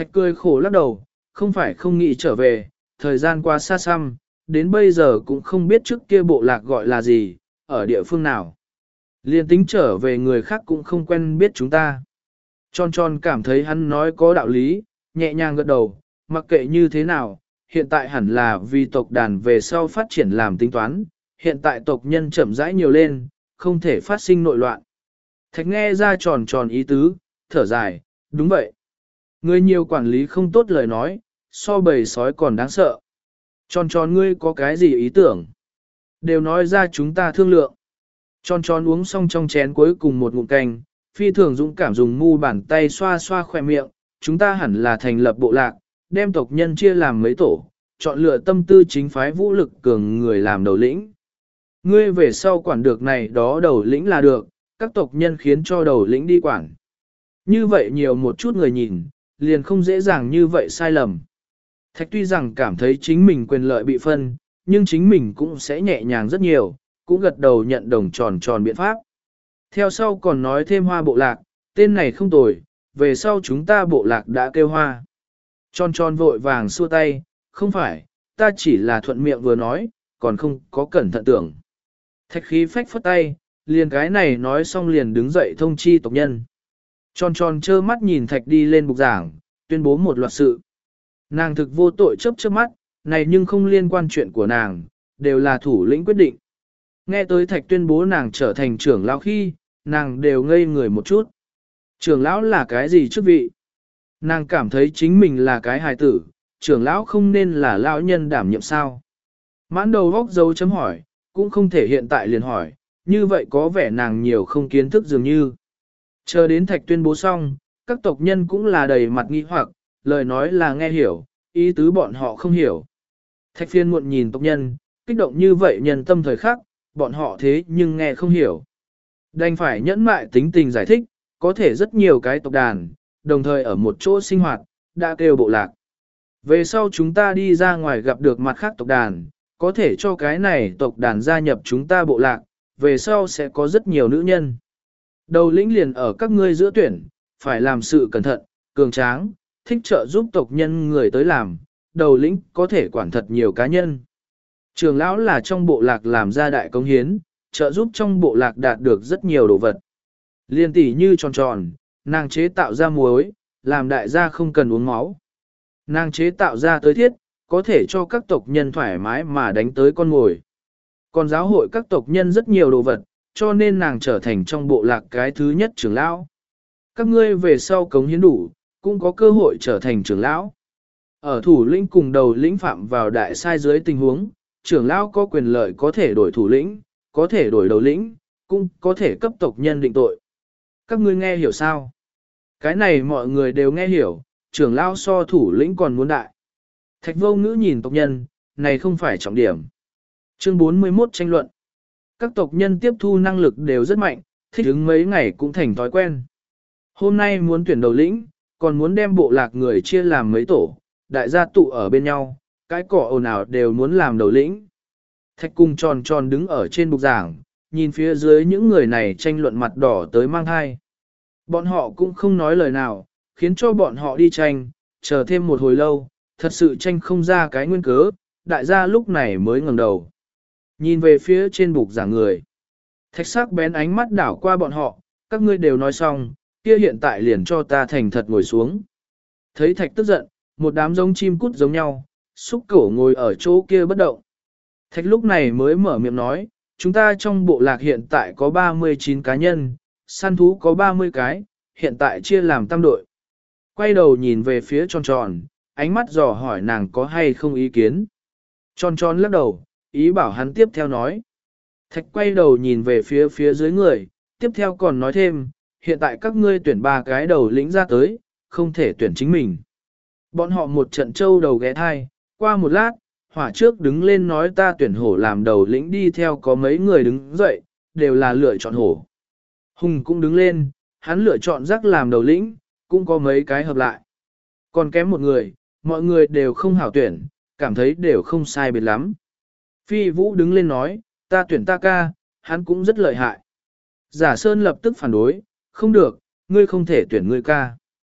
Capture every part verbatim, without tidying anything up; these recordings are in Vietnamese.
Thạch cười khổ lắc đầu, không phải không nghĩ trở về, thời gian qua xa xăm, đến bây giờ cũng không biết trước kia bộ lạc gọi là gì, ở địa phương nào. Liên tính trở về người khác cũng không quen biết chúng ta. Tròn tròn cảm thấy hắn nói có đạo lý, nhẹ nhàng gật đầu, mặc kệ như thế nào, hiện tại hẳn là vì tộc đàn về sau phát triển làm tính toán, hiện tại tộc nhân chậm rãi nhiều lên, không thể phát sinh nội loạn. Thạch nghe ra tròn tròn ý tứ, thở dài, đúng vậy. Người nhiều quản lý không tốt lời nói, so bầy sói còn đáng sợ. Tròn tròn ngươi có cái gì ý tưởng? Đều nói ra chúng ta thương lượng. Tròn tròn uống xong trong chén cuối cùng một ngụm canh, phi thường dũng cảm dùng mu bàn tay xoa xoa khỏe miệng, chúng ta hẳn là thành lập bộ lạc, đem tộc nhân chia làm mấy tổ, chọn lựa tâm tư chính phái vũ lực cường người làm đầu lĩnh. Ngươi về sau quản được này đó đầu lĩnh là được, các tộc nhân khiến cho đầu lĩnh đi quản. Như vậy nhiều một chút người nhìn, liền không dễ dàng như vậy sai lầm. Thạch tuy rằng cảm thấy chính mình quyền lợi bị phân, nhưng chính mình cũng sẽ nhẹ nhàng rất nhiều, cũng gật đầu nhận đồng tròn tròn biện pháp. Theo sau còn nói thêm hoa bộ lạc, tên này không tồi, về sau chúng ta bộ lạc đã kêu hoa. Tròn tròn vội vàng xua tay, không phải, ta chỉ là thuận miệng vừa nói, còn không có cẩn thận tưởng. Thạch khí phách phất tay, liền cái này nói xong liền đứng dậy thông chi tộc nhân. Tròn tròn trơ mắt nhìn thạch đi lên bục giảng, tuyên bố một loạt sự. Nàng thực vô tội chớp chớp mắt, này nhưng không liên quan chuyện của nàng, đều là thủ lĩnh quyết định. Nghe tới thạch tuyên bố nàng trở thành trưởng lão khi, nàng đều ngây người một chút. Trưởng lão là cái gì chức vị? Nàng cảm thấy chính mình là cái hài tử, trưởng lão không nên là lão nhân đảm nhiệm sao. Mãn đầu góc dấu chấm hỏi, cũng không thể hiện tại liền hỏi, như vậy có vẻ nàng nhiều không kiến thức dường như. Chờ đến thạch tuyên bố xong, các tộc nhân cũng là đầy mặt nghi hoặc, lời nói là nghe hiểu, ý tứ bọn họ không hiểu. Thạch phiên muộn nhìn tộc nhân, kích động như vậy nhân tâm thời khắc, bọn họ thế nhưng nghe không hiểu. Đành phải nhẫn mại tính tình giải thích, có thể rất nhiều cái tộc đàn, đồng thời ở một chỗ sinh hoạt, đã kêu bộ lạc. Về sau chúng ta đi ra ngoài gặp được mặt khác tộc đàn, có thể cho cái này tộc đàn gia nhập chúng ta bộ lạc, về sau sẽ có rất nhiều nữ nhân. Đầu lĩnh liền ở các ngươi giữa tuyển, phải làm sự cẩn thận, cường tráng, thích trợ giúp tộc nhân người tới làm, đầu lĩnh có thể quản thật nhiều cá nhân. Trường lão là trong bộ lạc làm ra đại công hiến, trợ giúp trong bộ lạc đạt được rất nhiều đồ vật. Liên tỷ như tròn tròn, nàng chế tạo ra muối, làm đại gia không cần uống máu. Nàng chế tạo ra tới thiết, có thể cho các tộc nhân thoải mái mà đánh tới con ngồi. Còn giáo hội các tộc nhân rất nhiều đồ vật, cho nên nàng trở thành trong bộ lạc cái thứ nhất trưởng lão. Các ngươi về sau cống hiến đủ, cũng có cơ hội trở thành trưởng lão. Ở thủ lĩnh cùng đầu lĩnh phạm vào đại sai dưới tình huống, trưởng lão có quyền lợi có thể đổi thủ lĩnh, có thể đổi đầu lĩnh, cũng có thể cấp tộc nhân định tội. Các ngươi nghe hiểu sao? Cái này mọi người đều nghe hiểu, trưởng lão so thủ lĩnh còn muốn đại. Thạch vô ngữ nhìn tộc nhân, này không phải trọng điểm. Chương bốn mươi mốt tranh luận. Các tộc nhân tiếp thu năng lực đều rất mạnh, thích ứng mấy ngày cũng thành thói quen. Hôm nay muốn tuyển đầu lĩnh, còn muốn đem bộ lạc người chia làm mấy tổ, đại gia tụ ở bên nhau, cái cỏ ồn ào đều muốn làm đầu lĩnh. Thạch cung tròn tròn đứng ở trên bục giảng, nhìn phía dưới những người này tranh luận mặt đỏ tới mang thai. Bọn họ cũng không nói lời nào, khiến cho bọn họ đi tranh, chờ thêm một hồi lâu, thật sự tranh không ra cái nguyên cớ, đại gia lúc này mới ngẩng đầu. Nhìn về phía trên bục giảng người. Thạch sắc bén ánh mắt đảo qua bọn họ, các ngươi đều nói xong, kia hiện tại liền cho ta thành thật ngồi xuống. Thấy thạch tức giận, một đám giống chim cút giống nhau, xúc cổ ngồi ở chỗ kia bất động. Thạch lúc này mới mở miệng nói, chúng ta trong bộ lạc hiện tại có ba mươi chín cá nhân, săn thú có ba mươi cái, hiện tại chia làm tam đội. Quay đầu nhìn về phía tròn tròn, ánh mắt dò hỏi nàng có hay không ý kiến. Tròn tròn lắc đầu, ý bảo hắn tiếp theo nói. Thạch quay đầu nhìn về phía phía dưới người, tiếp theo còn nói thêm, hiện tại các ngươi tuyển ba cái đầu lĩnh ra tới, không thể tuyển chính mình. Bọn họ một trận trâu đầu ghé thai, qua một lát, hỏa trước đứng lên nói ta tuyển hổ làm đầu lĩnh đi theo có mấy người đứng dậy, đều là lựa chọn hổ. Hùng cũng đứng lên, hắn lựa chọn rắc làm đầu lĩnh, cũng có mấy cái hợp lại. Còn kém một người, mọi người đều không hảo tuyển, cảm thấy đều không sai biệt lắm. Phi Vũ đứng lên nói, ta tuyển ta ca, hắn cũng rất lợi hại. Giả Sơn lập tức phản đối, không được, ngươi không thể tuyển ngươi ca.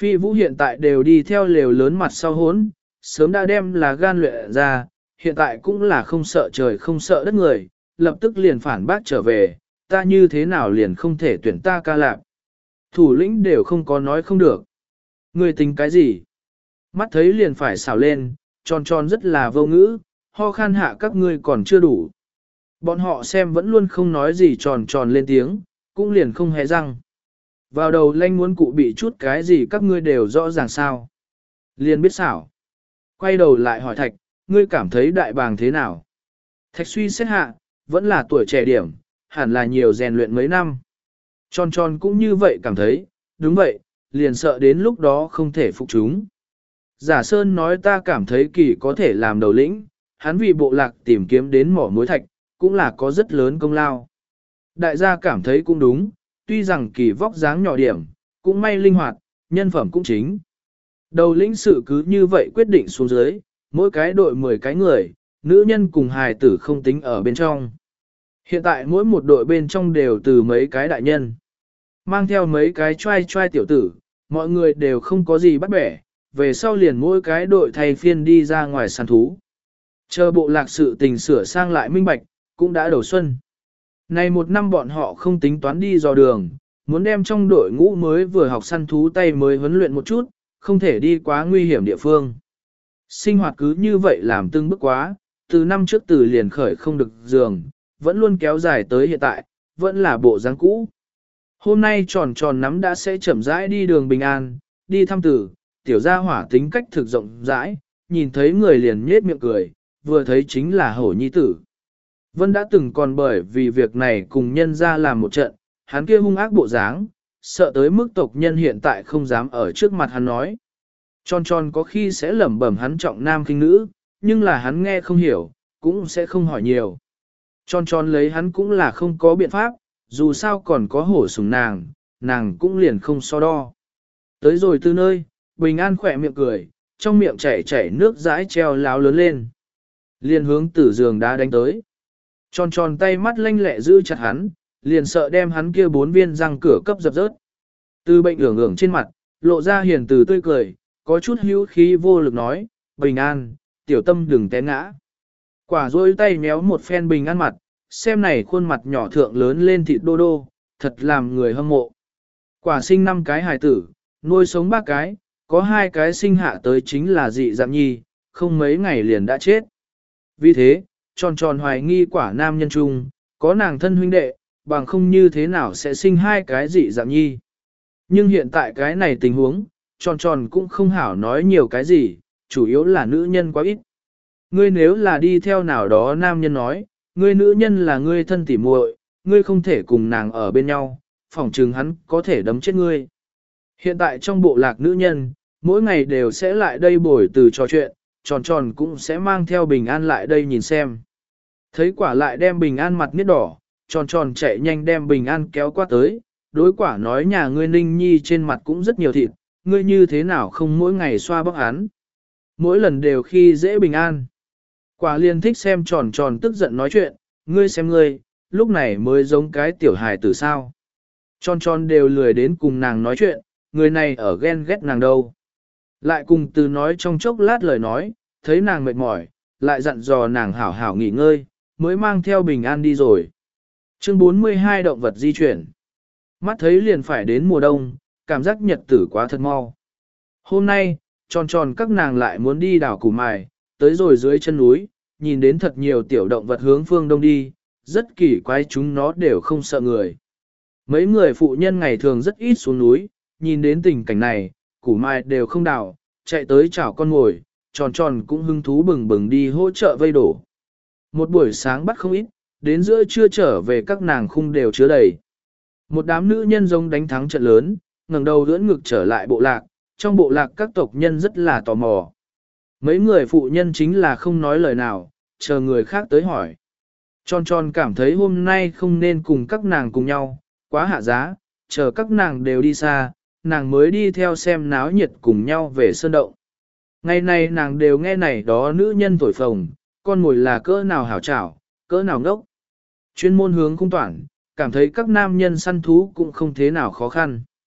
Phi vũ hiện tại đều đi theo lều lớn mặt sau hốn, sớm đã đem là gan luyện ra, hiện tại cũng là không sợ trời không sợ đất người, lập tức liền phản bác trở về, ta như thế nào liền không thể tuyển ta ca lạc. Thủ lĩnh đều không có nói không được. Người tính cái gì? Mắt thấy liền phải xảo lên, tròn tròn rất là vô ngữ, ho khan hạ các ngươi còn chưa đủ. Bọn họ xem vẫn luôn không nói gì tròn tròn lên tiếng, cũng liền không hề răng. Vào đầu lanh muốn cụ bị chút cái gì các ngươi đều rõ ràng sao. Liền biết xảo. Quay đầu lại hỏi Thạch, ngươi cảm thấy đại bàng thế nào? Thạch suy xét hạ, vẫn là tuổi trẻ điểm, hẳn là nhiều rèn luyện mấy năm. Tròn tròn cũng như vậy cảm thấy, đúng vậy, liền sợ đến lúc đó không thể phục chúng. Giả Sơn nói ta cảm thấy kỳ có thể làm đầu lĩnh, hắn vì bộ lạc tìm kiếm đến mỏ mối thạch, cũng là có rất lớn công lao. Đại gia cảm thấy cũng đúng, tuy rằng kỳ vóc dáng nhỏ điểm, cũng may linh hoạt, nhân phẩm cũng chính. Đầu lĩnh sự cứ như vậy quyết định xuống dưới, mỗi cái đội mười cái người, nữ nhân cùng hài tử không tính ở bên trong. Hiện tại mỗi một đội bên trong đều từ mấy cái đại nhân, mang theo mấy cái trai trai tiểu tử, mọi người đều không có gì bắt bẻ, về sau liền mỗi cái đội thay phiên đi ra ngoài săn thú. Chờ bộ lạc sự tình sửa sang lại minh bạch, cũng đã đầu xuân. Này một năm bọn họ không tính toán đi dò đường, muốn đem trong đội ngũ mới vừa học săn thú tay mới huấn luyện một chút, không thể đi quá nguy hiểm địa phương. Sinh hoạt cứ như vậy làm từng bước quá, từ năm trước từ liền khởi không được giường, vẫn luôn kéo dài tới hiện tại, vẫn là bộ dáng cũ. Hôm nay tròn tròn nắm đã sẽ chậm rãi đi đường bình an, đi thăm tử, tiểu gia hỏa tính cách thực rộng rãi, nhìn thấy người liền nhết miệng cười, vừa thấy chính là hổ nhi tử. Vân đã từng còn bởi vì việc này cùng nhân ra làm một trận, hắn kia hung ác bộ dáng, sợ tới mức tộc nhân hiện tại không dám ở trước mặt hắn nói. Tròn tròn có khi sẽ lẩm bẩm hắn trọng nam khinh nữ, nhưng là hắn nghe không hiểu, cũng sẽ không hỏi nhiều. Tròn tròn lấy hắn cũng là không có biện pháp, dù sao còn có hổ sủng nàng, nàng cũng liền không so đo. Tới rồi từ nơi, Bình An khỏe miệng cười, trong miệng chảy chảy nước dãi treo láo lớn lên. Liền hướng từ giường đá đánh tới. Tròn tròn tay mắt lanh lẹ giữ chặt hắn, liền sợ đem hắn kia bốn viên răng cửa cấp dập rớt. Từ bệnh ưởng ưởng trên mặt, lộ ra hiền từ tươi cười, có chút hữu khí vô lực nói, Bình An, tiểu tâm đừng té ngã. Quả rôi tay méo một phen Bình An mặt, xem này khuôn mặt nhỏ thượng lớn lên thịt đô đô, thật làm người hâm mộ. Quả sinh năm cái hài tử, nuôi sống ba cái, có hai cái sinh hạ tới chính là dị dạng nhi, không mấy ngày liền đã chết. Vì thế, tròn tròn hoài nghi quả nam nhân trung, có nàng thân huynh đệ, bằng không như thế nào sẽ sinh hai cái dị dạng nhi. Nhưng hiện tại cái này tình huống, tròn tròn cũng không hảo nói nhiều cái gì, chủ yếu là nữ nhân quá ít. Ngươi nếu là đi theo nào đó nam nhân nói, ngươi nữ nhân là ngươi thân tỉ muội, ngươi không thể cùng nàng ở bên nhau, phỏng chừng hắn có thể đấm chết ngươi. Hiện tại trong bộ lạc nữ nhân, mỗi ngày đều sẽ lại đây bồi từ trò chuyện, tròn tròn cũng sẽ mang theo Bình An lại đây nhìn xem. Thấy quả lại đem Bình An mặt niết đỏ, tròn tròn chạy nhanh đem Bình An kéo qua tới, đối quả nói nhà ngươi Ninh Nhi trên mặt cũng rất nhiều thịt, ngươi như thế nào không mỗi ngày xoa bóc hắn. Mỗi lần đều khi dễ Bình An. Quả liền thích xem tròn tròn tức giận nói chuyện, ngươi xem ngươi, lúc này mới giống cái tiểu hài tử sao. Tròn tròn đều lười đến cùng nàng nói chuyện, người này ở ghen ghét nàng đâu. Lại cùng từ nói trong chốc lát lời nói, thấy nàng mệt mỏi, lại dặn dò nàng hảo hảo nghỉ ngơi, mới mang theo Bình An đi rồi. Chương bốn mươi hai động vật di chuyển. Mắt thấy liền phải đến mùa đông, cảm giác nhật tử quá thật mau. Hôm nay, tròn tròn các nàng lại muốn đi đảo củ mài, tới rồi dưới chân núi, nhìn đến thật nhiều tiểu động vật hướng phương đông đi, rất kỳ quái chúng nó đều không sợ người. Mấy người phụ nhân ngày thường rất ít xuống núi, nhìn đến tình cảnh này, củ mai đều không đảo, chạy tới chảo con ngồi, tròn tròn cũng hứng thú bừng bừng đi hỗ trợ vây đổ. Một buổi sáng bắt không ít, đến giữa trưa trở về các nàng khung đều chứa đầy. Một đám nữ nhân giống đánh thắng trận lớn, ngẩng đầu đỡ ngực trở lại bộ lạc, trong bộ lạc các tộc nhân rất là tò mò. Mấy người phụ nhân chính là không nói lời nào, chờ người khác tới hỏi. Tròn tròn cảm thấy hôm nay không nên cùng các nàng cùng nhau, quá hạ giá, chờ các nàng đều đi xa, nàng mới đi theo xem náo nhiệt cùng nhau về sơn động. Ngày này nàng đều nghe này đó nữ nhân thổi phồng, con mồi là cỡ nào hảo trảo, cỡ nào ngốc. Chuyên môn hướng cung toản, cảm thấy các nam nhân săn thú cũng không thế nào khó khăn.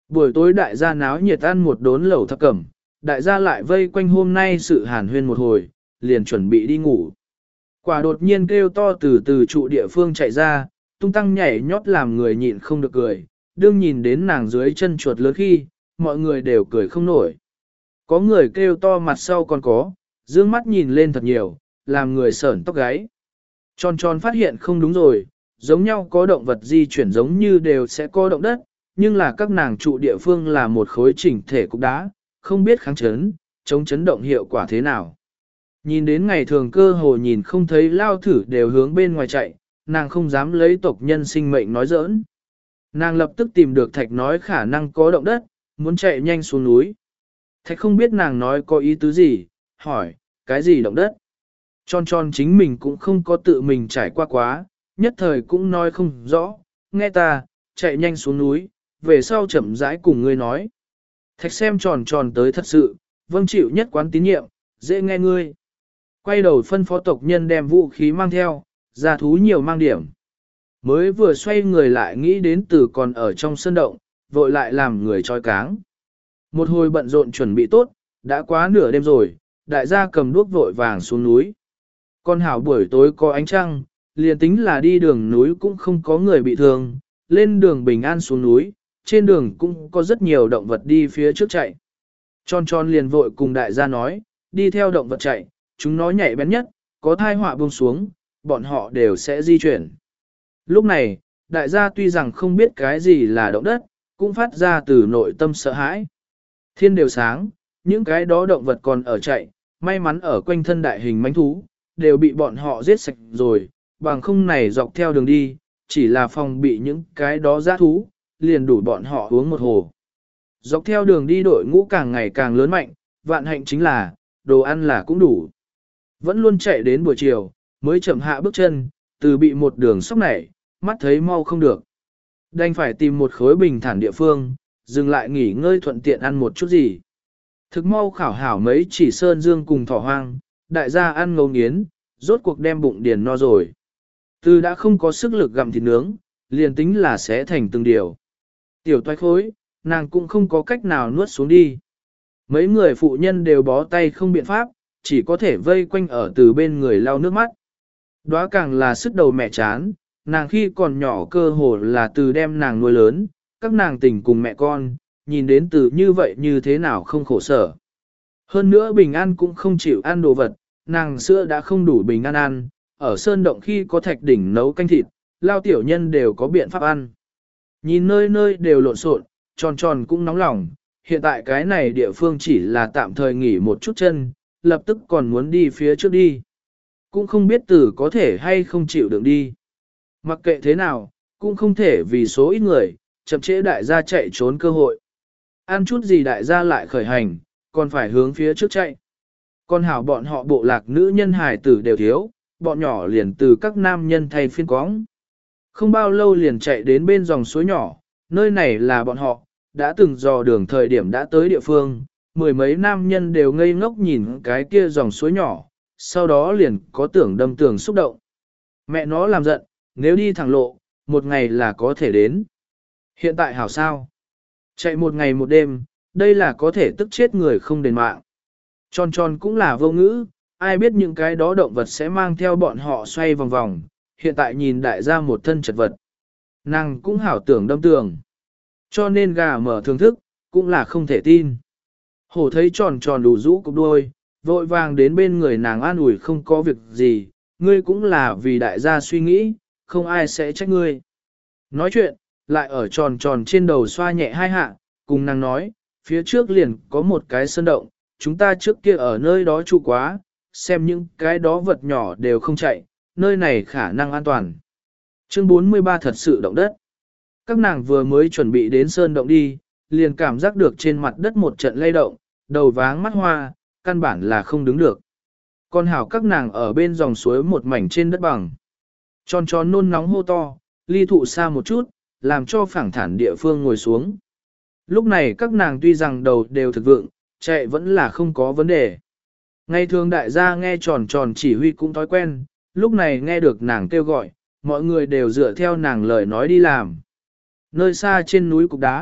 Buổi tối đại gia náo nhiệt ăn một đốn lẩu thập cẩm, đại gia lại vây quanh hôm nay sự hàn huyên một hồi, liền chuẩn bị đi ngủ. Quả đột nhiên kêu to từ từ trụ địa phương chạy ra, tung tăng nhảy nhót làm người nhịn không được cười, đương nhìn đến nàng dưới chân chuột lớn khi, mọi người đều cười không nổi. Có người kêu to mặt sau còn có, dương mắt nhìn lên thật nhiều, làm người sởn tóc gáy. Tròn tròn phát hiện không đúng rồi, giống nhau có động vật di chuyển giống như đều sẽ có động đất, nhưng là các nàng trụ địa phương là một khối chỉnh thể cục đá, không biết kháng chấn, chống chấn động hiệu quả thế nào. Nhìn đến ngày thường cơ hồ nhìn không thấy lao thử đều hướng bên ngoài chạy, nàng không dám lấy tộc nhân sinh mệnh nói giỡn. Nàng lập tức tìm được Thạch nói khả năng có động đất, muốn chạy nhanh xuống núi. Thạch không biết nàng nói có ý tứ gì, hỏi, cái gì động đất? Tròn tròn chính mình cũng không có tự mình trải qua quá, nhất thời cũng nói không rõ, nghe ta, chạy nhanh xuống núi, về sau chậm rãi cùng ngươi nói. Thạch xem tròn tròn tới thật sự, vâng chịu nhất quán tín nhiệm, dễ nghe ngươi. Quay đầu phân phó tộc nhân đem vũ khí mang theo, ra thú nhiều mang điểm. Mới vừa xoay người lại nghĩ đến từ còn ở trong sân động, vội lại làm người trói cáng. Một hồi bận rộn chuẩn bị tốt, đã quá nửa đêm rồi, đại gia cầm đuốc vội vàng xuống núi. Con hảo buổi tối có ánh trăng, liền tính là đi đường núi cũng không có người bị thương, lên đường bình an xuống núi, trên đường cũng có rất nhiều động vật đi phía trước chạy. Tròn tròn liền vội cùng đại gia nói, đi theo động vật chạy, chúng nó nhạy bén nhất, có thai họa buông xuống, bọn họ đều sẽ di chuyển. Lúc này, đại gia tuy rằng không biết cái gì là động đất, cũng phát ra từ nội tâm sợ hãi. Thiên đều sáng, những cái đó động vật còn ở chạy, may mắn ở quanh thân đại hình mãnh thú, đều bị bọn họ giết sạch rồi, bằng không này dọc theo đường đi, chỉ là phòng bị những cái đó giã thú, liền đủ bọn họ uống một hồ. Dọc theo đường đi đội ngũ càng ngày càng lớn mạnh, vạn hạnh chính là, đồ ăn là cũng đủ. Vẫn luôn chạy đến buổi chiều, mới chậm hạ bước chân, từ bị một đường sóc nảy, mắt thấy mau không được. Đành phải tìm một khối bình thản địa phương, dừng lại nghỉ ngơi thuận tiện ăn một chút gì. Thực mau khảo hảo mấy chỉ sơn dương cùng thỏ hoang, đại gia ăn ngấu nghiến, rốt cuộc đem bụng điền no rồi. Từ đã không có sức lực gặm thịt nướng, liền tính là sẽ thành từng điều. Tiểu toái khối, nàng cũng không có cách nào nuốt xuống đi. Mấy người phụ nhân đều bó tay không biện pháp, chỉ có thể vây quanh ở từ bên người lau nước mắt. Đó càng là sức đầu mẹ chán, nàng khi còn nhỏ cơ hồ là từ đem nàng nuôi lớn, các nàng tình cùng mẹ con, nhìn đến từ như vậy như thế nào không khổ sở. Hơn nữa bình an cũng không chịu ăn đồ vật, nàng sữa đã không đủ bình an ăn, ở sơn động khi có thạch đỉnh nấu canh thịt, lao tiểu nhân đều có biện pháp ăn. Nhìn nơi nơi đều lộn xộn, tròn tròn cũng nóng lòng, hiện tại cái này địa phương chỉ là tạm thời nghỉ một chút chân, lập tức còn muốn đi phía trước đi. Cũng không biết tử có thể hay không chịu đựng đi. Mặc kệ thế nào, cũng không thể vì số ít người, chậm trễ đại gia chạy trốn cơ hội. Ăn chút gì đại gia lại khởi hành, còn phải hướng phía trước chạy. Con hảo bọn họ bộ lạc nữ nhân hài tử đều thiếu, bọn nhỏ liền từ các nam nhân thay phiên quóng. Không bao lâu liền chạy đến bên dòng suối nhỏ, nơi này là bọn họ, đã từng dò đường thời điểm đã tới địa phương, mười mấy nam nhân đều ngây ngốc nhìn cái kia dòng suối nhỏ, sau đó liền có tưởng đâm tưởng xúc động. Mẹ nó làm giận, nếu đi thẳng lộ, một ngày là có thể đến. Hiện tại hảo sao? Chạy một ngày một đêm, đây là có thể tức chết người không đền mạng. Tròn tròn cũng là vô ngữ, ai biết những cái đó động vật sẽ mang theo bọn họ xoay vòng vòng, hiện tại nhìn đại gia một thân chật vật. Nàng cũng hảo tưởng đâm tường. Cho nên gà mở thưởng thức, cũng là không thể tin. Hổ thấy tròn tròn đủ rũ cục đuôi, vội vàng đến bên người nàng an ủi không có việc gì, ngươi cũng là vì đại gia suy nghĩ, không ai sẽ trách ngươi. Nói chuyện, lại ở tròn tròn trên đầu xoa nhẹ hai hạ, cùng nàng nói, phía trước liền có một cái sơn động, chúng ta trước kia ở nơi đó trụ quá, xem những cái đó vật nhỏ đều không chạy, nơi này khả năng an toàn. Chương bốn mươi ba thật sự động đất. Các nàng vừa mới chuẩn bị đến sơn động đi, liền cảm giác được trên mặt đất một trận lay động, đầu váng mắt hoa, căn bản là không đứng được. Con hảo các nàng ở bên dòng suối một mảnh trên đất bằng. Tròn tròn nôn nóng hô to, ly thụ xa một chút, làm cho phẳng thản địa phương ngồi xuống. Lúc này các nàng tuy rằng đầu đều thực vượng, chạy vẫn là không có vấn đề. Ngày thường đại gia nghe tròn tròn chỉ huy cũng thói quen, lúc này nghe được nàng kêu gọi, mọi người đều dựa theo nàng lời nói đi làm. Nơi xa trên núi cục đá,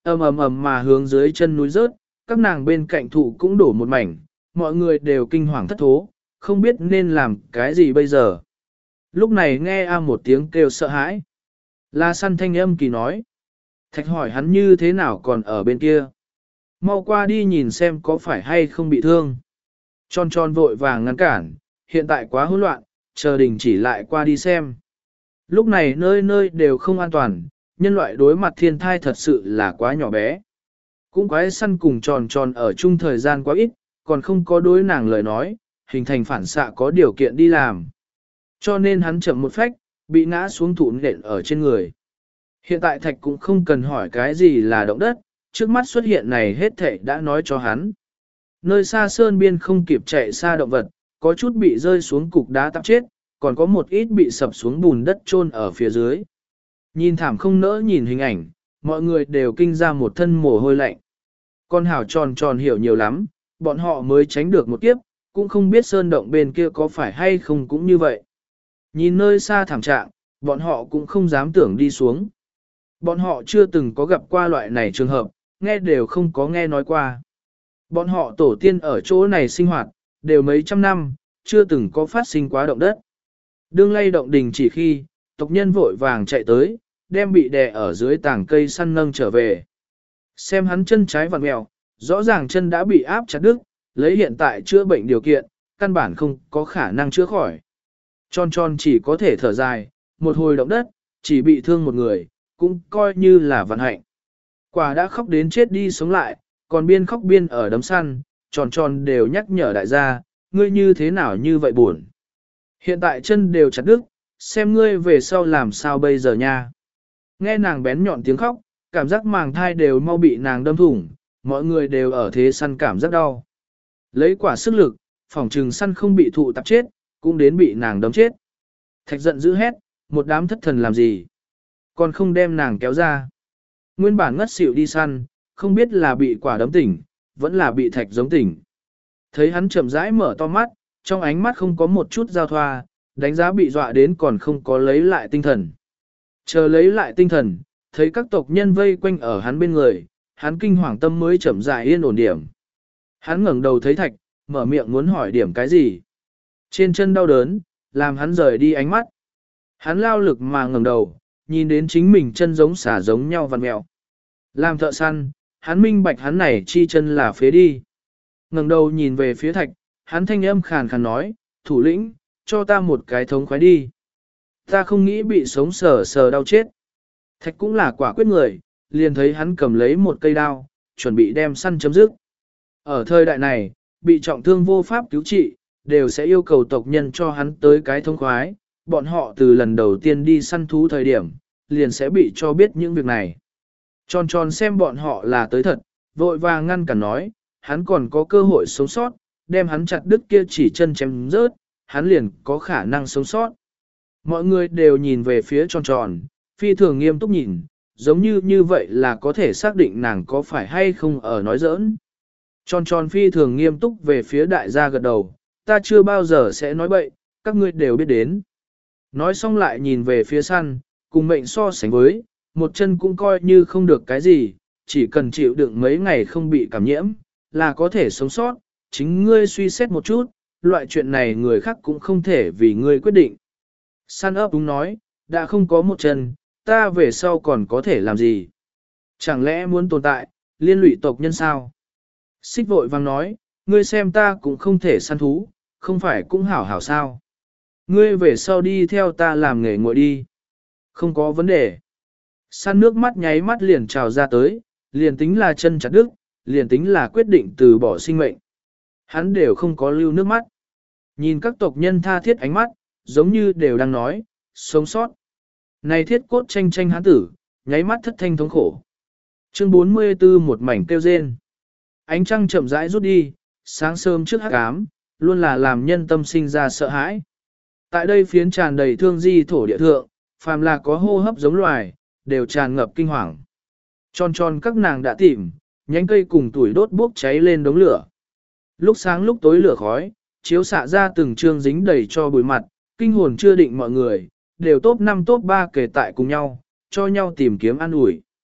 ầm ầm ầm mà hướng dưới chân núi rớt, các nàng bên cạnh thụ cũng đổ một mảnh, mọi người đều kinh hoàng thất thố, không biết nên làm cái gì bây giờ. Lúc này nghe a một tiếng kêu sợ hãi. La Săn thanh âm kỳ nói. Thạch hỏi hắn như thế nào còn ở bên kia. Mau qua đi nhìn xem có phải hay không bị thương. Tròn tròn vội vàng ngăn cản, hiện tại quá hỗn loạn, chờ đình chỉ lại qua đi xem. Lúc này nơi nơi đều không an toàn, nhân loại đối mặt thiên thai thật sự là quá nhỏ bé. Cũng quái săn cùng tròn tròn ở chung thời gian quá ít, còn không có đối nàng lời nói, hình thành phản xạ có điều kiện đi làm. Cho nên hắn chậm một phách, bị ngã xuống thụ nện ở trên người. Hiện tại Thạch cũng không cần hỏi cái gì là động đất, trước mắt xuất hiện này hết thảy đã nói cho hắn. Nơi xa sơn biên không kịp chạy xa động vật, có chút bị rơi xuống cục đá tắp chết, còn có một ít bị sập xuống bùn đất chôn ở phía dưới. Nhìn thảm không nỡ nhìn hình ảnh, mọi người đều kinh ra một thân mồ hôi lạnh. Con hảo tròn tròn hiểu nhiều lắm, bọn họ mới tránh được một kiếp, cũng không biết sơn động bên kia có phải hay không cũng như vậy. Nhìn nơi xa thảm trạng, bọn họ cũng không dám tưởng đi xuống. Bọn họ chưa từng có gặp qua loại này trường hợp, nghe đều không có nghe nói qua. Bọn họ tổ tiên ở chỗ này sinh hoạt, đều mấy trăm năm, chưa từng có phát sinh quá động đất. Đương lay động đình chỉ khi, tộc nhân vội vàng chạy tới, đem bị đè ở dưới tảng cây săn nâng trở về. Xem hắn chân trái vặn mèo, rõ ràng chân đã bị áp chặt đứt, lấy hiện tại chữa bệnh điều kiện, căn bản không có khả năng chữa khỏi. Tròn tròn chỉ có thể thở dài, một hồi động đất, chỉ bị thương một người, cũng coi như là vận hạnh. Quả đã khóc đến chết đi sống lại, còn biên khóc biên ở đấm săn, tròn tròn đều nhắc nhở đại gia, ngươi như thế nào như vậy buồn. Hiện tại chân đều chặt đứt, xem ngươi về sau làm sao bây giờ nha. Nghe nàng bén nhọn tiếng khóc, cảm giác màng thai đều mau bị nàng đâm thủng, mọi người đều ở thế săn cảm giác đau. Lấy quả sức lực, phòng trừng săn không bị thụ tạp chết, cũng đến bị nàng đấm chết. Thạch giận dữ hét, một đám thất thần làm gì, còn không đem nàng kéo ra. Nguyên bản ngất xỉu đi săn, không biết là bị quả đấm tỉnh, vẫn là bị Thạch giống tỉnh. Thấy hắn chậm rãi mở to mắt, trong ánh mắt không có một chút giao thoa, đánh giá bị dọa đến còn không có lấy lại tinh thần. Chờ lấy lại tinh thần, thấy các tộc nhân vây quanh ở hắn bên người, hắn kinh hoàng tâm mới chậm rãi yên ổn điểm. Hắn ngẩng đầu thấy Thạch, mở miệng muốn hỏi điểm cái gì. Trên chân đau đớn, làm hắn rời đi ánh mắt. Hắn lao lực mà ngẩng đầu, nhìn đến chính mình chân giống xả giống nhau vằn mẹo. Làm thợ săn, hắn minh bạch hắn này chi chân là phế đi. Ngẩng đầu nhìn về phía Thạch, hắn thanh âm khàn khàn nói, thủ lĩnh, cho ta một cái thống khoái đi. Ta không nghĩ bị sống sờ sờ đau chết. Thạch cũng là quả quyết người, liền thấy hắn cầm lấy một cây đao, chuẩn bị đem săn chấm dứt. Ở thời đại này, bị trọng thương vô pháp cứu trị, đều sẽ yêu cầu tộc nhân cho hắn tới cái thống khoái. Bọn họ từ lần đầu tiên đi săn thú thời điểm, liền sẽ bị cho biết những việc này. Tròn tròn xem bọn họ là tới thật, vội vàng ngăn cản nói, hắn còn có cơ hội sống sót, đem hắn chặt đứt kia chỉ chân chém rớt, hắn liền có khả năng sống sót. Mọi người đều nhìn về phía tròn tròn, phi thường nghiêm túc nhìn, giống như như vậy là có thể xác định nàng có phải hay không ở nói giỡn. Tròn tròn phi thường nghiêm túc về phía đại gia gật đầu, ta chưa bao giờ sẽ nói bậy, các ngươi đều biết đến. Nói xong lại nhìn về phía săn, cùng mệnh so sánh với, một chân cũng coi như không được cái gì, chỉ cần chịu đựng mấy ngày không bị cảm nhiễm, là có thể sống sót, chính ngươi suy xét một chút, loại chuyện này người khác cũng không thể vì ngươi quyết định. Săn ấp đúng nói, đã không có một chân, ta về sau còn có thể làm gì? Chẳng lẽ muốn tồn tại, liên lụy tộc nhân sao? Xích vội vang nói, ngươi xem ta cũng không thể săn thú, không phải cũng hảo hảo sao? Ngươi về sau đi theo ta làm nghề ngồi đi. Không có vấn đề. Săn nước mắt nháy mắt liền trào ra tới, liền tính là chân chặt đứt, liền tính là quyết định từ bỏ sinh mệnh. Hắn đều không có lưu nước mắt. Nhìn các tộc nhân tha thiết ánh mắt, giống như đều đang nói, sống sót. Này thiết cốt tranh tranh hắn tử, nháy mắt thất thanh thống khổ. Chương bốn mươi tư một mảnh kêu rên. Ánh trăng chậm rãi rút đi, sáng sớm trước hắc ám, luôn là làm nhân tâm sinh ra sợ hãi. Tại đây phiến tràn đầy thương di thổ địa thượng, phàm là có hô hấp giống loài, đều tràn ngập kinh hoàng. Tròn tròn các nàng đã tìm, nhánh cây cùng tuổi đốt bốc cháy lên đống lửa. Lúc sáng lúc tối lửa khói, chiếu xạ ra từng trương dính đầy cho bùi mặt, kinh hồn chưa định mọi người, đều top năm top ba kề tại cùng nhau, cho nhau tìm kiếm an ủi.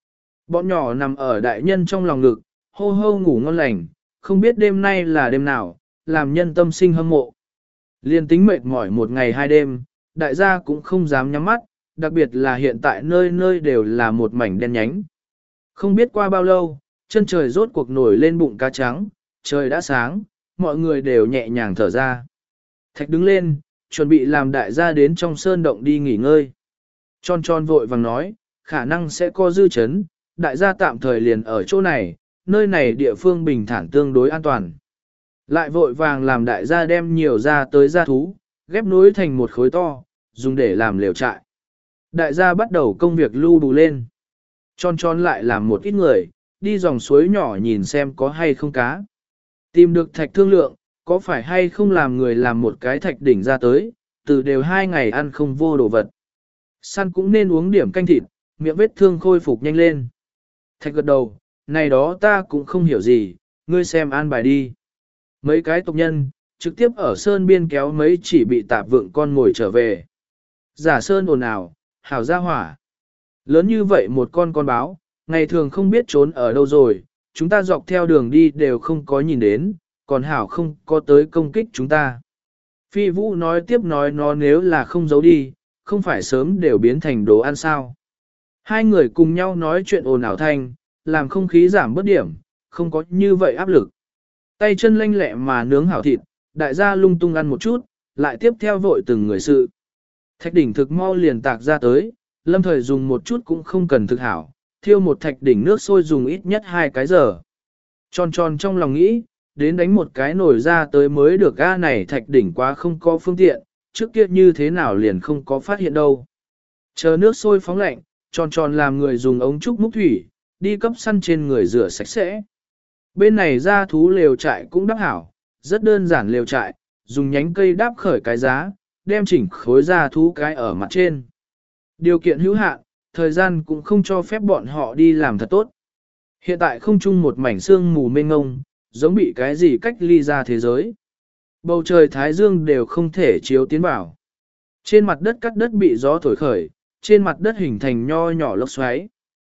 Bọn nhỏ nằm ở đại nhân trong lòng ngực, hô hô ngủ ngon lành, không biết đêm nay là đêm nào, làm nhân tâm sinh hâm mộ. Liên tính mệt mỏi một ngày hai đêm, đại gia cũng không dám nhắm mắt, đặc biệt là hiện tại nơi nơi đều là một mảnh đen nhánh. Không biết qua bao lâu, chân trời rốt cuộc nổi lên bụng cá trắng, trời đã sáng, mọi người đều nhẹ nhàng thở ra. Thạch đứng lên, chuẩn bị làm đại gia đến trong sơn động đi nghỉ ngơi. Tròn tròn vội vàng nói, khả năng sẽ có dư chấn, đại gia tạm thời liền ở chỗ này, nơi này địa phương bình thản tương đối an toàn. Lại vội vàng làm đại gia đem nhiều ra tới gia thú, ghép nối thành một khối to, dùng để làm lều trại. Đại gia bắt đầu công việc lưu đủ lên. Tròn tròn lại làm một ít người, đi dòng suối nhỏ nhìn xem có hay không cá. Tìm được thạch thương lượng, có phải hay không làm người làm một cái thạch đỉnh ra tới, từ đều hai ngày ăn không vô đồ vật. Săn cũng nên uống điểm canh thịt, miệng vết thương khôi phục nhanh lên. Thạch gật đầu, này đó ta cũng không hiểu gì, ngươi xem an bài đi. Mấy cái tộc nhân, trực tiếp ở sơn biên kéo mấy chỉ bị tạp vượng con ngồi trở về. Giả sơn ồn ào, hảo ra hỏa. Lớn như vậy một con con báo, ngày thường không biết trốn ở đâu rồi, chúng ta dọc theo đường đi đều không có nhìn đến, còn hảo không có tới công kích chúng ta. Phi Vũ nói tiếp nói nó nếu là không giấu đi, không phải sớm đều biến thành đồ ăn sao. Hai người cùng nhau nói chuyện ồn ào thanh, làm không khí giảm bớt điểm, không có như vậy áp lực. Tay chân lanh lẹ mà nướng hảo thịt, đại gia lung tung ăn một chút, lại tiếp theo vội từng người sự. Thạch đỉnh thực mau liền tạc ra tới, lâm thời dùng một chút cũng không cần thực hảo, thiêu một thạch đỉnh nước sôi dùng ít nhất hai cái giờ. Tròn tròn trong lòng nghĩ, đến đánh một cái nổi ra tới mới được ga này thạch đỉnh quá không có phương tiện, trước kia như thế nào liền không có phát hiện đâu. Chờ nước sôi phóng lạnh, tròn tròn làm người dùng ống trúc múc thủy, đi cấp săn trên người rửa sạch sẽ. Bên này ra thú lều trại cũng đắp hảo, rất đơn giản lều trại, dùng nhánh cây đáp khởi cái giá, đem chỉnh khối ra thú cái ở mặt trên. Điều kiện hữu hạn, thời gian cũng không cho phép bọn họ đi làm thật tốt. Hiện tại không chung một mảnh sương mù mênh ngông, giống bị cái gì cách ly ra thế giới. Bầu trời thái dương đều không thể chiếu tiến vào. Trên mặt đất cắt đất bị gió thổi khởi, trên mặt đất hình thành nho nhỏ lốc xoáy.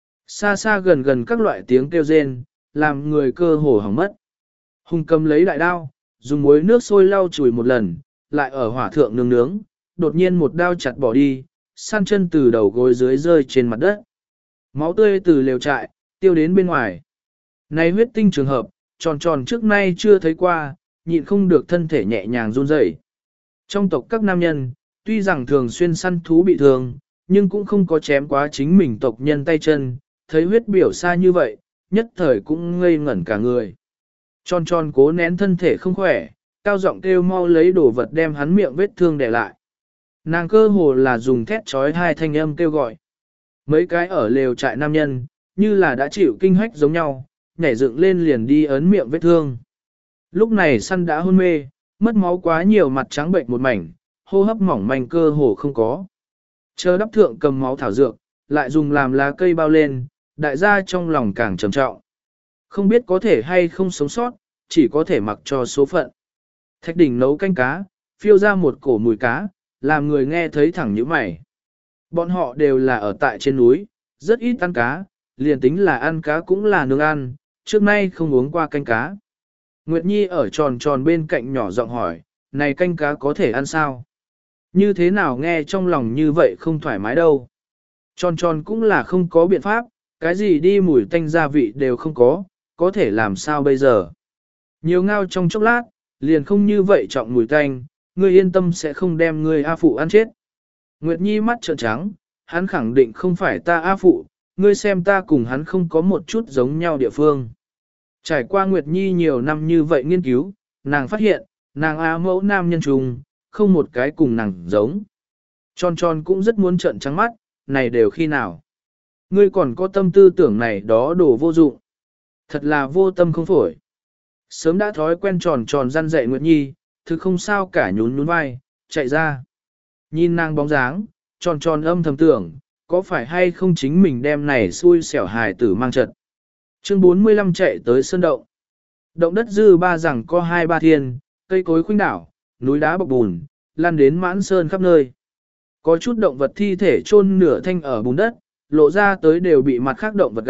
Xa xa gần gần các loại tiếng kêu rên, làm người cơ hồ hỏng mất. Hùng cầm lấy đại đao, dùng muối nước sôi lau chùi một lần, lại ở hỏa thượng nướng nướng, đột nhiên một đao chặt bỏ đi, săn chân từ đầu gối dưới rơi trên mặt đất. Máu tươi từ lều trại, tiêu đến bên ngoài. Này huyết tinh trường hợp, tròn tròn trước nay chưa thấy qua, nhịn không được thân thể nhẹ nhàng run rẩy. Trong tộc các nam nhân, tuy rằng thường xuyên săn thú bị thương, nhưng cũng không có chém quá chính mình tộc nhân tay chân, thấy huyết biểu xa như vậy, nhất thời cũng ngây ngẩn cả người. Tròn tròn cố nén thân thể không khỏe, cao giọng kêu mau lấy đồ vật đem hắn miệng vết thương để lại. Nàng cơ hồ là dùng thét trói hai thanh âm kêu gọi. Mấy cái ở lều trại nam nhân, như là đã chịu kinh hách giống nhau, nhảy dựng lên liền đi ấn miệng vết thương. Lúc này săn đã hôn mê, mất máu quá nhiều mặt trắng bệnh một mảnh, hô hấp mỏng manh cơ hồ không có. Chờ đắp thượng cầm máu thảo dược, lại dùng làm lá cây bao lên, đại gia trong lòng càng trầm trọng. Không biết có thể hay không sống sót, chỉ có thể mặc cho số phận. Thạch đỉnh nấu canh cá, phiêu ra một cổ mùi cá, làm người nghe thấy thẳng nhíu mày. Bọn họ đều là ở tại trên núi, rất ít ăn cá, liền tính là ăn cá cũng là nướng ăn, trước nay không uống qua canh cá. Nguyệt Nhi ở tròn tròn bên cạnh nhỏ giọng hỏi, này canh cá có thể ăn sao? Như thế nào nghe trong lòng như vậy không thoải mái đâu. Tròn tròn cũng là không có biện pháp, cái gì đi mùi tanh gia vị đều không có, có thể làm sao bây giờ? Nhiều ngao trong chốc lát, liền không như vậy trọng mùi tanh, ngươi yên tâm sẽ không đem ngươi A Phụ ăn chết. Nguyệt Nhi mắt trợn trắng, hắn khẳng định không phải ta A Phụ, ngươi xem ta cùng hắn không có một chút giống nhau địa phương. Trải qua Nguyệt Nhi nhiều năm như vậy nghiên cứu, nàng phát hiện, nàng A mẫu nam nhân trùng, không một cái cùng nàng giống. Tròn tròn cũng rất muốn trợn trắng mắt, này đều khi nào. Ngươi còn có tâm tư tưởng này đó đồ vô dụng. Thật là vô tâm không phổi. Sớm đã thói quen tròn tròn răn dạy Nguyệt Nhi, thực không sao cả nhún nhún vai, chạy ra. Nhìn nàng bóng dáng, tròn tròn âm thầm tưởng, có phải hay không chính mình đem này xui xẻo hài tử mang trật. Chương bốn mươi lăm chạy tới sơn động. Động đất dư ba rằng có hai ba thiên, cây cối khuynh đảo, núi đá bọc bùn, lan đến mãn sơn khắp nơi. Có chút động vật thi thể chôn nửa thanh ở bùn đất, lộ ra tới đều bị mặt khác động vật gặm,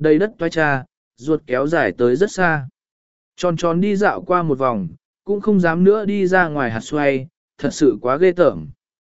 đầy đất toái cha, ruột kéo dài tới rất xa. Tròn tròn đi dạo qua một vòng, cũng không dám nữa đi ra ngoài hạt xoay, thật sự quá ghê tởm.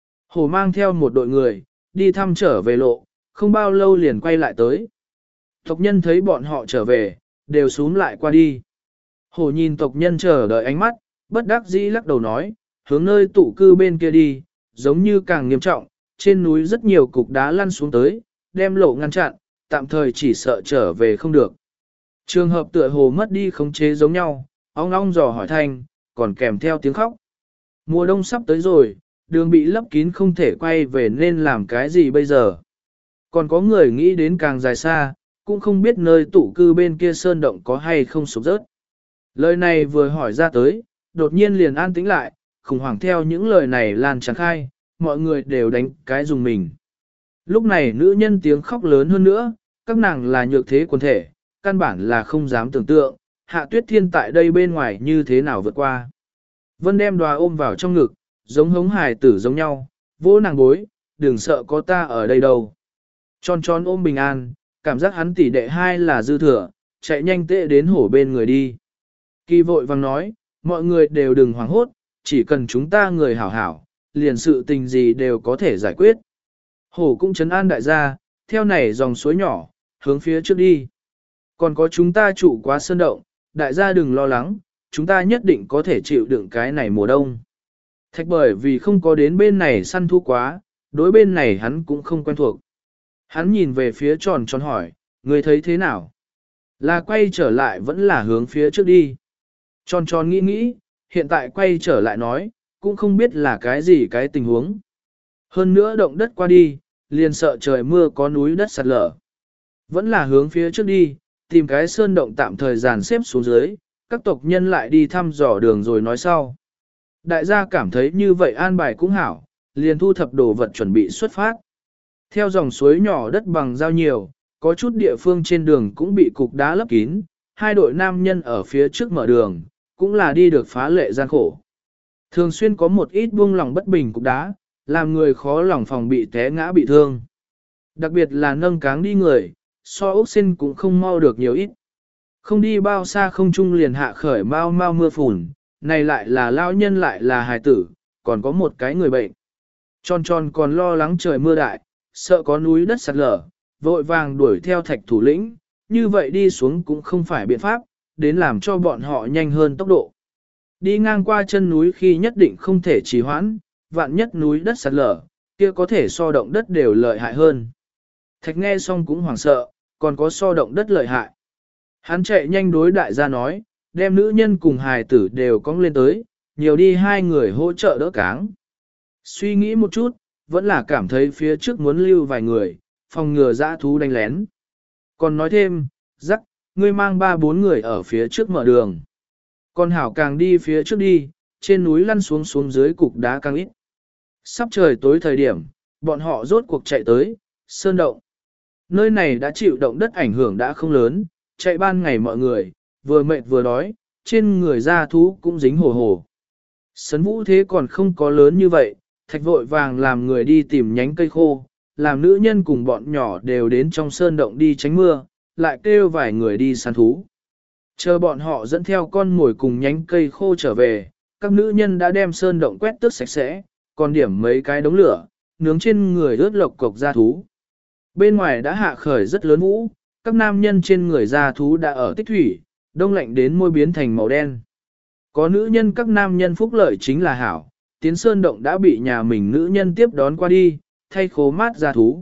Hổ mang theo một đội người, đi thăm trở về lộ, không bao lâu liền quay lại tới. Tộc nhân thấy bọn họ trở về, đều xuống lại qua đi. Hổ nhìn tộc nhân chờ đợi ánh mắt, bất đắc dĩ lắc đầu nói, hướng nơi tụ cư bên kia đi, giống như càng nghiêm trọng, trên núi rất nhiều cục đá lăn xuống tới, đem lộ ngăn chặn, tạm thời chỉ sợ trở về không được. Trường hợp tựa hồ mất đi khống chế giống nhau, ong ong dò hỏi thanh, còn kèm theo tiếng khóc. Mùa đông sắp tới rồi, đường bị lấp kín không thể quay về nên làm cái gì bây giờ. Còn có người nghĩ đến càng dài xa, cũng không biết nơi tụ cư bên kia sơn động có hay không sụp rớt. Lời này vừa hỏi ra tới, đột nhiên liền an tĩnh lại, khủng hoảng theo những lời này lan tràn khai, mọi người đều đánh cái dùng mình. Lúc này nữ nhân tiếng khóc lớn hơn nữa, các nàng là nhược thế quần thể, căn bản là không dám tưởng tượng, Hạ Tuyết Thiên tại đây bên ngoài như thế nào vượt qua. Vân đem Đoá ôm vào trong ngực, giống hống hài tử giống nhau, vỗ nàng bối, đừng sợ có ta ở đây đâu. Tròn tròn ôm bình an, cảm giác hắn tỷ đệ hai là dư thừa, chạy nhanh tệ đến hổ bên người đi. Kỳ vội vang nói, mọi người đều đừng hoảng hốt, chỉ cần chúng ta người hảo hảo, liền sự tình gì đều có thể giải quyết. Hổ cũng trấn an đại gia, theo này dòng suối nhỏ, hướng phía trước đi. Còn có chúng ta trụ quá sơn động, đại gia đừng lo lắng, chúng ta nhất định có thể chịu đựng cái này mùa đông. Thạch bởi vì không có đến bên này săn thu quá, đối bên này hắn cũng không quen thuộc. Hắn nhìn về phía tròn tròn hỏi, người thấy thế nào? Là quay trở lại vẫn là hướng phía trước đi. Tròn tròn nghĩ nghĩ, hiện tại quay trở lại nói, cũng không biết là cái gì cái tình huống. Hơn nữa động đất qua đi, liền sợ trời mưa có núi đất sạt lở. Vẫn là hướng phía trước đi, tìm cái sơn động tạm thời dàn xếp xuống dưới, các tộc nhân lại đi thăm dò đường rồi nói sau. Đại gia cảm thấy như vậy an bài cũng hảo, liền thu thập đồ vật chuẩn bị xuất phát. Theo dòng suối nhỏ đất bằng giao nhiều, có chút địa phương trên đường cũng bị cục đá lấp kín, hai đội nam nhân ở phía trước mở đường, cũng là đi được phá lệ gian khổ. Thường xuyên có một ít buông lòng bất bình cục đá, làm người khó lòng phòng bị té ngã bị thương. Đặc biệt là nâng cáng đi người, so ốc xin cũng không mau được nhiều ít. Không đi bao xa không trung liền hạ khởi mau mau mưa phùn, này lại là lao nhân lại là hài tử, còn có một cái người bệnh. Tròn tròn còn lo lắng trời mưa đại, sợ có núi đất sạt lở, vội vàng đuổi theo thạch thủ lĩnh, như vậy đi xuống cũng không phải biện pháp, đến làm cho bọn họ nhanh hơn tốc độ. Đi ngang qua chân núi khi nhất định không thể trì hoãn, vạn nhất núi đất sạt lở, kia có thể so động đất đều lợi hại hơn. Thạch nghe xong cũng hoảng sợ, còn có so động đất lợi hại. Hắn chạy nhanh đối đại gia nói, đem nữ nhân cùng hài tử đều cong lên tới, nhiều đi hai người hỗ trợ đỡ cáng. Suy nghĩ một chút, vẫn là cảm thấy phía trước muốn lưu vài người, phòng ngừa dã thú đánh lén. Còn nói thêm, rắc, ngươi mang ba bốn người ở phía trước mở đường. Còn hảo càng đi phía trước đi, trên núi lăn xuống xuống dưới cục đá càng ít. Sắp trời tối thời điểm, bọn họ rốt cuộc chạy tới, sơn động. Nơi này đã chịu động đất ảnh hưởng đã không lớn, chạy ban ngày mọi người, vừa mệt vừa đói, trên người da thú cũng dính hồ hồ. Sấn vũ thế còn không có lớn như vậy, thạch vội vàng làm người đi tìm nhánh cây khô, làm nữ nhân cùng bọn nhỏ đều đến trong sơn động đi tránh mưa, lại kêu vài người đi săn thú. Chờ bọn họ dẫn theo con mồi cùng nhánh cây khô trở về, các nữ nhân đã đem sơn động quét tước sạch sẽ, còn điểm mấy cái đống lửa, nướng trên người ướt lộc cục da thú. Bên ngoài đã hạ khởi rất lớn vũ, các nam nhân trên người da thú đã ở tích thủy, đông lạnh đến môi biến thành màu đen. Có nữ nhân các nam nhân phúc lợi chính là hảo, tiến sơn động đã bị nhà mình nữ nhân tiếp đón qua đi, thay khố mát da thú.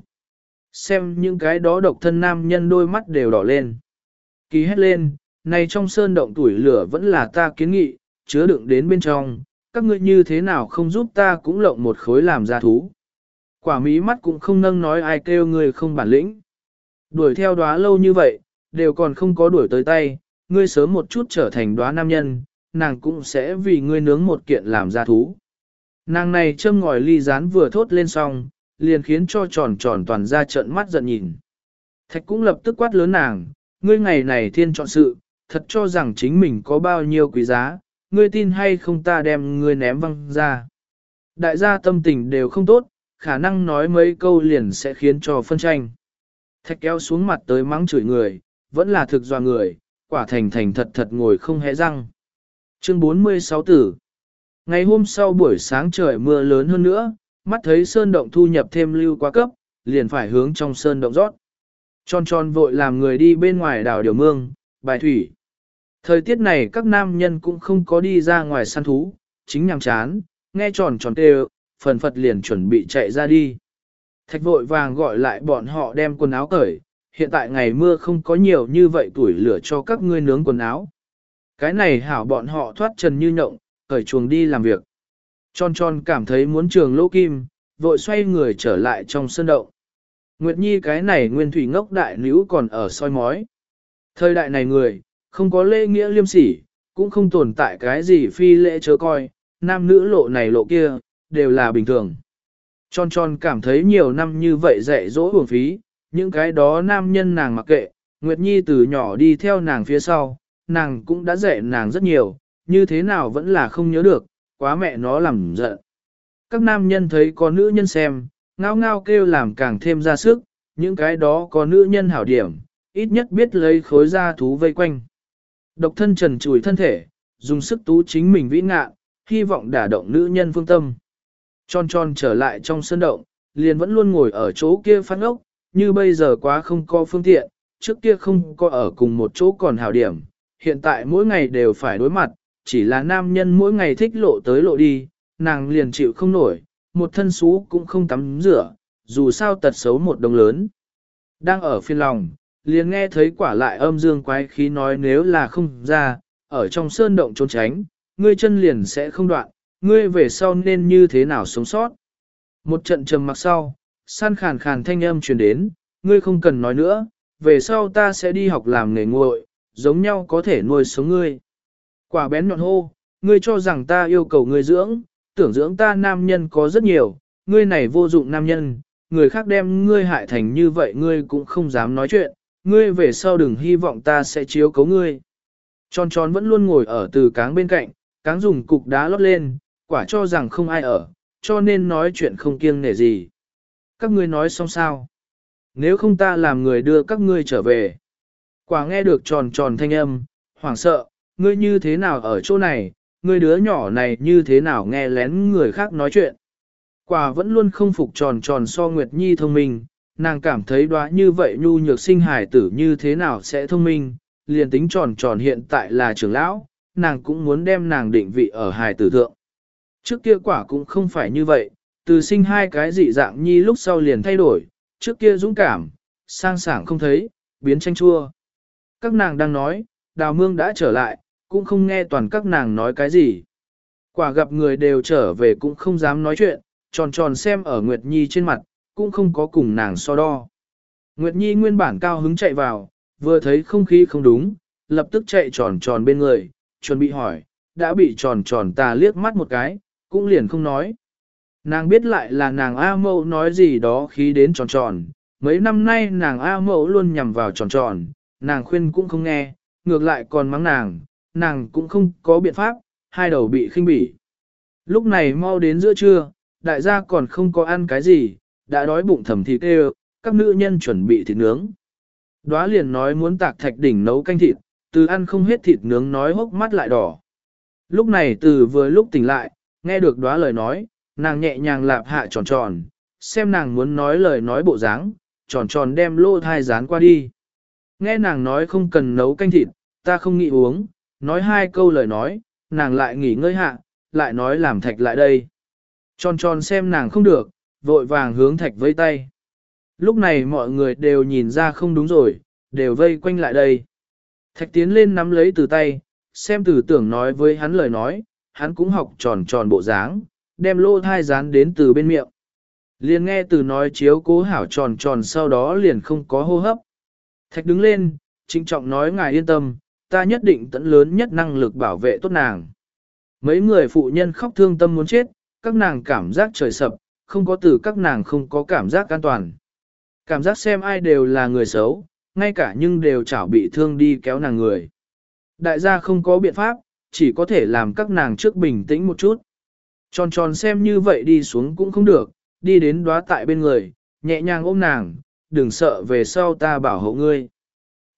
Xem những cái đó độc thân nam nhân đôi mắt đều đỏ lên. Ký hét lên, này trong sơn động tuổi lửa vẫn là ta kiến nghị, chứa đựng đến bên trong, các ngươi như thế nào không giúp ta cũng lộng một khối làm da thú. Quả mí mắt cũng không nâng nói ai kêu người không bản lĩnh. Đuổi theo Đóa lâu như vậy, đều còn không có đuổi tới tay, ngươi sớm một chút trở thành Đóa nam nhân, nàng cũng sẽ vì ngươi nướng một kiện làm da thú. Nàng này châm ngòi ly rán vừa thốt lên xong, liền khiến cho tròn tròn toàn ra trợn mắt giận nhìn. Thạch cũng lập tức quát lớn nàng, ngươi ngày này thiên chọn sự, thật cho rằng chính mình có bao nhiêu quý giá, ngươi tin hay không ta đem ngươi ném văng ra. Đại gia tâm tình đều không tốt, khả năng nói mấy câu liền sẽ khiến cho phân tranh. Thạch kéo xuống mặt tới mắng chửi người, vẫn là thực doa người, quả thành thành thật thật ngồi không hé răng. Chương bốn mươi sáu tử. Ngày hôm sau buổi sáng trời mưa lớn hơn nữa, mắt thấy sơn động thu nhập thêm lưu quá cấp, liền phải hướng trong sơn động rót. Tròn tròn vội làm người đi bên ngoài đảo điều mương, bài thủy. Thời tiết này các nam nhân cũng không có đi ra ngoài săn thú, chính nhằm chán, nghe tròn tròn kêu, phần phật liền chuẩn bị chạy ra đi. Thạch vội vàng gọi lại bọn họ đem quần áo cởi, hiện tại ngày mưa không có nhiều như vậy tuổi lửa cho các ngươi nướng quần áo. Cái này hảo bọn họ thoát trần như nhộng, cởi chuồng đi làm việc. Tròn tròn cảm thấy muốn trường lỗ kim, vội xoay người trở lại trong sân động. Nguyệt Nhi cái này nguyên thủy ngốc đại nữ còn ở soi mói. Thời đại này người, không có lễ nghĩa liêm sỉ, cũng không tồn tại cái gì phi lễ chớ coi, nam nữ lộ này lộ kia, đều là bình thường. Tròn tròn cảm thấy nhiều năm như vậy dạy dỗ uổng phí, những cái đó nam nhân nàng mặc kệ, Nguyệt Nhi từ nhỏ đi theo nàng phía sau, nàng cũng đã dạy nàng rất nhiều, như thế nào vẫn là không nhớ được, quá mẹ nó làm giận. Các nam nhân thấy có nữ nhân xem, ngao ngao kêu làm càng thêm ra sức, những cái đó có nữ nhân hảo điểm, ít nhất biết lấy khối da thú vây quanh. Độc thân trần chùi thân thể, dùng sức tú chính mình vĩ ngạ, hy vọng đả động nữ nhân phương tâm. Tròn tròn trở lại trong sân động, liền vẫn luôn ngồi ở chỗ kia phát ốc, như bây giờ quá không có phương tiện, trước kia không có ở cùng một chỗ còn hảo điểm, hiện tại mỗi ngày đều phải đối mặt, chỉ là nam nhân mỗi ngày thích lộ tới lộ đi, nàng liền chịu không nổi, một thân xú cũng không tắm rửa, dù sao tật xấu một đồng lớn. Đang ở phiên lòng, liền nghe thấy quả lại âm dương quái khí nói nếu là không ra, ở trong sơn động trốn tránh, ngươi chân liền sẽ không đoạn, ngươi về sau nên như thế nào sống sót. Một trận trầm mặc sau, san khàn khàn thanh âm truyền đến, ngươi không cần nói nữa, về sau ta sẽ đi học làm nghề nguội, giống nhau có thể nuôi sống ngươi. Quả bén nhọn hô, ngươi cho rằng ta yêu cầu ngươi dưỡng, tưởng dưỡng ta nam nhân có rất nhiều, ngươi này vô dụng nam nhân, người khác đem ngươi hại thành như vậy ngươi cũng không dám nói chuyện, ngươi về sau đừng hy vọng ta sẽ chiếu cấu ngươi. Tròn tròn vẫn luôn ngồi ở từ cáng bên cạnh, cáng dùng cục đá lót lên, quả cho rằng không ai ở, cho nên nói chuyện không kiêng nể gì. Các ngươi nói xong sao? Nếu không ta làm người đưa các ngươi trở về. Quả nghe được tròn tròn thanh âm, hoảng sợ, ngươi như thế nào ở chỗ này, ngươi đứa nhỏ này như thế nào nghe lén người khác nói chuyện. Quả vẫn luôn không phục tròn tròn so Nguyệt Nhi thông minh, nàng cảm thấy đoá như vậy nhu nhược sinh hài tử như thế nào sẽ thông minh, liền tính tròn tròn hiện tại là trưởng lão, nàng cũng muốn đem nàng định vị ở hài tử thượng. Trước kia quả cũng không phải như vậy, từ sinh hai cái dị dạng nhi lúc sau liền thay đổi, trước kia dũng cảm, sang sảng không thấy, biến tranh chua. Các nàng đang nói, đào mương đã trở lại, cũng không nghe toàn các nàng nói cái gì. Quả gặp người đều trở về cũng không dám nói chuyện, tròn tròn xem ở Nguyệt Nhi trên mặt, cũng không có cùng nàng so đo. Nguyệt Nhi nguyên bản cao hứng chạy vào, vừa thấy không khí không đúng, lập tức chạy tròn tròn bên người, chuẩn bị hỏi, đã bị tròn tròn tà liếc mắt một cái, cũng liền không nói. Nàng biết lại là nàng A Mẫu nói gì đó khí đến tròn tròn, mấy năm nay nàng A Mẫu luôn nhằm vào tròn tròn, nàng khuyên cũng không nghe, ngược lại còn mắng nàng, nàng cũng không có biện pháp, hai đầu bị khinh bỉ. Lúc này mau đến giữa trưa, đại gia còn không có ăn cái gì, đã đói bụng thầm thịt kêu, các nữ nhân chuẩn bị thịt nướng. Đóa liền nói muốn tạc thạch đỉnh nấu canh thịt, từ ăn không hết thịt nướng nói hốc mắt lại đỏ. Lúc này từ vừa lúc tỉnh lại, nghe được Đóa lời nói, nàng nhẹ nhàng lạp hạ tròn tròn, xem nàng muốn nói lời nói bộ dáng, tròn tròn đem lô thai dán qua đi. Nghe nàng nói không cần nấu canh thịt, ta không nghĩ uống, nói hai câu lời nói, nàng lại nghỉ ngơi hạ, lại nói làm thạch lại đây. Tròn tròn xem nàng không được, vội vàng hướng thạch vây tay. Lúc này mọi người đều nhìn ra không đúng rồi, đều vây quanh lại đây. Thạch tiến lên nắm lấy từ tay, xem từ tưởng nói với hắn lời nói, hắn cũng học tròn tròn bộ dáng, đem lô thai dán đến từ bên miệng. Liền nghe từ nói chiếu cố hảo tròn tròn sau đó liền không có hô hấp. Thạch đứng lên, trịnh trọng nói ngài yên tâm, ta nhất định tận lớn nhất năng lực bảo vệ tốt nàng. Mấy người phụ nhân khóc thương tâm muốn chết, các nàng cảm giác trời sập, không có từ các nàng không có cảm giác an toàn. Cảm giác xem ai đều là người xấu, ngay cả nhưng đều chảo bị thương đi kéo nàng người. Đại gia không có biện pháp, chỉ có thể làm các nàng trước bình tĩnh một chút. Tròn tròn xem như vậy đi xuống cũng không được, đi đến Đóa tại bên người, nhẹ nhàng ôm nàng, đừng sợ về sau ta bảo hộ ngươi.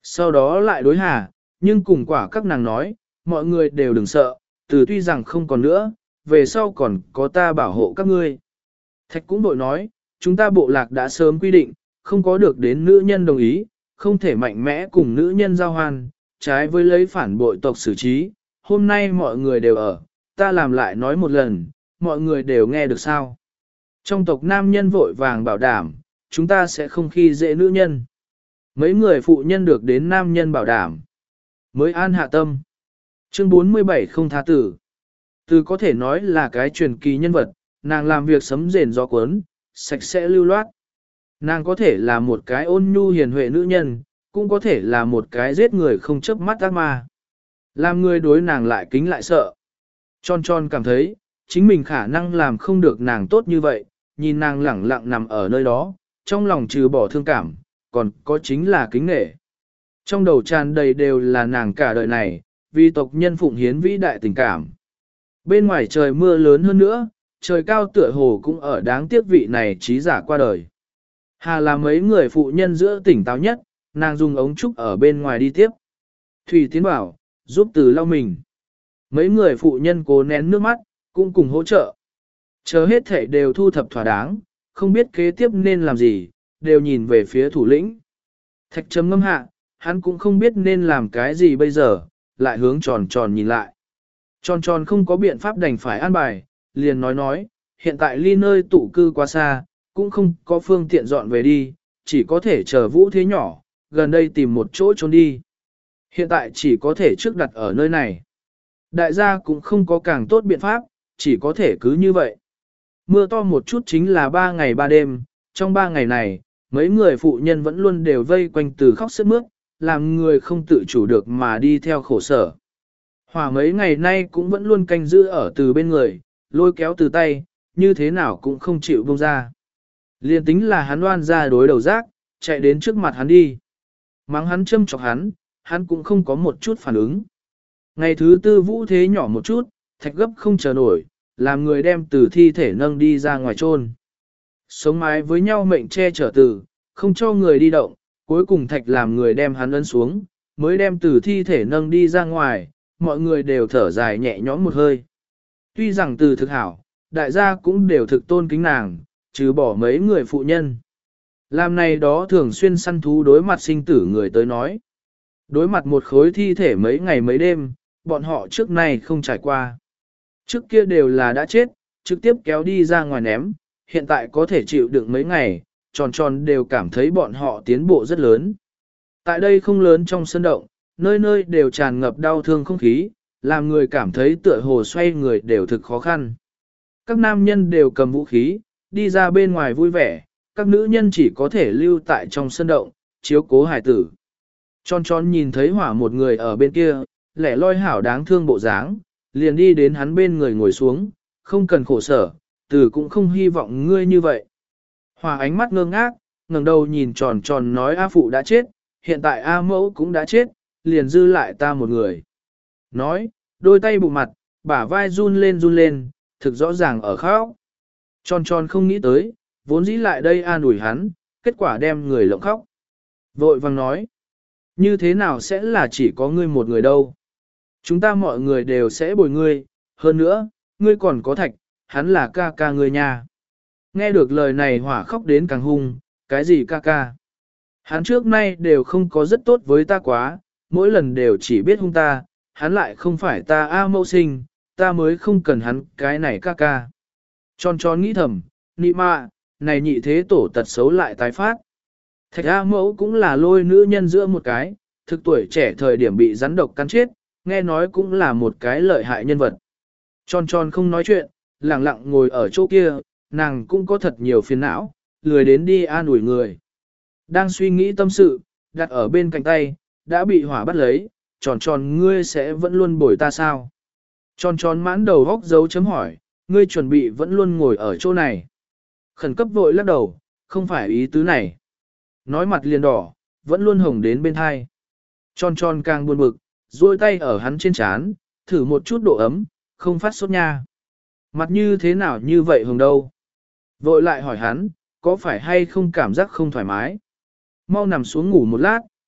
Sau đó lại đối hà, nhưng cùng quả các nàng nói, mọi người đều đừng sợ, từ tuy rằng không còn nữa, về sau còn có ta bảo hộ các ngươi. Thạch cũng bội nói, chúng ta bộ lạc đã sớm quy định, không có được đến nữ nhân đồng ý, không thể mạnh mẽ cùng nữ nhân giao hoan, trái với lấy phản bội tộc xử trí, hôm nay mọi người đều ở, ta làm lại nói một lần, mọi người đều nghe được sao. Trong tộc nam nhân vội vàng bảo đảm, chúng ta sẽ không khi dễ nữ nhân. Mấy người phụ nhân được đến nam nhân bảo đảm, mới an hạ tâm. Chương bốn mươi bảy không tha tử. Từ có thể nói là cái truyền kỳ nhân vật, nàng làm việc sấm rền gió cuốn, sạch sẽ lưu loát. Nàng có thể là một cái ôn nhu hiền huệ nữ nhân, cũng có thể là một cái giết người không chớp mắt ác ma. Làm người đối nàng lại kính lại sợ. Tròn tròn cảm thấy, chính mình khả năng làm không được nàng tốt như vậy, nhìn nàng lẳng lặng nằm ở nơi đó, trong lòng trừ bỏ thương cảm, còn có chính là kính nể. Trong đầu tràn đầy đều là nàng cả đời này, vì tộc nhân phụng hiến vĩ đại tình cảm. Bên ngoài trời mưa lớn hơn nữa, trời cao tựa hồ cũng ở đáng tiếc vị này trí giả qua đời. Hà là mấy người phụ nhân giữa tỉnh táo nhất, nàng dùng ống trúc ở bên ngoài đi tiếp. Thủy Tiến bảo, giúp từ lau mình. Mấy người phụ nhân cố nén nước mắt, cũng cùng hỗ trợ. Chờ hết thể đều thu thập thỏa đáng, không biết kế tiếp nên làm gì, đều nhìn về phía thủ lĩnh. Thạch chấm ngâm hạ, hắn cũng không biết nên làm cái gì bây giờ, lại hướng tròn tròn nhìn lại. Tròn tròn không có biện pháp đành phải an bài, liền nói nói, hiện tại ly nơi tụ cư quá xa, cũng không có phương tiện dọn về đi, chỉ có thể chờ vũ thế nhỏ, gần đây tìm một chỗ trốn đi. Hiện tại chỉ có thể trước đặt ở nơi này. Đại gia cũng không có càng tốt biện pháp, chỉ có thể cứ như vậy. Mưa to một chút chính là ba ngày ba đêm, trong ba ngày này, mấy người phụ nhân vẫn luôn đều vây quanh từ khóc sướt mướt, làm người không tự chủ được mà đi theo khổ sở. Hỏa mấy ngày nay cũng vẫn luôn canh giữ ở từ bên người, lôi kéo từ tay, như thế nào cũng không chịu buông ra. Liên tính là hắn đoan ra đối đầu rác, chạy đến trước mặt hắn đi. Mắng hắn châm chọc hắn, hắn cũng không có một chút phản ứng. Ngày thứ tư vũ thế nhỏ một chút, thạch gấp không chờ nổi, làm người đem từ thi thể nâng đi ra ngoài chôn. Sống mái với nhau mệnh che chở từ, không cho người đi động, cuối cùng thạch làm người đem hắn ấn xuống, mới đem từ thi thể nâng đi ra ngoài, mọi người đều thở dài nhẹ nhõm một hơi. Tuy rằng từ thực hảo, đại gia cũng đều thực tôn kính nàng, trừ bỏ mấy người phụ nhân. Làm này đó thường xuyên săn thú đối mặt sinh tử người tới nói. Đối mặt một khối thi thể mấy ngày mấy đêm, bọn họ trước nay không trải qua. Trước kia đều là đã chết, trực tiếp kéo đi ra ngoài ném, hiện tại có thể chịu đựng mấy ngày, tròn tròn đều cảm thấy bọn họ tiến bộ rất lớn. Tại đây không lớn trong sân động, nơi nơi đều tràn ngập đau thương không khí, làm người cảm thấy tựa hồ xoay người đều thực khó khăn. Các nam nhân đều cầm vũ khí, đi ra bên ngoài vui vẻ, các nữ nhân chỉ có thể lưu tại trong sân động, chiếu cố hải tử. Tròn tròn nhìn thấy hỏa một người ở bên kia, lẻ loi hảo đáng thương bộ dáng, liền đi đến hắn bên người ngồi xuống, không cần khổ sở, từ cũng không hy vọng ngươi như vậy. Hỏa ánh mắt ngơ ngác, ngẩng đầu nhìn tròn tròn nói A phụ đã chết, hiện tại A mẫu cũng đã chết, liền dư lại ta một người. Nói, đôi tay bụng mặt, bả vai run lên run lên, thực rõ ràng ở khóc. Tròn tròn không nghĩ tới, vốn dĩ lại đây an ủi hắn, kết quả đem người lộng khóc. Vội vàng nói, như thế nào sẽ là chỉ có ngươi một người đâu. Chúng ta mọi người đều sẽ bồi ngươi, hơn nữa, ngươi còn có thạch, hắn là ca ca ngươi nha. Nghe được lời này hỏa khóc đến càng hung, cái gì ca ca. Hắn trước nay đều không có rất tốt với ta quá, mỗi lần đều chỉ biết hung ta, hắn lại không phải ta A mẫu sinh, ta mới không cần hắn cái này ca ca. Tròn tròn nghĩ thầm, nị mạ, này nhị thế tổ tật xấu lại tái phát. Thạch A mẫu cũng là lôi nữ nhân giữa một cái, thực tuổi trẻ thời điểm bị rắn độc cắn chết, nghe nói cũng là một cái lợi hại nhân vật. Tròn tròn không nói chuyện, lặng lặng ngồi ở chỗ kia, nàng cũng có thật nhiều phiền não, lười đến đi an ủi người. Đang suy nghĩ tâm sự, đặt ở bên cạnh tay, đã bị hỏa bắt lấy, tròn tròn ngươi sẽ vẫn luôn bồi ta sao? Tròn tròn mãn đầu góc dấu chấm hỏi, ngươi chuẩn bị vẫn luôn ngồi ở chỗ này. Khẩn cấp vội lắc đầu, không phải ý tứ này. Nói mặt liền đỏ, vẫn luôn hồng đến bên hai. Tròn tròn càng buồn bực, duỗi tay ở hắn trên trán, thử một chút độ ấm, không phát sốt nha. Mặt như thế nào như vậy hồng đâu? Vội lại hỏi hắn, có phải hay không cảm giác không thoải mái? Mau nằm xuống ngủ một lát,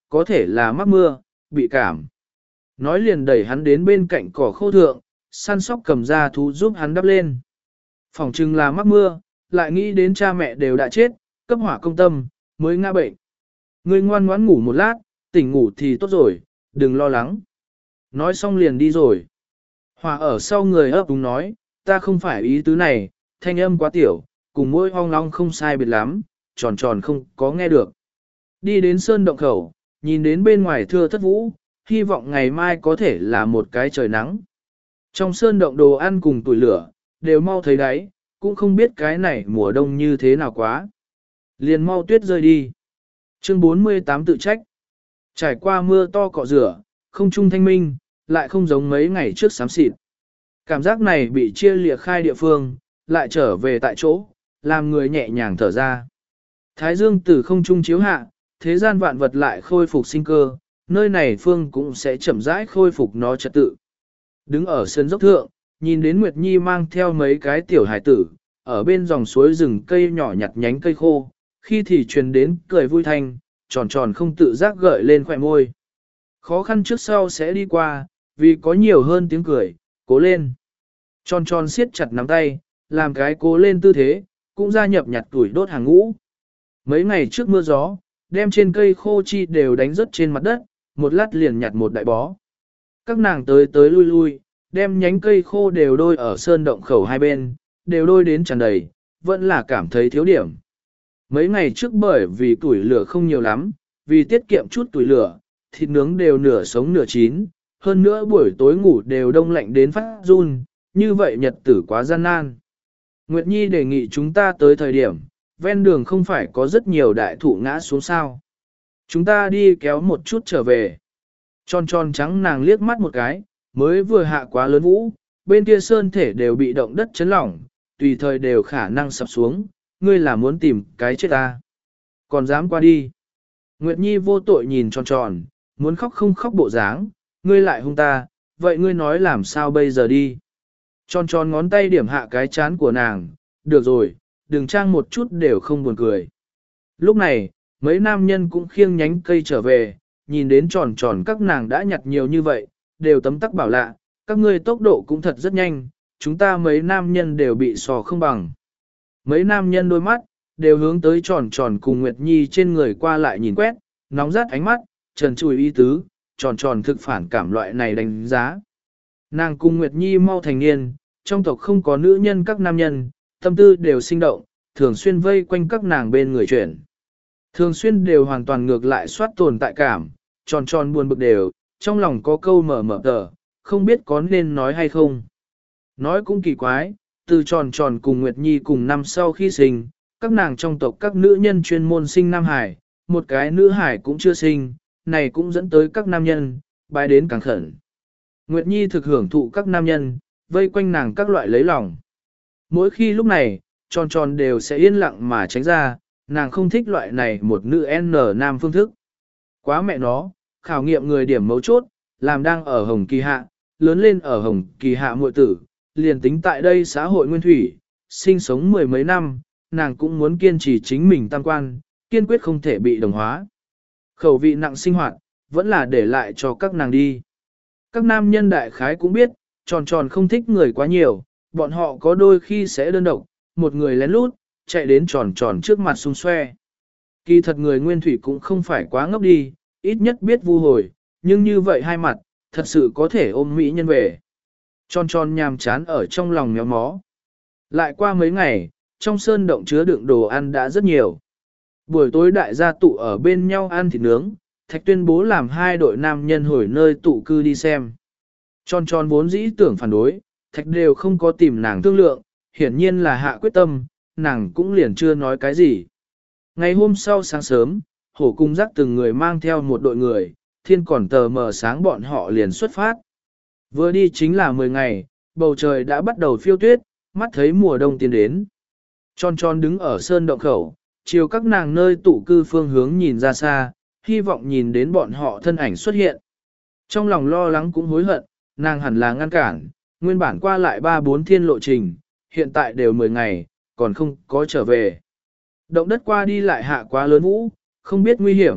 có thể là mắc mưa, bị cảm. Nói liền đẩy hắn đến bên cạnh cỏ khô thượng, săn sóc cầm ra thú giúp hắn đắp lên. Phòng trưng là mắc mưa, lại nghĩ đến cha mẹ đều đã chết, cấp hỏa công tâm, mới ngã bệnh. Ngươi ngoan ngoãn ngủ một lát, tỉnh ngủ thì tốt rồi, đừng lo lắng. Nói xong liền đi rồi. Hỏa ở sau người ấp đúng nói, ta không phải ý tứ này, thanh âm quá tiểu, cùng môi hoang long không sai biệt lắm, tròn tròn không có nghe được. Đi đến sơn động khẩu, nhìn đến bên ngoài thưa thất vũ, hy vọng ngày mai có thể là một cái trời nắng. Trong sơn động đồ ăn cùng tuổi lửa, đều mau thấy đáy, cũng không biết cái này mùa đông như thế nào quá. Liền mau tuyết rơi đi. Chương bốn mươi tám tự trách. Trải qua mưa to cọ rửa, không trung thanh minh, lại không giống mấy ngày trước xám xịt. Cảm giác này bị chia lìa khai địa phương, lại trở về tại chỗ, làm người nhẹ nhàng thở ra. Thái dương từ không trung chiếu hạ, thế gian vạn vật lại khôi phục sinh cơ, nơi này phương cũng sẽ chậm rãi khôi phục nó trật tự. Đứng ở sân dốc thượng, nhìn đến Nguyệt Nhi mang theo mấy cái tiểu hải tử, ở bên dòng suối rừng cây nhỏ nhặt nhánh cây khô, khi thì truyền đến cười vui thanh, tròn tròn không tự giác gợi lên khỏe môi. Khó khăn trước sau sẽ đi qua, vì có nhiều hơn tiếng cười, cố lên. Tròn tròn siết chặt nắm tay, làm cái cố lên tư thế, cũng gia nhập nhặt tuổi đốt hàng ngũ. Mấy ngày trước mưa gió, đem trên cây khô chi đều đánh rớt trên mặt đất, một lát liền nhặt một đại bó. Các nàng tới tới lui lui, đem nhánh cây khô đều đôi ở sơn động khẩu hai bên, đều đôi đến tràn đầy, vẫn là cảm thấy thiếu điểm. Mấy ngày trước bởi vì tuổi lửa không nhiều lắm, vì tiết kiệm chút tuổi lửa, thịt nướng đều nửa sống nửa chín, hơn nữa buổi tối ngủ đều đông lạnh đến phát run, như vậy nhật tử quá gian nan. Nguyệt Nhi đề nghị chúng ta tới thời điểm, ven đường không phải có rất nhiều đại thụ ngã xuống sao. Chúng ta đi kéo một chút trở về. Tròn tròn trắng nàng liếc mắt một cái, mới vừa hạ quá lớn vũ, bên kia sơn thể đều bị động đất chấn lỏng, tùy thời đều khả năng sập xuống, ngươi là muốn tìm cái chết ta. Còn dám qua đi. Nguyệt Nhi vô tội nhìn tròn tròn, muốn khóc không khóc bộ dáng, ngươi lại hung ta, vậy ngươi nói làm sao bây giờ đi. Tròn tròn ngón tay điểm hạ cái chán của nàng, được rồi, đừng trang một chút đều không buồn cười. Lúc này, mấy nam nhân cũng khiêng nhánh cây trở về, nhìn đến tròn tròn các nàng đã nhặt nhiều như vậy, đều tấm tắc bảo lạ, các ngươi tốc độ cũng thật rất nhanh, chúng ta mấy nam nhân đều bị sò không bằng. Mấy nam nhân đôi mắt, đều hướng tới tròn tròn cùng Nguyệt Nhi trên người qua lại nhìn quét, nóng rát ánh mắt, trần chùi ý tứ, tròn tròn thực phản cảm loại này đánh giá. Nàng cùng Nguyệt Nhi mau thành niên, trong tộc không có nữ nhân các nam nhân, tâm tư đều sinh động, thường xuyên vây quanh các nàng bên người chuyển. Thường xuyên đều hoàn toàn ngược lại soát tồn tại cảm, tròn tròn buồn bực đều, trong lòng có câu mở mở tờ, không biết có nên nói hay không. Nói cũng kỳ quái, từ tròn tròn cùng Nguyệt Nhi cùng năm sau khi sinh, các nàng trong tộc các nữ nhân chuyên môn sinh nam hải, một cái nữ hải cũng chưa sinh, này cũng dẫn tới các nam nhân, bái đến càng khẩn. Nguyệt Nhi thực hưởng thụ các nam nhân, vây quanh nàng các loại lấy lòng. Mỗi khi lúc này, tròn tròn đều sẽ yên lặng mà tránh ra, nàng không thích loại này một nữ N nam phương thức. Quá mẹ nó, khảo nghiệm người điểm mấu chốt, làm đang ở Hồng Kỳ Hạ, lớn lên ở Hồng Kỳ Hạ muội tử, liền tính tại đây xã hội nguyên thủy, sinh sống mười mấy năm, nàng cũng muốn kiên trì chính mình tam quan, kiên quyết không thể bị đồng hóa. Khẩu vị nặng sinh hoạt, vẫn là để lại cho các nàng đi. Các nam nhân đại khái cũng biết, tròn tròn không thích người quá nhiều, bọn họ có đôi khi sẽ đơn độc, một người lén lút, chạy đến tròn tròn trước mặt xung xoe. Kỳ thật người nguyên thủy cũng không phải quá ngốc đi, ít nhất biết vu hồi, nhưng như vậy hai mặt, thật sự có thể ôm mỹ nhân về. Tròn tròn nhàm chán ở trong lòng méo mó. Lại qua mấy ngày, trong sơn động chứa đựng đồ ăn đã rất nhiều. Buổi tối đại gia tụ ở bên nhau ăn thịt nướng, Thạch tuyên bố làm hai đội nam nhân hồi nơi tụ cư đi xem. Tròn tròn vốn dĩ tưởng phản đối, Thạch đều không có tìm nàng thương lượng, hiển nhiên là hạ quyết tâm, nàng cũng liền chưa nói cái gì. Ngày hôm sau sáng sớm, hổ cung giác từng người mang theo một đội người, thiên còn tờ mờ sáng bọn họ liền xuất phát. Vừa đi chính là mười ngày, bầu trời đã bắt đầu phiêu tuyết, mắt thấy mùa đông tiến đến. Tròn tròn đứng ở sơn động khẩu, chiều các nàng nơi tụ cư phương hướng nhìn ra xa, hy vọng nhìn đến bọn họ thân ảnh xuất hiện. Trong lòng lo lắng cũng hối hận, nàng hẳn là ngăn cản, nguyên bản qua lại ba bốn thiên lộ trình, hiện tại đều mười ngày, còn không có trở về. Động đất qua đi lại hạ quá lớn vũ, không biết nguy hiểm,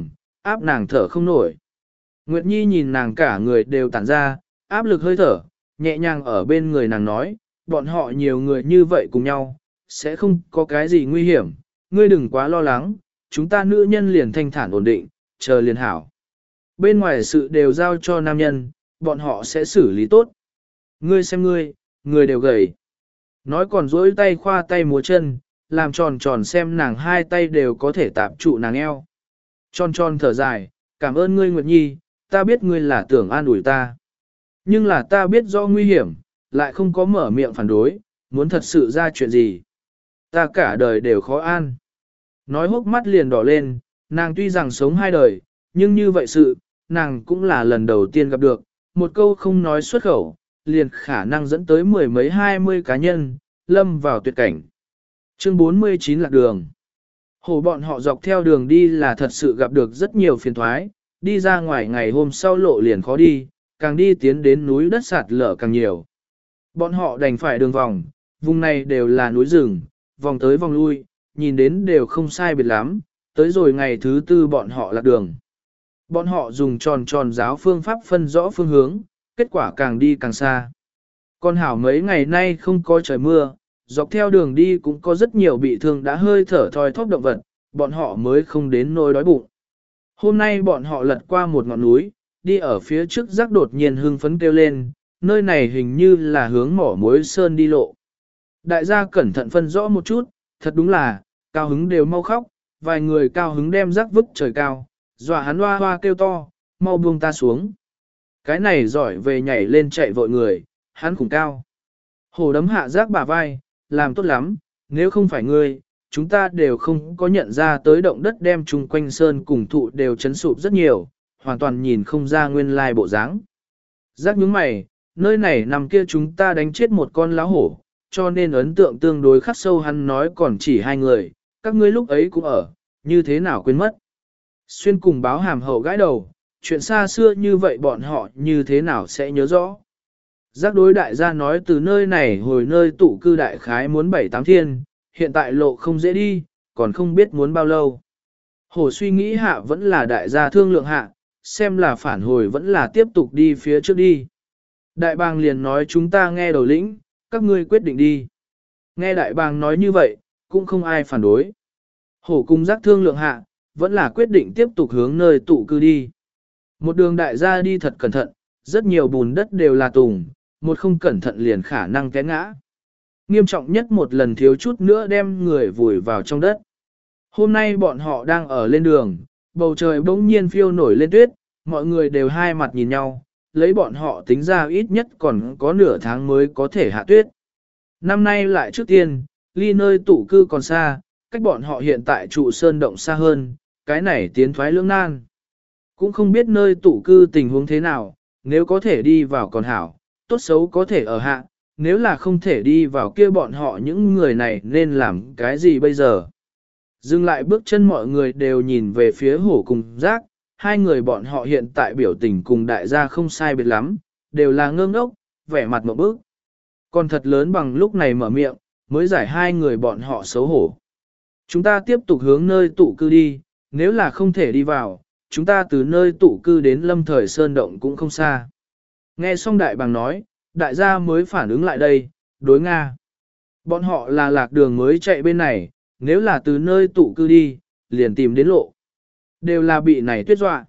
áp nàng thở không nổi. Nguyệt Nhi nhìn nàng cả người đều tản ra, áp lực hơi thở, nhẹ nhàng ở bên người nàng nói, bọn họ nhiều người như vậy cùng nhau, sẽ không có cái gì nguy hiểm, ngươi đừng quá lo lắng, chúng ta nữ nhân liền thanh thản ổn định, chờ liền hảo. Bên ngoài sự đều giao cho nam nhân, bọn họ sẽ xử lý tốt. Ngươi xem ngươi, người đều gầy. Nói còn duỗi tay khoa tay múa chân, làm tròn tròn xem nàng hai tay đều có thể tạp trụ nàng eo. Tròn tròn thở dài, cảm ơn ngươi Nguyệt Nhi, ta biết ngươi là tưởng an ủi ta. Nhưng là ta biết do nguy hiểm, lại không có mở miệng phản đối, muốn thật sự ra chuyện gì. Ta cả đời đều khó an. Nói hốc mắt liền đỏ lên, nàng tuy rằng sống hai đời, nhưng như vậy sự, nàng cũng là lần đầu tiên gặp được, một câu không nói xuất khẩu, liền khả năng dẫn tới mười mấy hai mươi cá nhân, lâm vào tuyệt cảnh. Chương bốn mươi chín lạc đường. Hồ bọn họ dọc theo đường đi là thật sự gặp được rất nhiều phiền thoái, đi ra ngoài ngày hôm sau lộ liền khó đi, càng đi tiến đến núi đất sạt lở càng nhiều. Bọn họ đành phải đường vòng, vùng này đều là núi rừng, vòng tới vòng lui, nhìn đến đều không sai biệt lắm, tới rồi ngày thứ tư bọn họ lạc đường. Bọn họ dùng tròn tròn giáo phương pháp phân rõ phương hướng, kết quả càng đi càng xa. Con hảo mấy ngày nay không có trời mưa, dọc theo đường đi cũng có rất nhiều bị thương đã hơi thở thoi thóp động vật, bọn họ mới không đến nỗi đói bụng. Hôm nay bọn họ lật qua một ngọn núi, đi ở phía trước rắc đột nhiên hưng phấn kêu lên, nơi này hình như là hướng mỏ muối sơn đi lộ. Đại gia cẩn thận phân rõ một chút, thật đúng là, cao hứng đều mau khóc, vài người cao hứng đem rắc vứt trời cao, dọa hắn hoa hoa kêu to, mau buông ta xuống. Cái này giỏi về nhảy lên chạy vội người, hắn khủng cao. Hồ đấm hạ rác bả vai, làm tốt lắm, nếu không phải ngươi, chúng ta đều không có nhận ra tới động đất đem chung quanh sơn cùng thụ đều chấn sụp rất nhiều, hoàn toàn nhìn không ra nguyên lai bộ dáng. Giác nhướng mày, nơi này nằm kia chúng ta đánh chết một con lão hổ, cho nên ấn tượng tương đối khắc sâu hắn nói còn chỉ hai người, các ngươi lúc ấy cũng ở, như thế nào quên mất. Xuyên cùng báo hàm hậu gãi đầu, chuyện xa xưa như vậy bọn họ như thế nào sẽ nhớ rõ. Giác đối đại gia nói từ nơi này hồi nơi tụ cư đại khái muốn bảy tám thiên, hiện tại lộ không dễ đi, còn không biết muốn bao lâu. Hồ suy nghĩ hạ vẫn là đại gia thương lượng hạ, xem là phản hồi vẫn là tiếp tục đi phía trước đi. Đại bàng liền nói chúng ta nghe đầu lĩnh, các ngươi quyết định đi. Nghe đại bàng nói như vậy, cũng không ai phản đối. Hổ cung giác thương lượng hạ, vẫn là quyết định tiếp tục hướng nơi tụ cư đi. Một đường đại gia đi thật cẩn thận, rất nhiều bùn đất đều là tùng, một không cẩn thận liền khả năng té ngã. Nghiêm trọng nhất một lần thiếu chút nữa đem người vùi vào trong đất. Hôm nay bọn họ đang ở lên đường, bầu trời bỗng nhiên phiêu nổi lên tuyết, mọi người đều hai mặt nhìn nhau, lấy bọn họ tính ra ít nhất còn có nửa tháng mới có thể hạ tuyết. Năm nay lại trước tiên, ly nơi tụ cư còn xa, cách bọn họ hiện tại trụ sơn động xa hơn, cái này tiến thoái lưỡng nan. Cũng không biết nơi tụ cư tình huống thế nào, nếu có thể đi vào còn hảo, tốt xấu có thể ở hạ, nếu là không thể đi vào kia bọn họ những người này nên làm cái gì bây giờ. Dừng lại bước chân mọi người đều nhìn về phía hổ cùng giác, hai người bọn họ hiện tại biểu tình cùng đại gia không sai biệt lắm, đều là ngơ ngốc, vẻ mặt một bước. Còn thật lớn bằng lúc này mở miệng, mới giải hai người bọn họ xấu hổ. Chúng ta tiếp tục hướng nơi tụ cư đi, nếu là không thể đi vào, chúng ta từ nơi tụ cư đến lâm thời sơn động cũng không xa. Nghe xong đại bàng nói, đại gia mới phản ứng lại đây, đối Nga. Bọn họ là lạc đường mới chạy bên này, nếu là từ nơi tụ cư đi, liền tìm đến lộ. Đều là bị này tuyết dọa.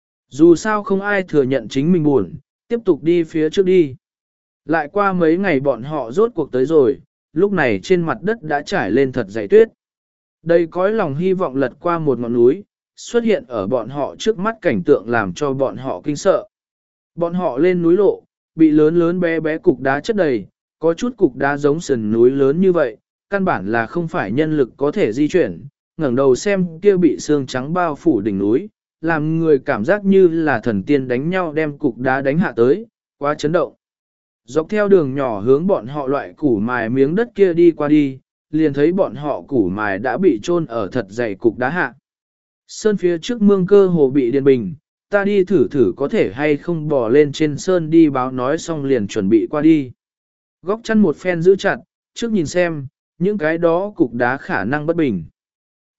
Dù sao không ai thừa nhận chính mình buồn, tiếp tục đi phía trước đi. Lại qua mấy ngày bọn họ rốt cuộc tới rồi, lúc này trên mặt đất đã trải lên thật dày tuyết. Đây cõi lòng hy vọng lật qua một ngọn núi, xuất hiện ở bọn họ trước mắt cảnh tượng làm cho bọn họ kinh sợ. Bọn họ lên núi lộ, bị lớn lớn bé bé cục đá chất đầy, có chút cục đá giống sườn núi lớn như vậy, căn bản là không phải nhân lực có thể di chuyển, ngẩng đầu xem kia bị xương trắng bao phủ đỉnh núi, làm người cảm giác như là thần tiên đánh nhau đem cục đá đánh hạ tới, quá chấn động. Dọc theo đường nhỏ hướng bọn họ loại củ mài miếng đất kia đi qua đi, liền thấy bọn họ củ mài đã bị chôn ở thật dày cục đá hạ. Sơn phía trước mương cơ hồ bị điền bình, ta đi thử thử có thể hay không bò lên trên sơn đi báo nói xong liền chuẩn bị qua đi. Góc chân một phen giữ chặt, trước nhìn xem, những cái đó cục đá khả năng bất bình.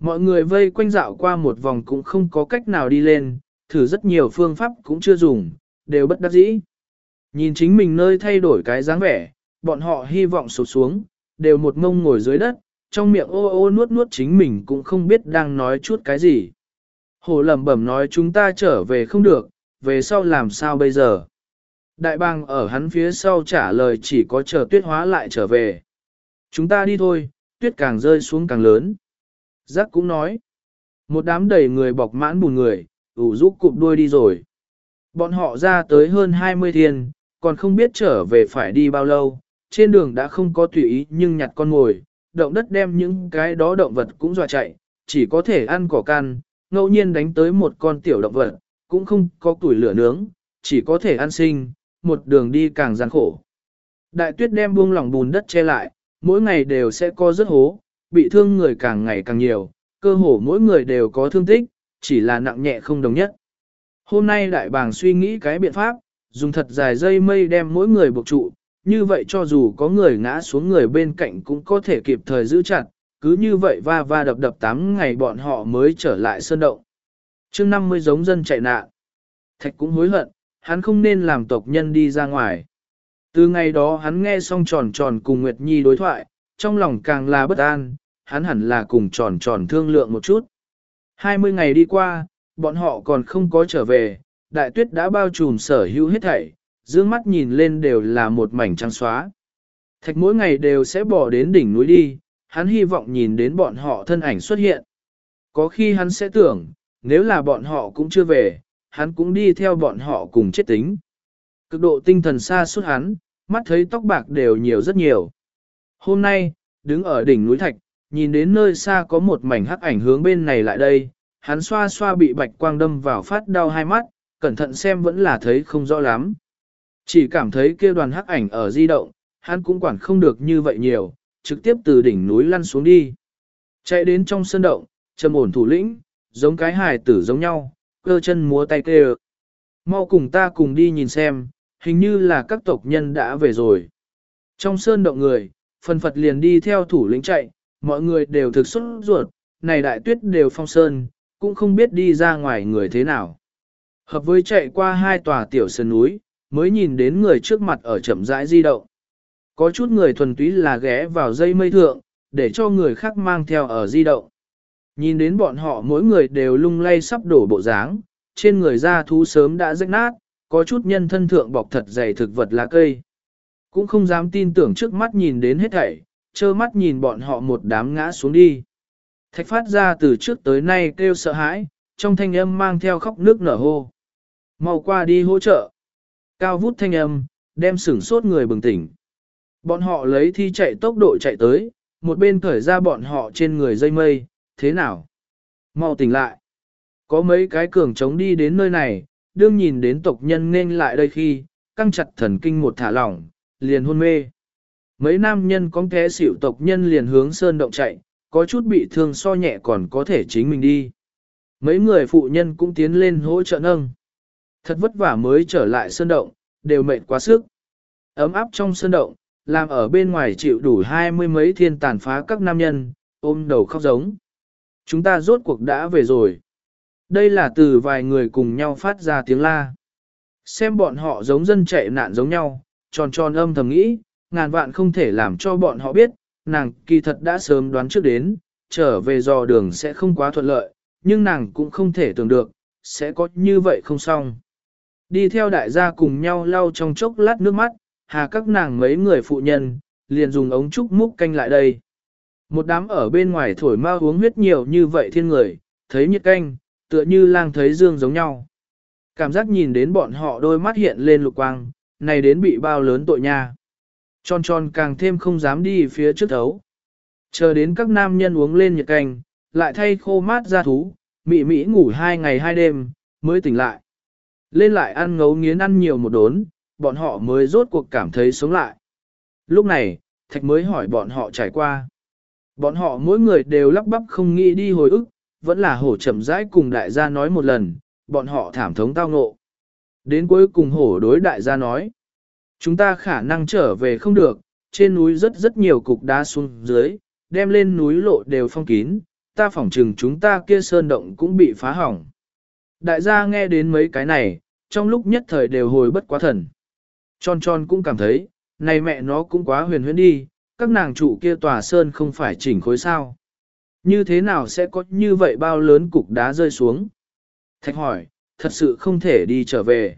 Mọi người vây quanh dạo qua một vòng cũng không có cách nào đi lên, thử rất nhiều phương pháp cũng chưa dùng, đều bất đắc dĩ. Nhìn chính mình nơi thay đổi cái dáng vẻ, bọn họ hy vọng sụp xuống, đều một mông ngồi dưới đất, trong miệng ô ô nuốt nuốt chính mình cũng không biết đang nói chút cái gì. Hổ lẩm bẩm nói chúng ta trở về không được, về sau làm sao bây giờ? Đại bàng ở hắn phía sau trả lời chỉ có chờ tuyết hóa lại trở về. Chúng ta đi thôi, tuyết càng rơi xuống càng lớn. Giác cũng nói. Một đám đầy người bọc mãn bùn người, ủ rũ cụp đuôi đi rồi. Bọn họ ra tới hơn hai mươi thiên, còn không biết trở về phải đi bao lâu. Trên đường đã không có tùy ý nhưng nhặt con ngồi, động đất đem những cái đó động vật cũng dọa chạy, chỉ có thể ăn cỏ can, ngẫu nhiên đánh tới một con tiểu động vật, cũng không có tuổi lửa nướng, chỉ có thể ăn sinh, một đường đi càng gian khổ. Đại tuyết đem buông lỏng bùn đất che lại, mỗi ngày đều sẽ có rất hố, bị thương người càng ngày càng nhiều, cơ hồ mỗi người đều có thương tích, chỉ là nặng nhẹ không đồng nhất. Hôm nay đại bàng suy nghĩ cái biện pháp, dùng thật dài dây mây đem mỗi người buộc trụ, như vậy cho dù có người ngã xuống người bên cạnh cũng có thể kịp thời giữ chặt, cứ như vậy va va đập đập tám ngày bọn họ mới trở lại sơn động. Trước năm mươi giống dân chạy nạn, Thạch cũng hối hận, hắn không nên làm tộc nhân đi ra ngoài. Từ ngày đó hắn nghe xong tròn tròn cùng Nguyệt Nhi đối thoại, trong lòng càng là bất an, hắn hẳn là cùng tròn tròn thương lượng một chút. hai mươi ngày đi qua, bọn họ còn không có trở về, đại tuyết đã bao trùm sở hữu hết thảy, dương mắt nhìn lên đều là một mảnh trắng xóa. Thạch mỗi ngày đều sẽ bỏ đến đỉnh núi đi, hắn hy vọng nhìn đến bọn họ thân ảnh xuất hiện. Có khi hắn sẽ tưởng, nếu là bọn họ cũng chưa về, hắn cũng đi theo bọn họ cùng chết tính. Cực độ tinh thần xa suốt hắn, mắt thấy tóc bạc đều nhiều rất nhiều. Hôm nay, đứng ở đỉnh núi Thạch, nhìn đến nơi xa có một mảnh hắc ảnh hướng bên này lại đây, hắn xoa xoa bị bạch quang đâm vào phát đau hai mắt, cẩn thận xem vẫn là thấy không rõ lắm. Chỉ cảm thấy kia đoàn hắc ảnh ở di động, hắn cũng quản không được như vậy nhiều, trực tiếp từ đỉnh núi lăn xuống đi. Chạy đến trong sơn động, trầm ổn thủ lĩnh, giống cái hài tử giống nhau, cơ chân múa tay kêu. Mau cùng ta cùng đi nhìn xem, hình như là các tộc nhân đã về rồi. Trong sơn động người, phần phật liền đi theo thủ lĩnh chạy, mọi người đều thực xuất ruột, này đại tuyết đều phong sơn, cũng không biết đi ra ngoài người thế nào. Hợp với chạy qua hai tòa tiểu sơn núi, mới nhìn đến người trước mặt ở chậm rãi di động. Có chút người thuần túy là ghé vào dây mây thượng, để cho người khác mang theo ở di động. Nhìn đến bọn họ mỗi người đều lung lay sắp đổ bộ dáng, trên người da thú sớm đã rách nát, có chút nhân thân thượng bọc thật dày thực vật lá cây. Cũng không dám tin tưởng trước mắt nhìn đến hết thảy, trơ mắt nhìn bọn họ một đám ngã xuống đi. Thạch phát ra từ trước tới nay kêu sợ hãi, trong thanh âm mang theo khóc nước nở hô. Mau qua đi hỗ trợ. Cao vút thanh âm, đem sửng sốt người bừng tỉnh. Bọn họ lấy thi chạy tốc độ chạy tới, một bên cởi ra bọn họ trên người dây mây, thế nào? Mau tỉnh lại. Có mấy cái cường trống đi đến nơi này, đương nhìn đến tộc nhân nên lại đây khi, căng chặt thần kinh một thả lỏng, liền hôn mê. Mấy nam nhân có té xỉu tộc nhân liền hướng sơn động chạy, có chút bị thương so nhẹ còn có thể chính mình đi. Mấy người phụ nhân cũng tiến lên hỗ trợ nâng. Thật vất vả mới trở lại sơn động, đều mệt quá sức. Ấm áp trong sơn động, làm ở bên ngoài chịu đủ hai mươi mấy thiên tàn phá các nam nhân, ôm đầu khóc giống. Chúng ta rốt cuộc đã về rồi. Đây là từ vài người cùng nhau phát ra tiếng la. Xem bọn họ giống dân chạy nạn giống nhau, tròn tròn âm thầm nghĩ, ngàn vạn không thể làm cho bọn họ biết, nàng kỳ thật đã sớm đoán trước đến, trở về dò đường sẽ không quá thuận lợi, nhưng nàng cũng không thể tưởng được, sẽ có như vậy không xong. Đi theo đại gia cùng nhau lau trong chốc lát nước mắt, hà các nàng mấy người phụ nhân, liền dùng ống trúc múc canh lại đây. Một đám ở bên ngoài thổi ma uống huyết nhiều như vậy thiên người, thấy nhiệt canh, tựa như lang thấy dương giống nhau. Cảm giác nhìn đến bọn họ đôi mắt hiện lên lục quang, này đến bị bao lớn tội nha. Tròn tròn càng thêm không dám đi phía trước thấu. Chờ đến các nam nhân uống lên nhiệt canh, lại thay khô mát ra thú, mị mị ngủ hai ngày hai đêm, mới tỉnh lại. Lên lại ăn ngấu nghiến ăn nhiều một đốn, bọn họ mới rốt cuộc cảm thấy sống lại. Lúc này, Thạch mới hỏi bọn họ trải qua. Bọn họ mỗi người đều lắp bắp không nghĩ đi hồi ức, vẫn là hổ chậm rãi cùng đại gia nói một lần, bọn họ thảm thống tao ngộ. Đến cuối cùng hổ đối đại gia nói, chúng ta khả năng trở về không được, trên núi rất rất nhiều cục đá xuống dưới, đem lên núi lộ đều phong kín, ta phỏng chừng chúng ta kia sơn động cũng bị phá hỏng. Đại gia nghe đến mấy cái này, trong lúc nhất thời đều hồi bất quá thần. Tròn tròn cũng cảm thấy, này mẹ nó cũng quá huyền huyễn đi, các nàng chủ kia tòa sơn không phải chỉnh khối sao. Như thế nào sẽ có như vậy bao lớn cục đá rơi xuống? Thạch hỏi, thật sự không thể đi trở về.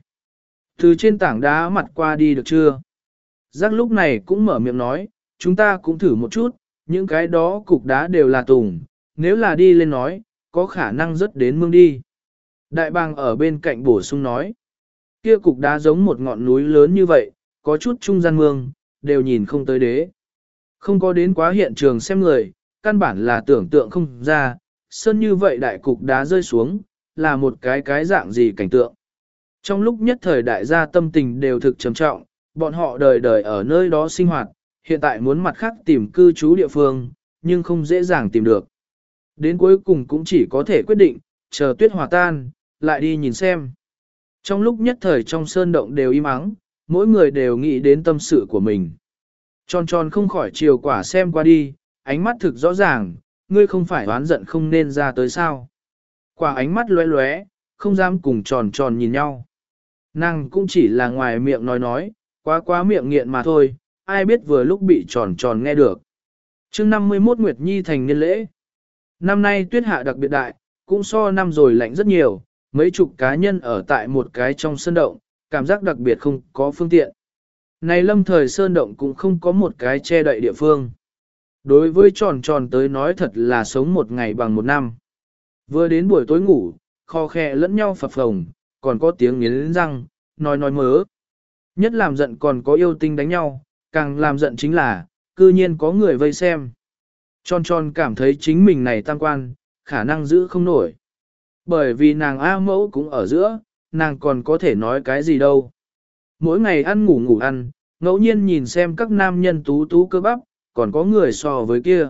Từ trên tảng đá mặt qua đi được chưa? Giác lúc này cũng mở miệng nói, chúng ta cũng thử một chút, những cái đó cục đá đều là tùng, nếu là đi lên nói, có khả năng rớt đến mương đi. Đại bàng ở bên cạnh bổ sung nói, kia cục đá giống một ngọn núi lớn như vậy, có chút trung gian mương, đều nhìn không tới đế. Không có đến quá hiện trường xem người, căn bản là tưởng tượng không ra, sơn như vậy đại cục đá rơi xuống, là một cái cái dạng gì cảnh tượng. Trong lúc nhất thời đại gia tâm tình đều thực trầm trọng, bọn họ đời đời ở nơi đó sinh hoạt, hiện tại muốn mặt khác tìm cư trú địa phương, nhưng không dễ dàng tìm được. Đến cuối cùng cũng chỉ có thể quyết định, chờ tuyết hòa tan, lại đi nhìn xem. Trong lúc nhất thời trong sơn động đều im ắng, mỗi người đều nghĩ đến tâm sự của mình. Tròn tròn không khỏi chiều quả xem qua đi, ánh mắt thực rõ ràng, ngươi không phải oán giận không nên ra tới sao. Quả ánh mắt lóe lóe, không dám cùng tròn tròn nhìn nhau. Nàng cũng chỉ là ngoài miệng nói nói, quá quá miệng nghiện mà thôi, ai biết vừa lúc bị tròn tròn nghe được. chương năm mươi mốt Nguyệt Nhi thành niên lễ. Năm nay tuyết hạ đặc biệt đại, cũng so năm rồi lạnh rất nhiều, mấy chục cá nhân ở tại một cái trong sơn động, cảm giác đặc biệt không có phương tiện. Này lâm thời sơn động cũng không có một cái che đậy địa phương. Đối với tròn tròn tới nói thật là sống một ngày bằng một năm. Vừa đến buổi tối ngủ, kho khe lẫn nhau phập phồng, còn có tiếng nghiến răng, nói nói mớ. Nhất làm giận còn có yêu tinh đánh nhau, càng làm giận chính là, cư nhiên có người vây xem. Tròn tròn cảm thấy chính mình này tam quan, khả năng giữ không nổi. Bởi vì nàng A mẫu cũng ở giữa, nàng còn có thể nói cái gì đâu. Mỗi ngày ăn ngủ ngủ ăn, ngẫu nhiên nhìn xem các nam nhân tú tú cơ bắp, còn có người so với kia.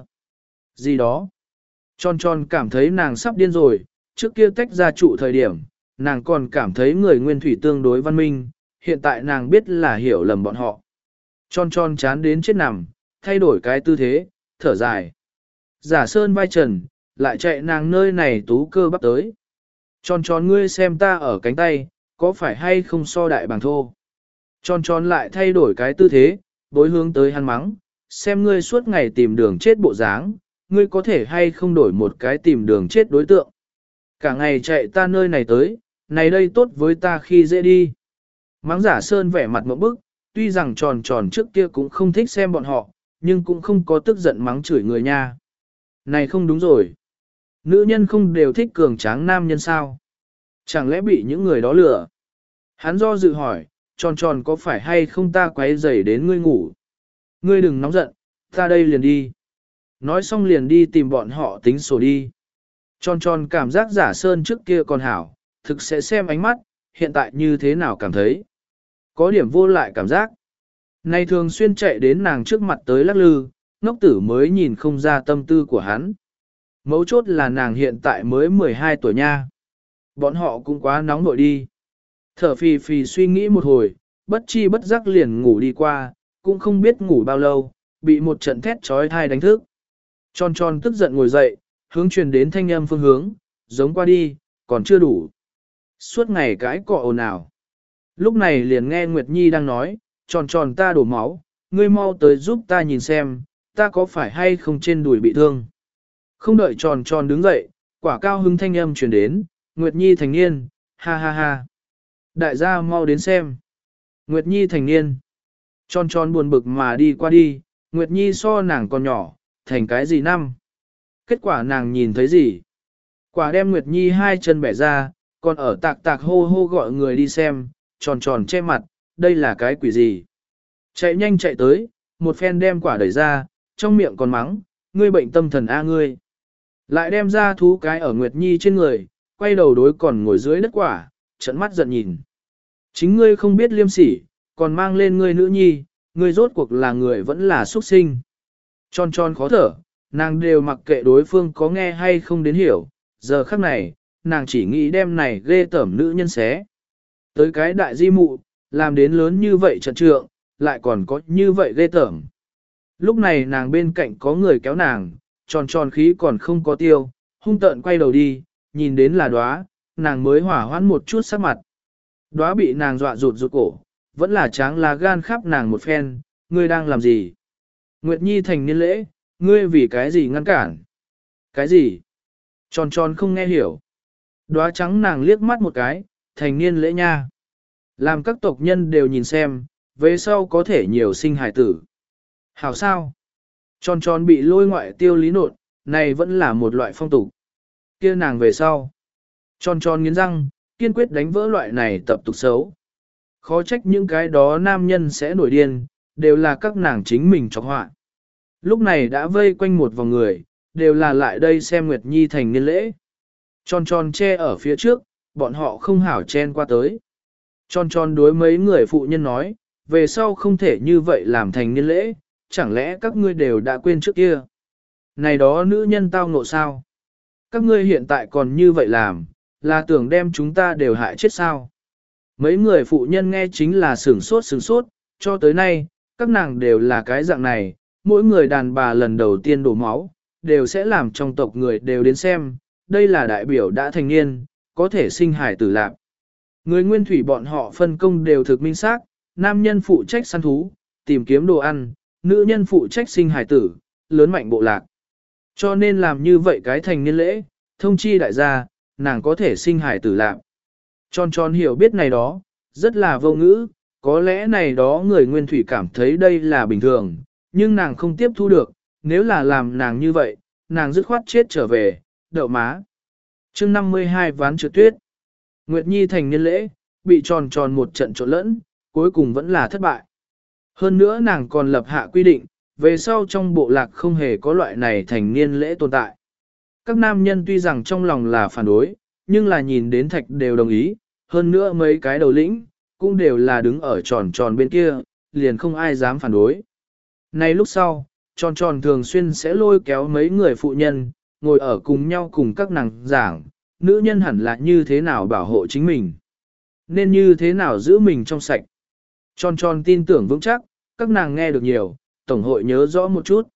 Gì đó. Tròn tròn cảm thấy nàng sắp điên rồi, trước kia tách ra trụ thời điểm, nàng còn cảm thấy người nguyên thủy tương đối văn minh, hiện tại nàng biết là hiểu lầm bọn họ. Tròn tròn chán đến chết nằm, thay đổi cái tư thế, thở dài. Giả sơn vai trần, lại chạy nàng nơi này tú cơ bắp tới. Tròn tròn ngươi xem ta ở cánh tay, có phải hay không so đại bàng thô. Tròn tròn lại thay đổi cái tư thế, bối hướng tới hắn mắng, xem ngươi suốt ngày tìm đường chết bộ dáng, ngươi có thể hay không đổi một cái tìm đường chết đối tượng. Cả ngày chạy ta nơi này tới, này đây tốt với ta khi dễ đi. Mắng giả sơn vẻ mặt mẫu bức, tuy rằng tròn tròn trước kia cũng không thích xem bọn họ, nhưng cũng không có tức giận mắng chửi người nha. Này không đúng rồi. Nữ nhân không đều thích cường tráng nam nhân sao? Chẳng lẽ bị những người đó lừa? Hắn do dự hỏi, tròn tròn có phải hay không ta quấy rầy đến ngươi ngủ? Ngươi đừng nóng giận, ta đây liền đi. Nói xong liền đi tìm bọn họ tính sổ đi. Tròn tròn cảm giác giả sơn trước kia còn hảo, thực sẽ xem ánh mắt, hiện tại như thế nào cảm thấy. Có điểm vô lại cảm giác. Này thường xuyên chạy đến nàng trước mặt tới lắc lư, ngốc tử mới nhìn không ra tâm tư của hắn. Mấu chốt là nàng hiện tại mới mười hai tuổi nha. Bọn họ cũng quá nóng nội đi. Thở phì phì suy nghĩ một hồi, bất chi bất giác liền ngủ đi qua, cũng không biết ngủ bao lâu, bị một trận thét trói thai đánh thức. Tròn tròn tức giận ngồi dậy, hướng truyền đến thanh âm phương hướng, giống qua đi, còn chưa đủ. Suốt ngày cái cọ ồn ào. Lúc này liền nghe Nguyệt Nhi đang nói, tròn tròn ta đổ máu, ngươi mau tới giúp ta nhìn xem, ta có phải hay không trên đùi bị thương. Không đợi tròn tròn đứng dậy, quả cao hứng thanh âm truyền đến, Nguyệt Nhi thành niên, ha ha ha. Đại gia mau đến xem. Nguyệt Nhi thành niên. Tròn tròn buồn bực mà đi qua đi, Nguyệt Nhi so nàng còn nhỏ, thành cái gì năm. Kết quả nàng nhìn thấy gì? Quả đem Nguyệt Nhi hai chân bẻ ra, còn ở tạc tạc hô hô gọi người đi xem, tròn tròn che mặt, đây là cái quỷ gì? Chạy nhanh chạy tới, một phen đem quả đẩy ra, trong miệng còn mắng, ngươi bệnh tâm thần A ngươi. Lại đem ra thú cái ở Nguyệt Nhi trên người, quay đầu đối còn ngồi dưới đất quả, trận mắt giận nhìn. Chính ngươi không biết liêm sỉ, còn mang lên ngươi nữ nhi, ngươi rốt cuộc là người vẫn là xuất sinh. Tròn tròn khó thở, nàng đều mặc kệ đối phương có nghe hay không đến hiểu, giờ khắc này, nàng chỉ nghĩ đem này ghê tởm nữ nhân xé. Tới cái đại di mụ, làm đến lớn như vậy trận trượng, lại còn có như vậy ghê tởm. Lúc này nàng bên cạnh có người kéo nàng, tròn tròn khí còn không có tiêu, hung tợn quay đầu đi, nhìn đến là đóa, nàng mới hỏa hoãn một chút sắc mặt. Đóa bị nàng dọa rụt rụt cổ, vẫn là tráng lá gan khắp nàng một phen, ngươi đang làm gì? Nguyệt Nhi thành niên lễ, ngươi vì cái gì ngăn cản? Cái gì? Tròn tròn không nghe hiểu. Đóa trắng nàng liếc mắt một cái, thành niên lễ nha. Làm các tộc nhân đều nhìn xem, về sau có thể nhiều sinh hải tử. Hảo sao? Tròn tròn bị lôi ngoại tiêu lý nột, này vẫn là một loại phong tục. Kia nàng về sau. Tròn tròn nghiến răng, kiên quyết đánh vỡ loại này tập tục xấu. Khó trách những cái đó nam nhân sẽ nổi điên, đều là các nàng chính mình chọc họa. Lúc này đã vây quanh một vòng người, đều là lại đây xem Nguyệt Nhi thành niên lễ. Tròn tròn che ở phía trước, bọn họ không hảo chen qua tới. Tròn tròn đối mấy người phụ nhân nói, về sau không thể như vậy làm thành niên lễ, chẳng lẽ các ngươi đều đã quên trước kia. Này đó nữ nhân tao ngộ sao? Các ngươi hiện tại còn như vậy làm, là tưởng đem chúng ta đều hại chết sao? Mấy người phụ nhân nghe chính là sửng sốt sửng sốt, cho tới nay, các nàng đều là cái dạng này, mỗi người đàn bà lần đầu tiên đổ máu, đều sẽ làm trong tộc người đều đến xem, đây là đại biểu đã thành niên, có thể sinh hải tử lạc. Người nguyên thủy bọn họ phân công đều thực minh xác, nam nhân phụ trách săn thú, tìm kiếm đồ ăn, nữ nhân phụ trách sinh hải tử, lớn mạnh bộ lạc. Cho nên làm như vậy cái thành niên lễ, thông chi đại gia, nàng có thể sinh hải tử lạc. Tròn tròn hiểu biết này đó, rất là vô ngữ, có lẽ này đó người nguyên thủy cảm thấy đây là bình thường, nhưng nàng không tiếp thu được, nếu là làm nàng như vậy, nàng dứt khoát chết trở về, đậu má. chương năm mươi hai ván trượt tuyết. Nguyệt Nhi thành niên lễ, bị tròn tròn một trận trộn lẫn, cuối cùng vẫn là thất bại. Hơn nữa nàng còn lập hạ quy định, về sau trong bộ lạc không hề có loại này thành niên lễ tồn tại. Các nam nhân tuy rằng trong lòng là phản đối, nhưng là nhìn đến thạch đều đồng ý, hơn nữa mấy cái đầu lĩnh, cũng đều là đứng ở tròn tròn bên kia, liền không ai dám phản đối. Nay lúc sau, tròn tròn thường xuyên sẽ lôi kéo mấy người phụ nhân, ngồi ở cùng nhau cùng các nàng giảng, nữ nhân hẳn là như thế nào bảo hộ chính mình, nên như thế nào giữ mình trong sạch. Tròn tròn tin tưởng vững chắc, các nàng nghe được nhiều, tổng hội nhớ rõ một chút.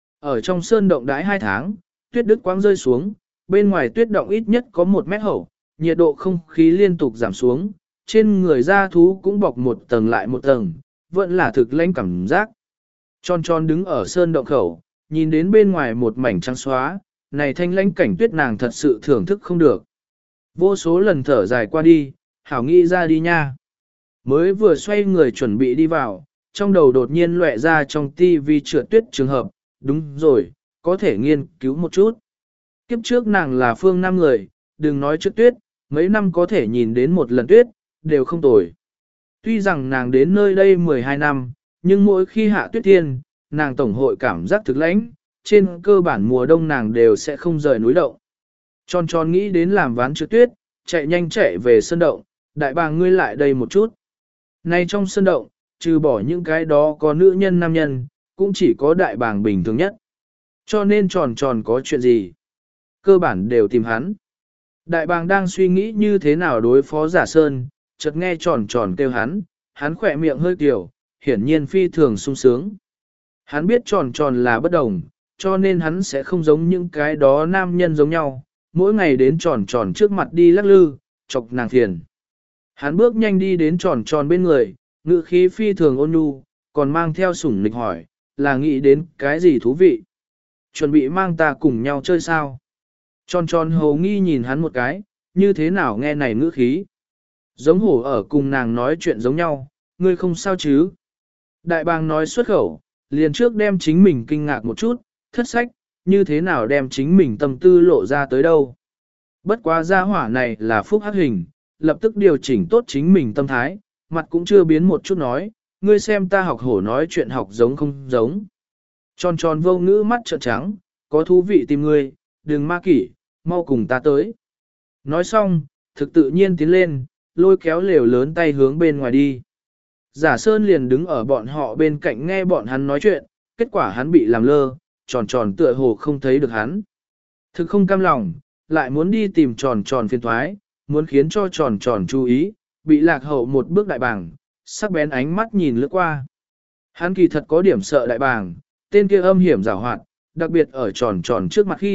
Ở trong sơn động đái hai tháng, tuyết đứt quãng rơi xuống, bên ngoài tuyết động ít nhất có một mét hậu, nhiệt độ không khí liên tục giảm xuống, trên người da thú cũng bọc một tầng lại một tầng, vẫn là thực lãnh cảm giác. Tròn tròn đứng ở sơn động khẩu, nhìn đến bên ngoài một mảnh trắng xóa, này thanh lãnh cảnh tuyết nàng thật sự thưởng thức không được. Vô số lần thở dài qua đi, hảo nghĩ ra đi nha. Mới vừa xoay người chuẩn bị đi vào, trong đầu đột nhiên lóe ra trong tivi trượt tuyết trường hợp, đúng rồi, có thể nghiên cứu một chút. Kiếp trước nàng là phương nam người, đừng nói trượt tuyết, mấy năm có thể nhìn đến một lần tuyết, đều không tồi. Tuy rằng nàng đến nơi đây mười hai năm, nhưng mỗi khi hạ tuyết thiên, nàng tổng hội cảm giác thực lãnh, trên cơ bản mùa đông nàng đều sẽ không rời núi động. Tròn tròn nghĩ đến làm ván trượt tuyết, chạy nhanh chạy về sơn động, đại bàng ngươi lại đây một chút. Nay trong sơn động, trừ bỏ những cái đó có nữ nhân nam nhân, cũng chỉ có đại bàng bình thường nhất. Cho nên tròn tròn có chuyện gì? Cơ bản đều tìm hắn. Đại bàng đang suy nghĩ như thế nào đối phó giả sơn, chợt nghe tròn tròn kêu hắn, hắn khỏe miệng hơi kiểu, hiển nhiên phi thường sung sướng. Hắn biết tròn tròn là bất đồng, cho nên hắn sẽ không giống những cái đó nam nhân giống nhau, mỗi ngày đến tròn tròn trước mặt đi lắc lư, chọc nàng phiền. Hắn bước nhanh đi đến tròn tròn bên người, ngự khí phi thường ôn nhu, còn mang theo sủng nịch hỏi, là nghĩ đến cái gì thú vị? Chuẩn bị mang ta cùng nhau chơi sao? Tròn tròn hầu nghi nhìn hắn một cái, như thế nào nghe này ngữ khí? Giống hổ ở cùng nàng nói chuyện giống nhau, ngươi không sao chứ? Đại bàng nói xuất khẩu, liền trước đem chính mình kinh ngạc một chút, thất sách, như thế nào đem chính mình tâm tư lộ ra tới đâu. Bất quá gia hỏa này là phúc hắc hình, lập tức điều chỉnh tốt chính mình tâm thái, mặt cũng chưa biến một chút nói, ngươi xem ta học hổ nói chuyện học giống không giống. Tròn tròn vô ngữ mắt trợn trắng, có thú vị tìm ngươi, đừng ma kỷ, mau cùng ta tới. Nói xong, thực tự nhiên tiến lên, lôi kéo lều lớn tay hướng bên ngoài đi. Giả Sơn liền đứng ở bọn họ bên cạnh nghe bọn hắn nói chuyện, kết quả hắn bị làm lơ, tròn tròn tựa hồ không thấy được hắn. Thực không cam lòng, lại muốn đi tìm tròn tròn phiền thoái, muốn khiến cho tròn tròn chú ý, bị lạc hậu một bước đại bàng, sắc bén ánh mắt nhìn lướt qua. Hắn kỳ thật có điểm sợ đại bàng, tên kia âm hiểm giảo hoạt, đặc biệt ở tròn tròn trước mặt khi,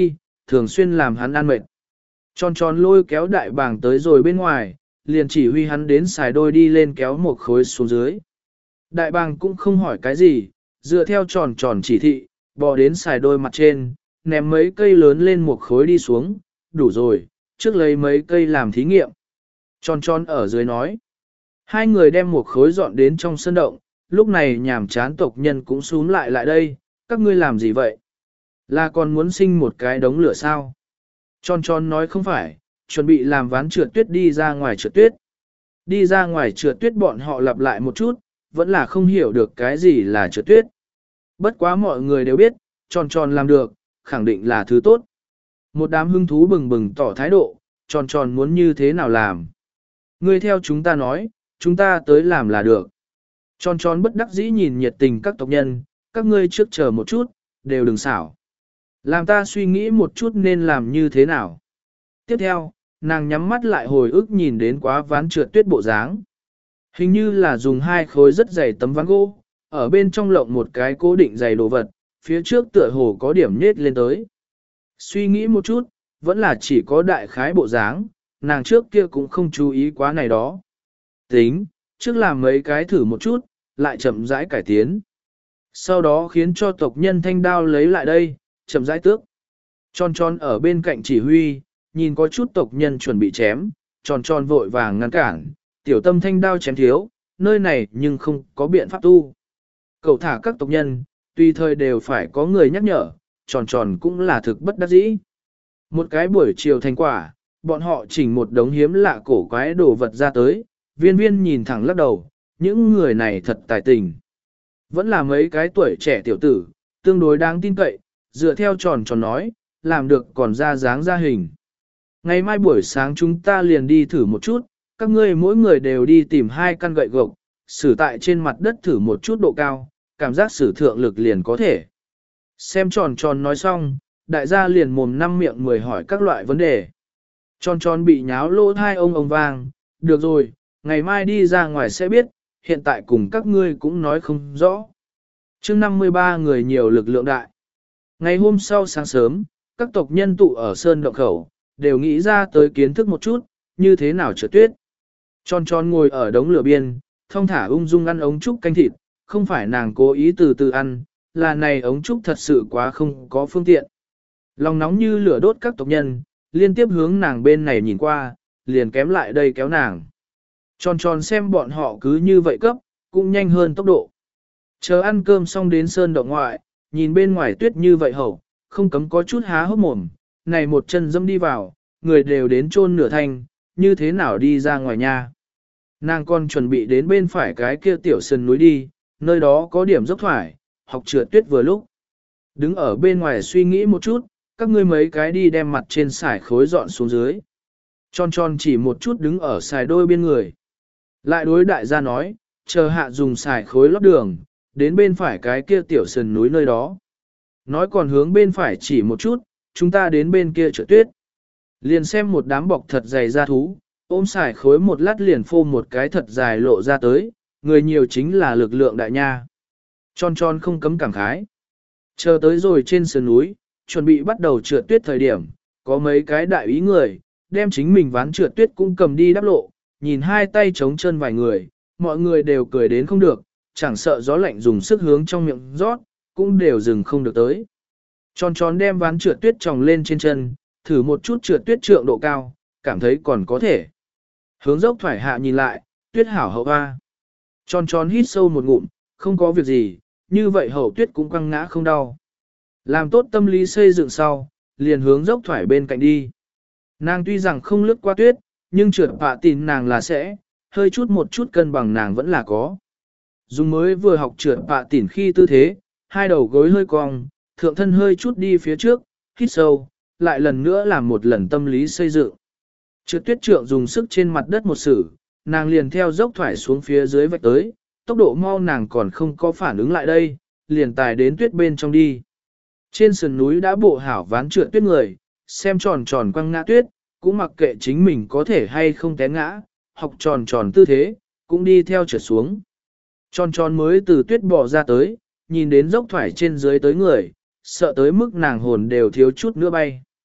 thường xuyên làm hắn ăn mệt. Tròn tròn lôi kéo đại bàng tới rồi bên ngoài, liền chỉ huy hắn đến xài đôi đi lên kéo một khối xuống dưới. Đại bàng cũng không hỏi cái gì, dựa theo tròn tròn chỉ thị, bò đến xài đôi mặt trên, ném mấy cây lớn lên một khối đi xuống, đủ rồi, trước lấy mấy cây làm thí nghiệm. Tròn tròn ở dưới nói. Hai người đem một khối dọn đến trong sân động, lúc này nhàm chán tộc nhân cũng xuống lại lại đây, các ngươi làm gì vậy? Là còn muốn sinh một cái đống lửa sao? Tròn tròn nói không phải, chuẩn bị làm ván trượt tuyết đi ra ngoài trượt tuyết. Đi ra ngoài trượt tuyết bọn họ lặp lại một chút, vẫn là không hiểu được cái gì là trượt tuyết. Bất quá mọi người đều biết, tròn tròn làm được, khẳng định là thứ tốt. Một đám hưng thú bừng bừng tỏ thái độ, tròn tròn muốn như thế nào làm. Ngươi theo chúng ta nói, chúng ta tới làm là được. Tròn tròn bất đắc dĩ nhìn nhiệt tình các tộc nhân, các ngươi trước chờ một chút, đều đừng xảo. Làm ta suy nghĩ một chút nên làm như thế nào. Tiếp theo, nàng nhắm mắt lại hồi ức nhìn đến quá ván trượt tuyết bộ dáng. Hình như là dùng hai khối rất dày tấm ván gỗ, ở bên trong lộng một cái cố định dày đồ vật, phía trước tựa hồ có điểm nhết lên tới. Suy nghĩ một chút, vẫn là chỉ có đại khái bộ dáng, nàng trước kia cũng không chú ý quá này đó. Tính, trước làm mấy cái thử một chút, lại chậm rãi cải tiến. Sau đó khiến cho tộc nhân thanh đao lấy lại đây, chậm rãi tước. Tròn tròn ở bên cạnh chỉ huy, nhìn có chút tộc nhân chuẩn bị chém, tròn tròn vội vàng ngăn cản, tiểu tâm thanh đao chém thiếu, nơi này nhưng không có biện pháp tu. Cậu thả các tộc nhân, tùy thời đều phải có người nhắc nhở, tròn tròn cũng là thực bất đắc dĩ. Một cái buổi chiều thành quả, bọn họ chỉnh một đống hiếm lạ cổ quái đồ vật ra tới, viên viên nhìn thẳng lắc đầu, những người này thật tài tình. Vẫn là mấy cái tuổi trẻ tiểu tử, tương đối đáng tin cậy, dựa theo tròn tròn nói, làm được còn ra dáng ra hình. Ngày mai buổi sáng chúng ta liền đi thử một chút, các ngươi mỗi người đều đi tìm hai căn gậy gộc, sử tại trên mặt đất thử một chút độ cao, cảm giác sử thượng lực liền có thể. Xem tròn tròn nói xong, đại gia liền mồm năm miệng mười hỏi các loại vấn đề. Tròn tròn bị nháo lỗ thai ông ông vang, được rồi, ngày mai đi ra ngoài sẽ biết, hiện tại cùng các ngươi cũng nói không rõ. Trước năm mươi ba người nhiều lực lượng đại. Ngày hôm sau sáng sớm, các tộc nhân tụ ở sơn động khẩu, đều nghĩ ra tới kiến thức một chút, như thế nào trượt tuyết. Tròn tròn ngồi ở đống lửa biên, thong thả ung dung ăn ống trúc canh thịt, không phải nàng cố ý từ từ ăn, là này ống trúc thật sự quá không có phương tiện. Lòng nóng như lửa đốt các tộc nhân, liên tiếp hướng nàng bên này nhìn qua, liền kém lại đây kéo nàng. Tròn tròn xem bọn họ cứ như vậy cấp, cũng nhanh hơn tốc độ. Chờ ăn cơm xong đến sơn động ngoại, nhìn bên ngoài tuyết như vậy hậu, không cấm có chút há hốc mồm, này một chân dâm đi vào, người đều đến chôn nửa thanh, như thế nào đi ra ngoài nha. Nàng còn chuẩn bị đến bên phải cái kia tiểu sườn núi đi, nơi đó có điểm dốc thoải, học trượt tuyết vừa lúc. Đứng ở bên ngoài suy nghĩ một chút, các ngươi mấy cái đi đem mặt trên sải khối dọn xuống dưới. Tròn tròn chỉ một chút đứng ở sải đôi bên người. Lại đối đại gia nói, chờ hạ dùng sải khối lót đường, đến bên phải cái kia tiểu sườn núi nơi đó. Nói còn hướng bên phải chỉ một chút, chúng ta đến bên kia trượt tuyết. Liền xem một đám bọc thật dày da thú, ôm sải khối một lát liền phô một cái thật dài lộ ra tới, người nhiều chính là lực lượng đại nha. Tròn tròn không cấm cảm khái. Chờ tới rồi trên sườn núi, chuẩn bị bắt đầu trượt tuyết thời điểm, có mấy cái đại ý người, đem chính mình ván trượt tuyết cũng cầm đi đắp lộ, nhìn hai tay chống chân vài người, mọi người đều cười đến không được, chẳng sợ gió lạnh dùng sức hướng trong miệng rót, cũng đều dừng không được tới. Tròn tròn đem ván trượt tuyết tròng lên trên chân, thử một chút trượt tuyết trượng độ cao, cảm thấy còn có thể. Hướng dốc thoải hạ nhìn lại, tuyết hảo hậu hoa. Tròn tròn hít sâu một ngụm, không có việc gì, như vậy hậu tuyết cũng quăng ngã không đau. Làm tốt tâm lý xây dựng sau, liền hướng dốc thoải bên cạnh đi. Nàng tuy rằng không lướt qua tuyết, nhưng trượt bạ tin nàng là sẽ, hơi chút một chút cân bằng nàng vẫn là có. Dùng mới vừa học trượt bạ tỉn khi tư thế, hai đầu gối hơi cong, thượng thân hơi chút đi phía trước, hít sâu, lại lần nữa làm một lần tâm lý xây dựng. Trượt tuyết trượng dùng sức trên mặt đất một sử, nàng liền theo dốc thoải xuống phía dưới vạch tới, tốc độ mau nàng còn không có phản ứng lại đây, liền tài đến tuyết bên trong đi. Trên sườn núi đã bộ hảo ván trượt tuyết người, xem tròn tròn quăng ngã tuyết, cũng mặc kệ chính mình có thể hay không té ngã, học tròn tròn tư thế, cũng đi theo trượt xuống. Tròn tròn mới từ tuyết bò ra tới, nhìn đến dốc thoải trên dưới tới người, sợ tới mức nàng hồn đều thiếu chút nữa bay.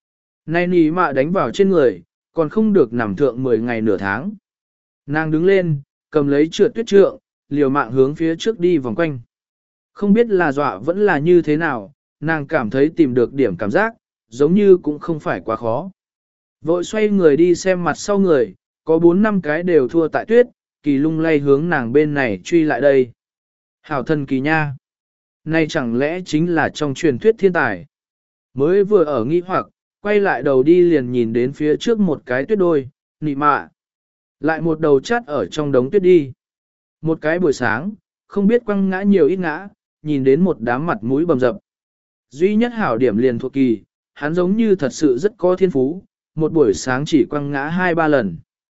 Này nỉ mạ đánh vào trên người, còn không được nằm thượng mười ngày nửa tháng. Nàng đứng lên, cầm lấy trượt tuyết trượng, liều mạng hướng phía trước đi vòng quanh. Không biết là dọa vẫn là như thế nào, nàng cảm thấy tìm được điểm cảm giác, giống như cũng không phải quá khó. Vội xoay người đi xem mặt sau người, có bốn năm cái đều thua tại tuyết, kỳ lung lay hướng nàng bên này truy lại đây. Hảo thần kỳ nha! Này chẳng lẽ chính là trong truyền thuyết thiên tài? Mới vừa ở nghi hoặc, quay lại đầu đi liền nhìn đến phía trước một cái tuyết đôi, nị mạ. Lại một đầu chát ở trong đống tuyết đi. Một cái buổi sáng, không biết quăng ngã nhiều ít ngã, nhìn đến một đám mặt mũi bầm dập. Duy nhất hảo điểm liền thuộc kỳ, hắn giống như thật sự rất có thiên phú, một buổi sáng chỉ quăng ngã hai ba lần.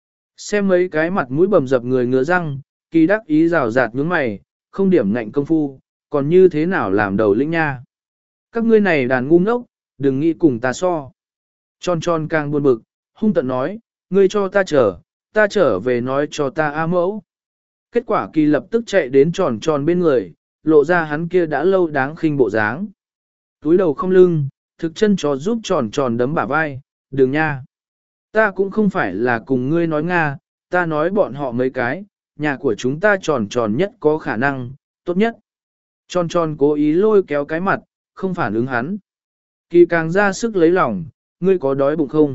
Xem mấy cái mặt mũi bầm dập người ngứa răng, kỳ đắc ý rào rạt nhướng mày, không điểm ngạnh công phu, còn như thế nào làm đầu lĩnh nha. Các ngươi này đàn ngu ngốc, đừng nghĩ cùng ta so. Tròn tròn càng buồn bực, hung tận nói, ngươi cho ta chờ, ta trở về nói cho ta A mẫu. Kết quả kỳ lập tức chạy đến tròn tròn bên người, lộ ra hắn kia đã lâu đáng khinh bộ dáng. Túi đầu không lưng, thực chân chó giúp tròn tròn đấm bả vai, đừng nha. Ta cũng không phải là cùng ngươi nói Nga, ta nói bọn họ mấy cái, nhà của chúng ta tròn tròn nhất có khả năng, tốt nhất. Tròn tròn cố ý lôi kéo cái mặt, không phản ứng hắn. Kỳ càng ra sức lấy lòng, ngươi có đói bụng không?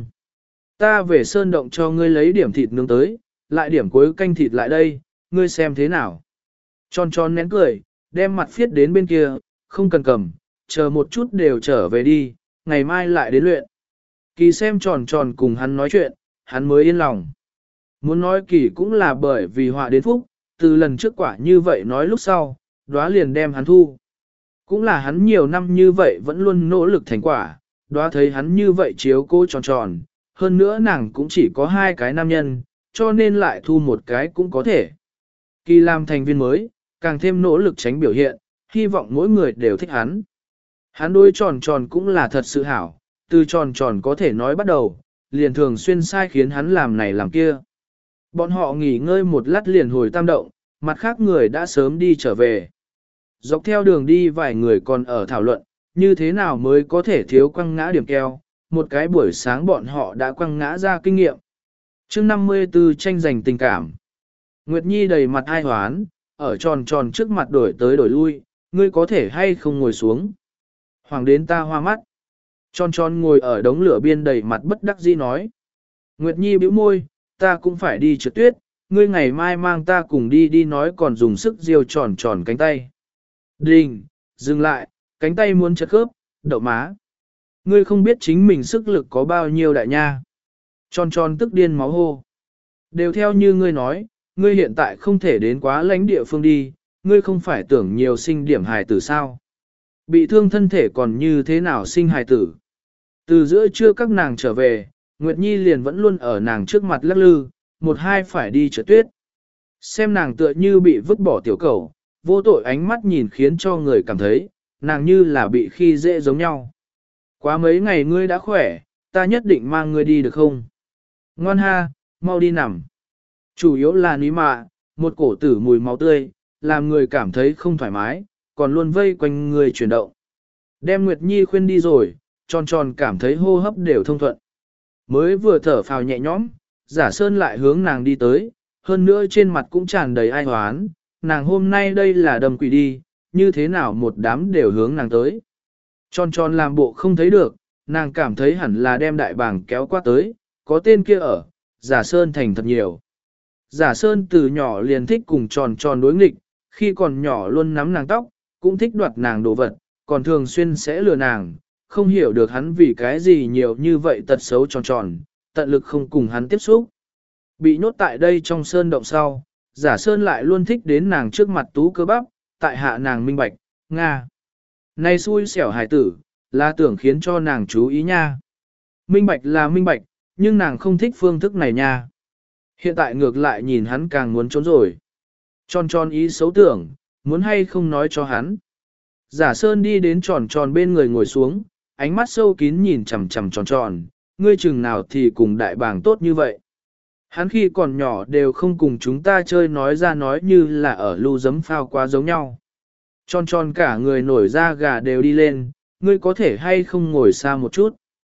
Ta về sơn động cho ngươi lấy điểm thịt nướng tới, lại điểm cuối canh thịt lại đây, ngươi xem thế nào? Tròn tròn nén cười, đem mặt phiết đến bên kia, không cần cầm, chờ một chút đều trở về đi, ngày mai lại đến luyện. Kỳ xem tròn tròn cùng hắn nói chuyện, hắn mới yên lòng. Muốn nói kỳ cũng là bởi vì họa đến phúc, từ lần trước quả như vậy nói lúc sau, đóa liền đem hắn thu. Cũng là hắn nhiều năm như vậy vẫn luôn nỗ lực thành quả, đóa thấy hắn như vậy chiếu cô tròn tròn, hơn nữa nàng cũng chỉ có hai cái nam nhân, cho nên lại thu một cái cũng có thể. Kỳ làm thành viên mới, càng thêm nỗ lực tránh biểu hiện, hy vọng mỗi người đều thích hắn. Hắn đối tròn tròn cũng là thật sự hảo, từ tròn tròn có thể nói bắt đầu, liền thường xuyên sai khiến hắn làm này làm kia. Bọn họ nghỉ ngơi một lát liền hồi tam động, mặt khác người đã sớm đi trở về. Dọc theo đường đi vài người còn ở thảo luận, như thế nào mới có thể thiếu quăng ngã điểm keo, một cái buổi sáng bọn họ đã quăng ngã ra kinh nghiệm. chương năm mươi tư tranh giành tình cảm. Nguyệt Nhi đầy mặt ai hoán, ở tròn tròn trước mặt đổi tới đổi lui, ngươi có thể hay không ngồi xuống. Hoàng đến ta hoa mắt. Tròn tròn ngồi ở đống lửa biên đầy mặt bất đắc dĩ nói. Nguyệt Nhi bĩu môi, ta cũng phải đi trượt tuyết, ngươi ngày mai mang ta cùng đi đi nói còn dùng sức diêu tròn tròn cánh tay. Đình, dừng lại, cánh tay muốn chật khớp, đậu má. Ngươi không biết chính mình sức lực có bao nhiêu đại nha. Tròn tròn tức điên máu hô. Đều theo như ngươi nói, ngươi hiện tại không thể đến quá lãnh địa phương đi, ngươi không phải tưởng nhiều sinh điểm hài tử sao. Bị thương thân thể còn như thế nào sinh hài tử. Từ giữa trưa các nàng trở về, Nguyệt Nhi liền vẫn luôn ở nàng trước mặt lắc lư, một hai phải đi trượt tuyết. Xem nàng tựa như bị vứt bỏ tiểu cầu, vô tội ánh mắt nhìn khiến cho người cảm thấy, nàng như là bị khi dễ giống nhau. Quá mấy ngày ngươi đã khỏe, ta nhất định mang ngươi đi được không? Ngoan ha, mau đi nằm. Chủ yếu là ní mạ, một cổ tử mùi máu tươi, làm người cảm thấy không thoải mái, còn luôn vây quanh người chuyển động. Đem Nguyệt Nhi khuyên đi rồi, tròn tròn cảm thấy hô hấp đều thông thuận. Mới vừa thở phào nhẹ nhõm, giả sơn lại hướng nàng đi tới, hơn nữa trên mặt cũng tràn đầy ai hoán, nàng hôm nay đây là đầm quỷ đi, như thế nào một đám đều hướng nàng tới. Tròn tròn làm bộ không thấy được, nàng cảm thấy hẳn là đem đại bảng kéo qua tới, có tên kia ở, giả sơn thành thật nhiều. Giả sơn từ nhỏ liền thích cùng tròn tròn đối nghịch, khi còn nhỏ luôn nắm nàng tóc, cũng thích đoạt nàng đồ vật, còn thường xuyên sẽ lừa nàng, không hiểu được hắn vì cái gì nhiều như vậy tật xấu tròn tròn, tận lực không cùng hắn tiếp xúc. Bị nhốt tại đây trong sơn động sau, giả sơn lại luôn thích đến nàng trước mặt tú cơ bắp, tại hạ nàng minh bạch, Nga. Này xui xẻo hài tử, là tưởng khiến cho nàng chú ý nha. Minh bạch là minh bạch, nhưng nàng không thích phương thức này nha. Hiện tại ngược lại nhìn hắn càng muốn trốn rồi. Tròn tròn ý xấu tưởng, muốn hay không nói cho hắn. Giả sơn đi đến tròn tròn bên người ngồi xuống, ánh mắt sâu kín nhìn chằm chằm tròn tròn, ngươi chừng nào thì cùng đại bàng tốt như vậy. Hắn khi còn nhỏ đều không cùng chúng ta chơi nói ra nói như là ở lưu giấm phao quá giống nhau. Tròn tròn cả người nổi da gà đều đi lên, ngươi có thể hay không ngồi xa một chút.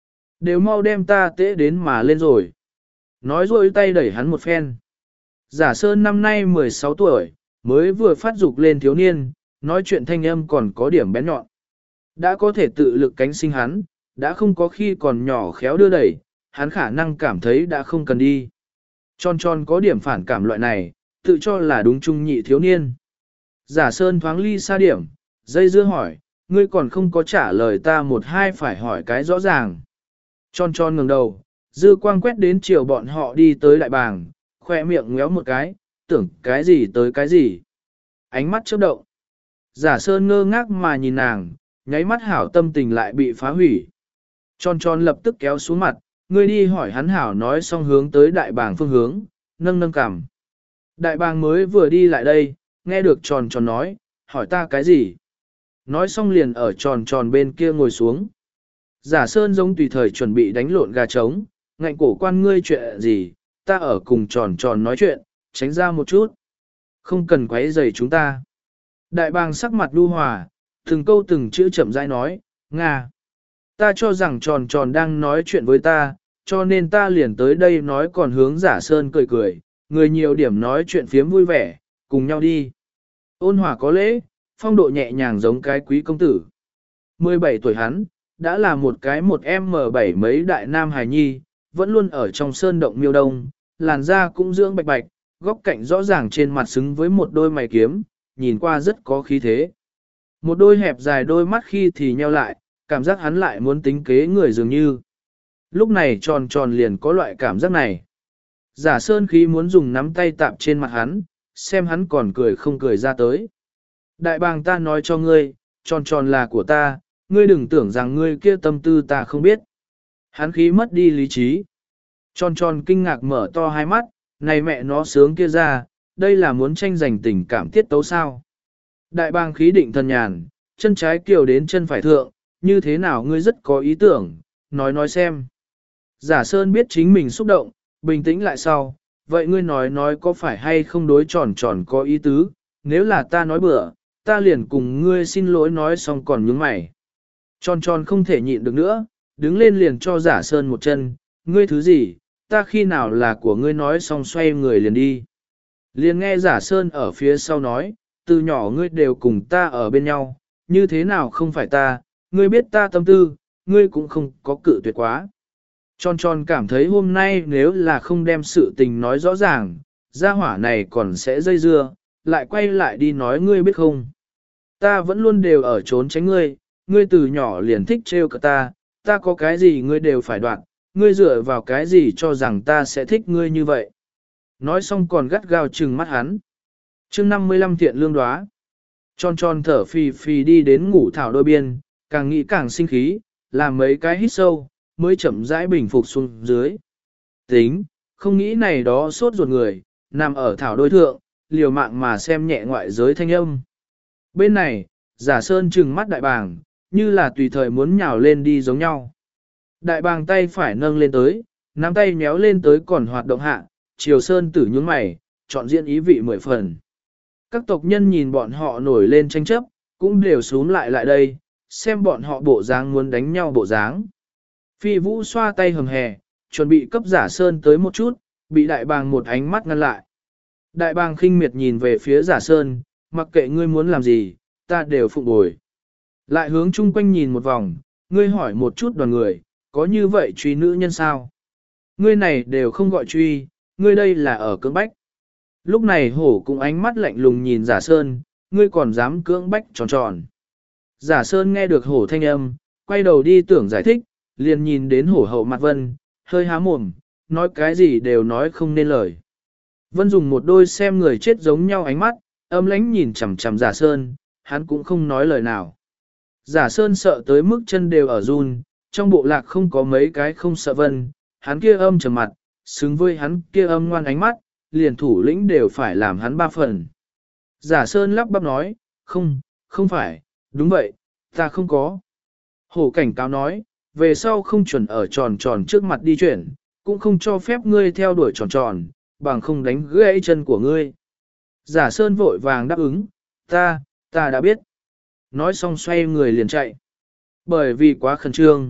Đều mau đem ta tễ đến mà lên rồi. Nói rồi tay đẩy hắn một phen. Giả Sơn năm nay mười sáu tuổi, mới vừa phát dục lên thiếu niên, nói chuyện thanh âm còn có điểm bén nhọn. Đã có thể tự lực cánh sinh hắn, đã không có khi còn nhỏ khéo đưa đẩy, hắn khả năng cảm thấy đã không cần đi. Tròn tròn có điểm phản cảm loại này, tự cho là đúng trung nhị thiếu niên. Giả Sơn thoáng ly xa điểm, dây dưa hỏi, ngươi còn không có trả lời ta một hai phải hỏi cái rõ ràng. Tròn tròn ngẩng đầu, dư quang quét đến chiều bọn họ đi tới đại bàng, khoe miệng ngéo một cái, tưởng cái gì tới cái gì. Ánh mắt chớp động. Giả Sơn ngơ ngác mà nhìn nàng, nháy mắt hảo tâm tình lại bị phá hủy. Tròn tròn lập tức kéo xuống mặt, ngươi đi hỏi hắn hảo nói xong hướng tới đại bàng phương hướng, nâng nâng cằm. Đại bàng mới vừa đi lại đây, nghe được tròn tròn nói, hỏi ta cái gì. Nói xong liền ở tròn tròn bên kia ngồi xuống. Giả Sơn giống tùy thời chuẩn bị đánh lộn gà trống, ngạnh cổ quan ngươi chuyện gì, ta ở cùng tròn tròn nói chuyện, tránh ra một chút. Không cần quấy rầy chúng ta. Đại bàng sắc mặt đu hòa, từng câu từng chữ chậm rãi nói, Nga. Ta cho rằng tròn tròn đang nói chuyện với ta, cho nên ta liền tới đây nói còn hướng Giả Sơn cười cười, người nhiều điểm nói chuyện phiếm vui vẻ, cùng nhau đi. Ôn hòa có lễ, phong độ nhẹ nhàng giống cái quý công tử. mười bảy tuổi hắn, đã là một cái một em bảy mấy đại nam hài nhi, vẫn luôn ở trong sơn động miêu đông, làn da cũng dưỡng bạch bạch, góc cạnh rõ ràng trên mặt xứng với một đôi mày kiếm, nhìn qua rất có khí thế. Một đôi hẹp dài đôi mắt khi thì nheo lại, cảm giác hắn lại muốn tính kế người dường như. Lúc này tròn tròn liền có loại cảm giác này. Giả Sơn khí muốn dùng nắm tay tạm trên mặt hắn, xem hắn còn cười không cười ra tới. Đại bàng ta nói cho ngươi, tròn tròn là của ta, ngươi đừng tưởng rằng ngươi kia tâm tư ta không biết. Hắn khí mất đi lý trí. Tròn tròn kinh ngạc mở to hai mắt, này mẹ nó sướng kia ra, đây là muốn tranh giành tình cảm tiết tấu sao. Đại bàng khí định thần nhàn, chân trái kiều đến chân phải thượng, như thế nào ngươi rất có ý tưởng, nói nói xem. Giả Sơn biết chính mình xúc động, bình tĩnh lại sau, vậy ngươi nói nói có phải hay không đối tròn tròn có ý tứ, nếu là ta nói bừa, ta liền cùng ngươi xin lỗi nói xong còn nhướng mày. Tròn tròn không thể nhịn được nữa, đứng lên liền cho Giả Sơn một chân, ngươi thứ gì, ta khi nào là của ngươi nói xong xoay người liền đi. Liền nghe Giả Sơn ở phía sau nói, từ nhỏ ngươi đều cùng ta ở bên nhau, như thế nào không phải ta, ngươi biết ta tâm tư, ngươi cũng không có cự tuyệt quá. Tròn tròn cảm thấy hôm nay nếu là không đem sự tình nói rõ ràng, gia hỏa này còn sẽ dây dưa, lại quay lại đi nói ngươi biết không. Ta vẫn luôn đều ở trốn tránh ngươi, ngươi từ nhỏ liền thích trêu cả ta, ta có cái gì ngươi đều phải đoạn, ngươi dựa vào cái gì cho rằng ta sẽ thích ngươi như vậy. Nói xong còn gắt gao trừng mắt hắn. chương năm mươi lăm thiện lương đoá. Tròn tròn thở phì phì đi đến ngủ thảo đôi biên, càng nghĩ càng sinh khí, làm mấy cái hít sâu, mới chậm rãi bình phục xuống dưới. Tính, không nghĩ này đó sốt ruột người, nằm ở thảo đôi thượng, liều mạng mà xem nhẹ ngoại giới thanh âm. Bên này, Giả Sơn trừng mắt đại bàng, như là tùy thời muốn nhào lên đi giống nhau. Đại bàng tay phải nâng lên tới, nắm tay méo lên tới còn hoạt động hạ, Triều Sơn tử nhướng mày, chọn diễn ý vị mười phần. Các tộc nhân nhìn bọn họ nổi lên tranh chấp, cũng đều xuống lại lại đây, xem bọn họ bộ dáng muốn đánh nhau bộ dáng. Phi Vũ xoa tay hầm hè, chuẩn bị cấp Giả Sơn tới một chút, bị đại bàng một ánh mắt ngăn lại. Đại bàng khinh miệt nhìn về phía Giả Sơn, mặc kệ ngươi muốn làm gì, ta đều phục bồi. Lại hướng chung quanh nhìn một vòng, ngươi hỏi một chút đoàn người, có như vậy truy nữ nhân sao? Ngươi này đều không gọi truy, ngươi đây là ở cưỡng bách. Lúc này hổ cũng ánh mắt lạnh lùng nhìn Giả Sơn, ngươi còn dám cưỡng bách tròn tròn. Giả Sơn nghe được hổ thanh âm, quay đầu đi tưởng giải thích, liền nhìn đến hổ hậu mặt Vân, hơi há mồm, nói cái gì đều nói không nên lời. Vân dùng một đôi xem người chết giống nhau ánh mắt, âm lãnh nhìn chằm chằm Giả Sơn, hắn cũng không nói lời nào. Giả Sơn sợ tới mức chân đều ở run, trong bộ lạc không có mấy cái không sợ Vân, hắn kia âm trầm mặt, xứng với hắn kia âm ngoan ánh mắt, liền thủ lĩnh đều phải làm hắn ba phần. Giả Sơn lắp bắp nói, không, không phải, đúng vậy, ta không có. Hổ cảnh cáo nói, về sau không chuẩn ở tròn tròn trước mặt đi chuyển, cũng không cho phép ngươi theo đuổi tròn tròn, bằng không đánh gãy chân của ngươi. Giả Sơn vội vàng đáp ứng, ta, ta đã biết. Nói xong xoay người liền chạy. Bởi vì quá khẩn trương,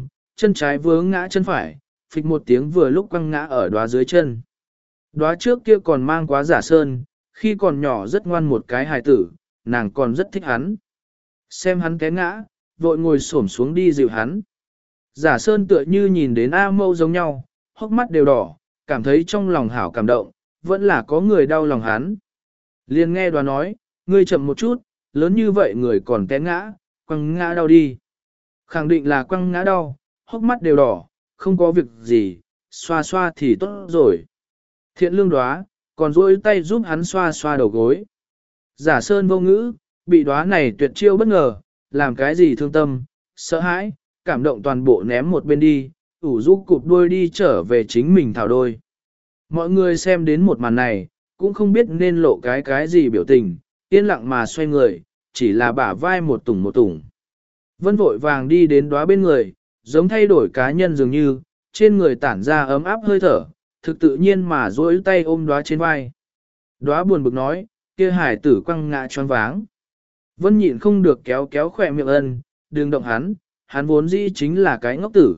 chân trái vướng ngã chân phải, phịch một tiếng vừa lúc quăng ngã ở đóa dưới chân. Đóa trước kia còn mang quá giả sơn, khi còn nhỏ rất ngoan một cái hài tử, nàng còn rất thích hắn. Xem hắn té ngã, vội ngồi xổm xuống đi dịu hắn. Giả sơn tựa như nhìn đến A Mâu giống nhau, hốc mắt đều đỏ, cảm thấy trong lòng hảo cảm động, vẫn là có người đau lòng hắn. Liền nghe Đóa nói, ngươi chậm một chút, lớn như vậy người còn té ngã, quăng ngã đau đi. Khẳng định là quăng ngã đau, hốc mắt đều đỏ, không có việc gì, xoa xoa thì tốt rồi. Thiện lương Đóa, còn duỗi tay giúp hắn xoa xoa đầu gối. Giả sơn vô ngữ, bị Đóa này tuyệt chiêu bất ngờ, làm cái gì thương tâm, sợ hãi, cảm động toàn bộ ném một bên đi, ủ rũ cụp đuôi đi trở về chính mình thảo đôi. Mọi người xem đến một màn này, cũng không biết nên lộ cái cái gì biểu tình, yên lặng mà xoay người, chỉ là bả vai một tủng một tủng. Vân vội vàng đi đến Đóa bên người, giống thay đổi cá nhân dường như, trên người tản ra ấm áp hơi thở, thực tự nhiên mà duỗi tay ôm Đóa trên vai. Đóa buồn bực nói, kia hải tử quăng ngã choáng váng. Vân nhịn không được kéo kéo khỏe miệng ân, đừng động hắn, hắn vốn dĩ chính là cái ngốc tử.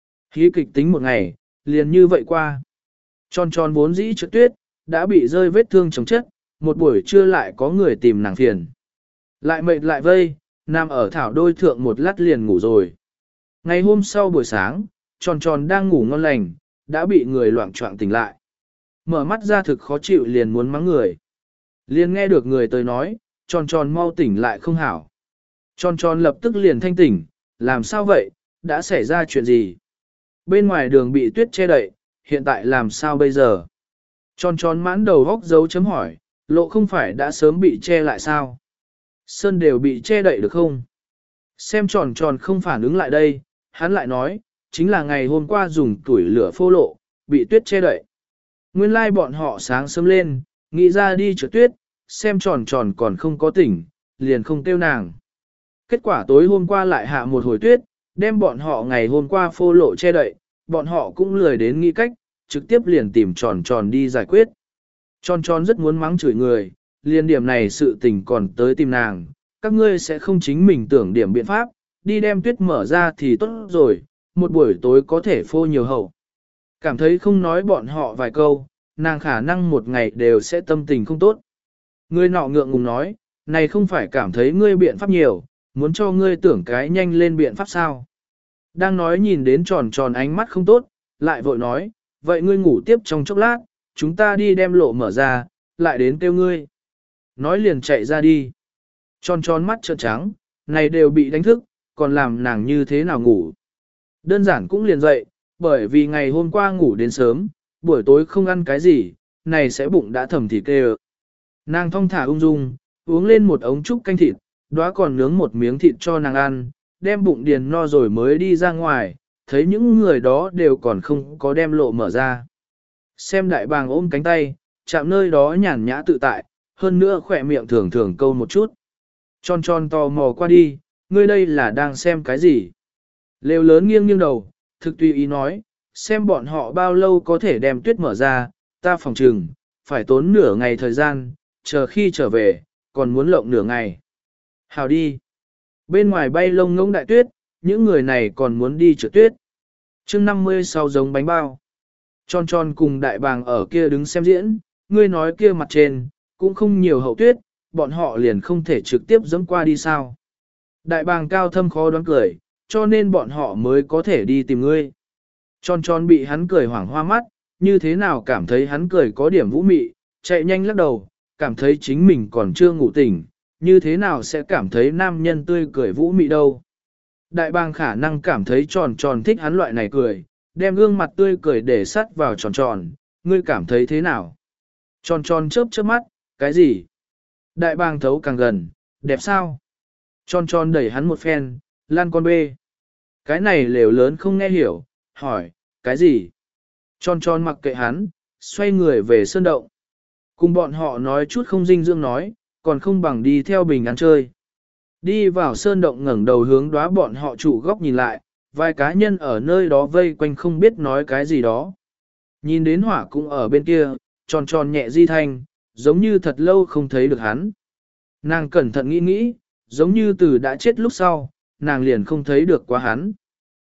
Hí kịch tính một ngày, liền như vậy qua. Tròn tròn vốn dĩ trượt tuyết, đã bị rơi vết thương chồng chất, một buổi trưa lại có người tìm nàng phiền. Lại mệt lại vây, nằm ở thảo đôi thượng một lát liền ngủ rồi. Ngày hôm sau buổi sáng, tròn tròn đang ngủ ngon lành, đã bị người loạn choạng tỉnh lại. Mở mắt ra thực khó chịu liền muốn mắng người. Liền nghe được người tới nói, tròn tròn mau tỉnh lại không hảo. Tròn tròn lập tức liền thanh tỉnh, làm sao vậy, đã xảy ra chuyện gì? Bên ngoài đường bị tuyết che đậy, hiện tại làm sao bây giờ? Tròn tròn mãn đầu góc dấu chấm hỏi, lộ không phải đã sớm bị che lại sao? Sơn đều bị che đậy được không? Xem tròn tròn không phản ứng lại đây, hắn lại nói, chính là ngày hôm qua dùng tuổi lửa phô lộ, bị tuyết che đậy. Nguyên lai like bọn họ sáng sớm lên, nghĩ ra đi trượt tuyết, xem tròn tròn còn không có tỉnh, liền không tiêu nàng. Kết quả tối hôm qua lại hạ một hồi tuyết, đem bọn họ ngày hôm qua phô lộ che đậy, bọn họ cũng lười đến nghĩ cách, trực tiếp liền tìm tròn tròn đi giải quyết. Tròn tròn rất muốn mắng chửi người, liền điểm này sự tình còn tới tìm nàng, các ngươi sẽ không chính mình tưởng điểm biện pháp, đi đem tuyết mở ra thì tốt rồi, một buổi tối có thể phô nhiều hậu. Cảm thấy không nói bọn họ vài câu, nàng khả năng một ngày đều sẽ tâm tình không tốt. Người nọ ngượng ngùng nói, này không phải cảm thấy ngươi biện pháp nhiều, muốn cho ngươi tưởng cái nhanh lên biện pháp sao. Đang nói nhìn đến tròn tròn ánh mắt không tốt, lại vội nói, vậy ngươi ngủ tiếp trong chốc lát, chúng ta đi đem lộ mở ra, lại đến kêu ngươi. Nói liền chạy ra đi. Tròn tròn mắt trợn trắng, này đều bị đánh thức, còn làm nàng như thế nào ngủ. Đơn giản cũng liền dậy, bởi vì ngày hôm qua ngủ đến sớm, buổi tối không ăn cái gì, này sẽ bụng đã thầm thịt kê. Nàng thong thả ung dung, uống lên một ống trúc canh thịt, đóa còn nướng một miếng thịt cho nàng ăn, đem bụng điền no rồi mới đi ra ngoài, thấy những người đó đều còn không có đem lộ mở ra. Xem đại bàng ôm cánh tay, chạm nơi đó nhàn nhã tự tại, hơn nữa khỏe miệng thường thường câu một chút. Tròn tròn tò mò qua đi, ngươi đây là đang xem cái gì? Lều lớn nghiêng nghiêng đầu, thực tùy ý nói, xem bọn họ bao lâu có thể đem tuyết mở ra, ta phòng trừng, phải tốn nửa ngày thời gian, chờ khi trở về, còn muốn lộng nửa ngày. Hào đi. Bên ngoài bay lông ngỗng đại tuyết, những người này còn muốn đi trượt tuyết. chương năm mươi sau giống bánh bao. Tròn tròn cùng đại bàng ở kia đứng xem diễn, ngươi nói kia mặt trên, cũng không nhiều hậu tuyết, bọn họ liền không thể trực tiếp dẫm qua đi sao. Đại bàng cao thâm khó đoán cười, cho nên bọn họ mới có thể đi tìm ngươi. Tròn tròn bị hắn cười hoảng hoa mắt, như thế nào cảm thấy hắn cười có điểm vũ mị, chạy nhanh lắc đầu, cảm thấy chính mình còn chưa ngủ tỉnh, như thế nào sẽ cảm thấy nam nhân tươi cười vũ mị đâu. Đại bàng khả năng cảm thấy tròn tròn thích hắn loại này cười, đem gương mặt tươi cười để sắt vào tròn tròn, ngươi cảm thấy thế nào? Tròn tròn chớp chớp mắt, cái gì? Đại bàng thấu càng gần, đẹp sao? Tròn tròn đẩy hắn một phen, lan con bê. Cái này lều lớn không nghe hiểu, hỏi, cái gì? Tròn tròn mặc kệ hắn, xoay người về sơn động. Cùng bọn họ nói chút không dinh dưỡng nói, còn không bằng đi theo bình ăn chơi. Đi vào sơn động ngẩng đầu hướng đóa bọn họ trụ góc nhìn lại, vài cá nhân ở nơi đó vây quanh không biết nói cái gì đó. Nhìn đến hỏa cũng ở bên kia, tròn tròn nhẹ di thanh, giống như thật lâu không thấy được hắn. Nàng cẩn thận nghĩ nghĩ, giống như từ đã chết lúc sau, nàng liền không thấy được quá hắn.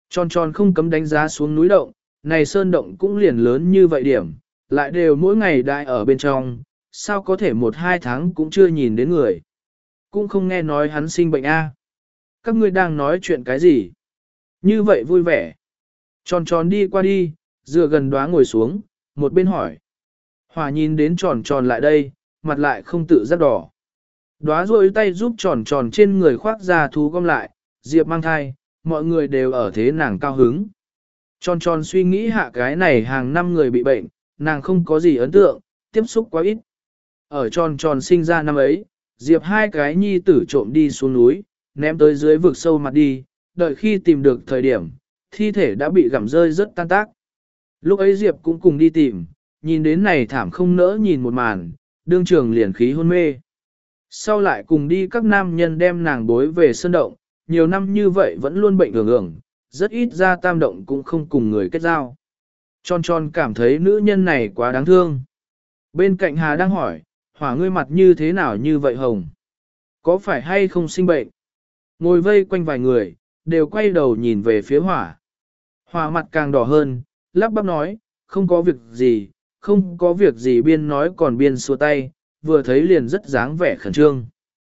Tròn tròn không cấm đánh giá xuống núi động, này sơn động cũng liền lớn như vậy điểm, lại đều mỗi ngày đại ở bên trong, sao có thể một hai tháng cũng chưa nhìn đến người. Cũng không nghe nói hắn sinh bệnh a. Các ngươi đang nói chuyện cái gì? Như vậy vui vẻ. Tròn tròn đi qua đi, dựa gần đóa ngồi xuống, một bên hỏi. Hòa nhìn đến tròn tròn lại đây, mặt lại không tự giác đỏ. Đóa rôi tay giúp tròn tròn trên người khoác ra thú gom lại, Diệp mang thai, mọi người đều ở thế nàng cao hứng. Tròn tròn suy nghĩ hạ cái này hàng năm người bị bệnh, nàng không có gì ấn tượng, tiếp xúc quá ít. Ở tròn tròn sinh ra năm ấy, Diệp hai cái nhi tử trộm đi xuống núi, ném tới dưới vực sâu mặt đi, đợi khi tìm được thời điểm, thi thể đã bị gặm rơi rất tan tác. Lúc ấy Diệp cũng cùng đi tìm, nhìn đến này thảm không nỡ nhìn một màn, đương trường liền khí hôn mê. Sau lại cùng đi các nam nhân đem nàng bối về sơn động, nhiều năm như vậy vẫn luôn bệnh ưởng ưởng, rất ít ra tam động cũng không cùng người kết giao. Tròn tròn cảm thấy nữ nhân này quá đáng thương. Bên cạnh Hà đang hỏi, hỏa ngươi mặt như thế nào như vậy hồng? Có phải hay không sinh bệnh? Ngồi vây quanh vài người, đều quay đầu nhìn về phía hỏa. Hỏa mặt càng đỏ hơn, lắp bắp nói, không có việc gì, không có việc gì, biên nói còn biên xua tay, vừa thấy liền rất dáng vẻ khẩn trương.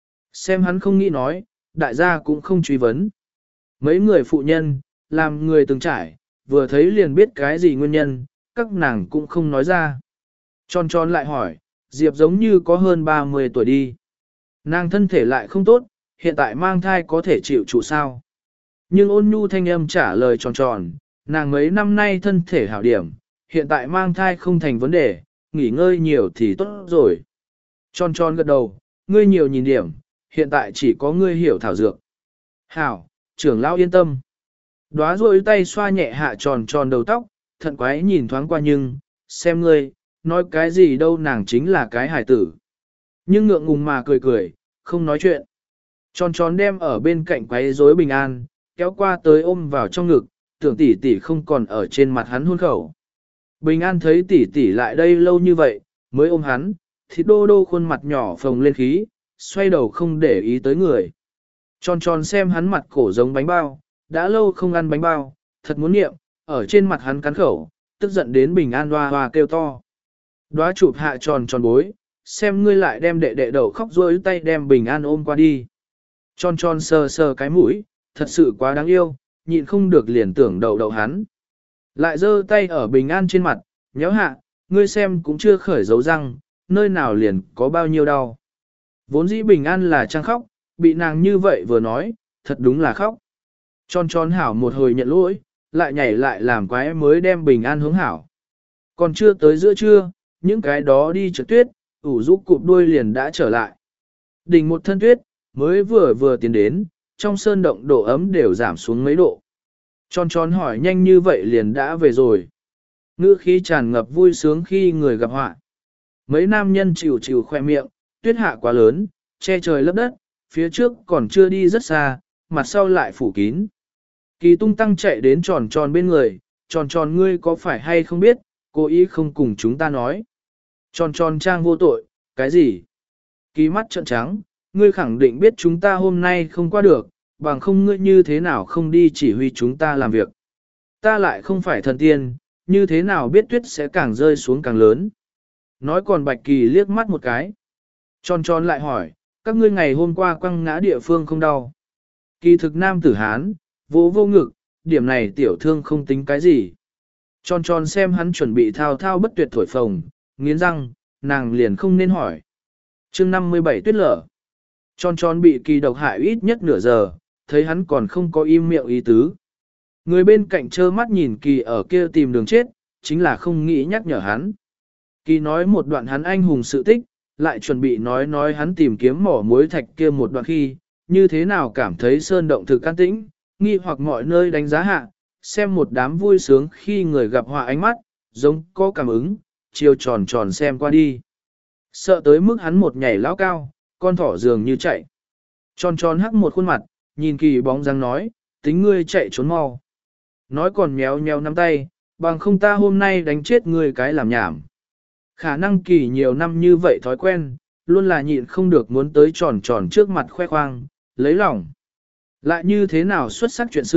Xem hắn không nghĩ nói, đại gia cũng không truy vấn. Mấy người phụ nhân, làm người từng trải, vừa thấy liền biết cái gì nguyên nhân, các nàng cũng không nói ra. Tròn tròn lại hỏi, Diệp giống như có hơn ba mươi tuổi đi. Nàng thân thể lại không tốt, hiện tại mang thai có thể chịu trụ sao. Nhưng ôn nhu thanh âm trả lời tròn tròn, nàng mấy năm nay thân thể hảo điểm, hiện tại mang thai không thành vấn đề, nghỉ ngơi nhiều thì tốt rồi. Tròn tròn gật đầu, ngươi nhiều nhìn điểm, hiện tại chỉ có ngươi hiểu thảo dược. Hảo, trưởng lão yên tâm. Đóa rôi tay xoa nhẹ hạ tròn tròn đầu tóc, thận quái nhìn thoáng qua nhưng, xem ngươi, nói cái gì đâu nàng chính là cái hải tử. Nhưng ngượng ngùng mà cười cười, không nói chuyện. Tròn tròn đem ở bên cạnh quái rối bình an, kéo qua tới ôm vào trong ngực, tưởng tỷ tỷ không còn ở trên mặt hắn hôn khẩu. Bình an thấy tỷ tỷ lại đây lâu như vậy, mới ôm hắn, thì đô đô khuôn mặt nhỏ phồng lên khí, xoay đầu không để ý tới người. Tròn tròn xem hắn mặt cổ giống bánh bao, đã lâu không ăn bánh bao, thật muốn niệm, ở trên mặt hắn cắn khẩu, tức giận đến bình an hoa hoa kêu to. Đóa chụp hạ tròn tròn bối, xem ngươi lại đem đệ đệ đầu khóc rối tay đem bình an ôm qua đi. Tròn tròn sờ sờ cái mũi, thật sự quá đáng yêu, nhịn không được liền tưởng đầu đầu hắn. Lại giơ tay ở bình an trên mặt, nhéo hạ, ngươi xem cũng chưa khởi dấu răng, nơi nào liền có bao nhiêu đau. Vốn dĩ bình an là trang khóc, bị nàng như vậy vừa nói, thật đúng là khóc. Tròn tròn hảo một hồi nhận lỗi, lại nhảy lại làm quái mới đem bình an hướng hảo. Còn chưa tới giữa trưa, những cái đó đi trượt tuyết, ủ rũ cụp đuôi liền đã trở lại. Đỉnh một thân tuyết, mới vừa vừa tiến đến, trong sơn động độ ấm đều giảm xuống mấy độ. Tròn tròn hỏi nhanh như vậy liền đã về rồi. Ngữ khí tràn ngập vui sướng khi người gặp họa. Mấy nam nhân chịu chịu khoe miệng, tuyết hạ quá lớn, che trời lấp đất, phía trước còn chưa đi rất xa, mặt sau lại phủ kín. Kỳ tung tăng chạy đến tròn tròn bên người, tròn tròn ngươi có phải hay không biết, cố ý không cùng chúng ta nói. Tròn tròn trang vô tội, cái gì? Kỳ mắt trợn trắng, ngươi khẳng định biết chúng ta hôm nay không qua được, bằng không ngươi như thế nào không đi chỉ huy chúng ta làm việc. Ta lại không phải thần tiên, như thế nào biết tuyết sẽ càng rơi xuống càng lớn. Nói còn Bạch Kỳ liếc mắt một cái. Tròn tròn lại hỏi, các ngươi ngày hôm qua quăng ngã địa phương không đau. Kỳ thực nam tử Hán, vô vô ngực, điểm này tiểu thương không tính cái gì. Tròn tròn xem hắn chuẩn bị thao thao bất tuyệt thổi phồng, nghiến răng, nàng liền không nên hỏi. chương năm mươi bảy tuyết lở. Tròn tròn bị kỳ độc hại ít nhất nửa giờ, thấy hắn còn không có im miệng ý tứ. Người bên cạnh trơ mắt nhìn kỳ ở kia tìm đường chết, chính là không nghĩ nhắc nhở hắn. Kỳ nói một đoạn hắn anh hùng sự tích, lại chuẩn bị nói nói hắn tìm kiếm mỏ muối thạch kia một đoạn khi, như thế nào cảm thấy sơn động thực can tĩnh, nghi hoặc mọi nơi đánh giá hạ, xem một đám vui sướng khi người gặp họa ánh mắt, giống có cảm ứng, chiều tròn tròn xem qua đi. Sợ tới mức hắn một nhảy lão cao, con thỏ dường như chạy. Tròn tròn hắc một khuôn mặt, nhìn kỳ bóng dáng nói, tính ngươi chạy trốn mau. Nói còn méo méo nắm tay, bằng không ta hôm nay đánh chết ngươi cái làm nhảm. Khả năng kỳ nhiều năm như vậy thói quen, luôn là nhịn không được muốn tới tròn tròn trước mặt khoe khoang, lấy lòng. Lại như thế nào xuất sắc chuyện xưa,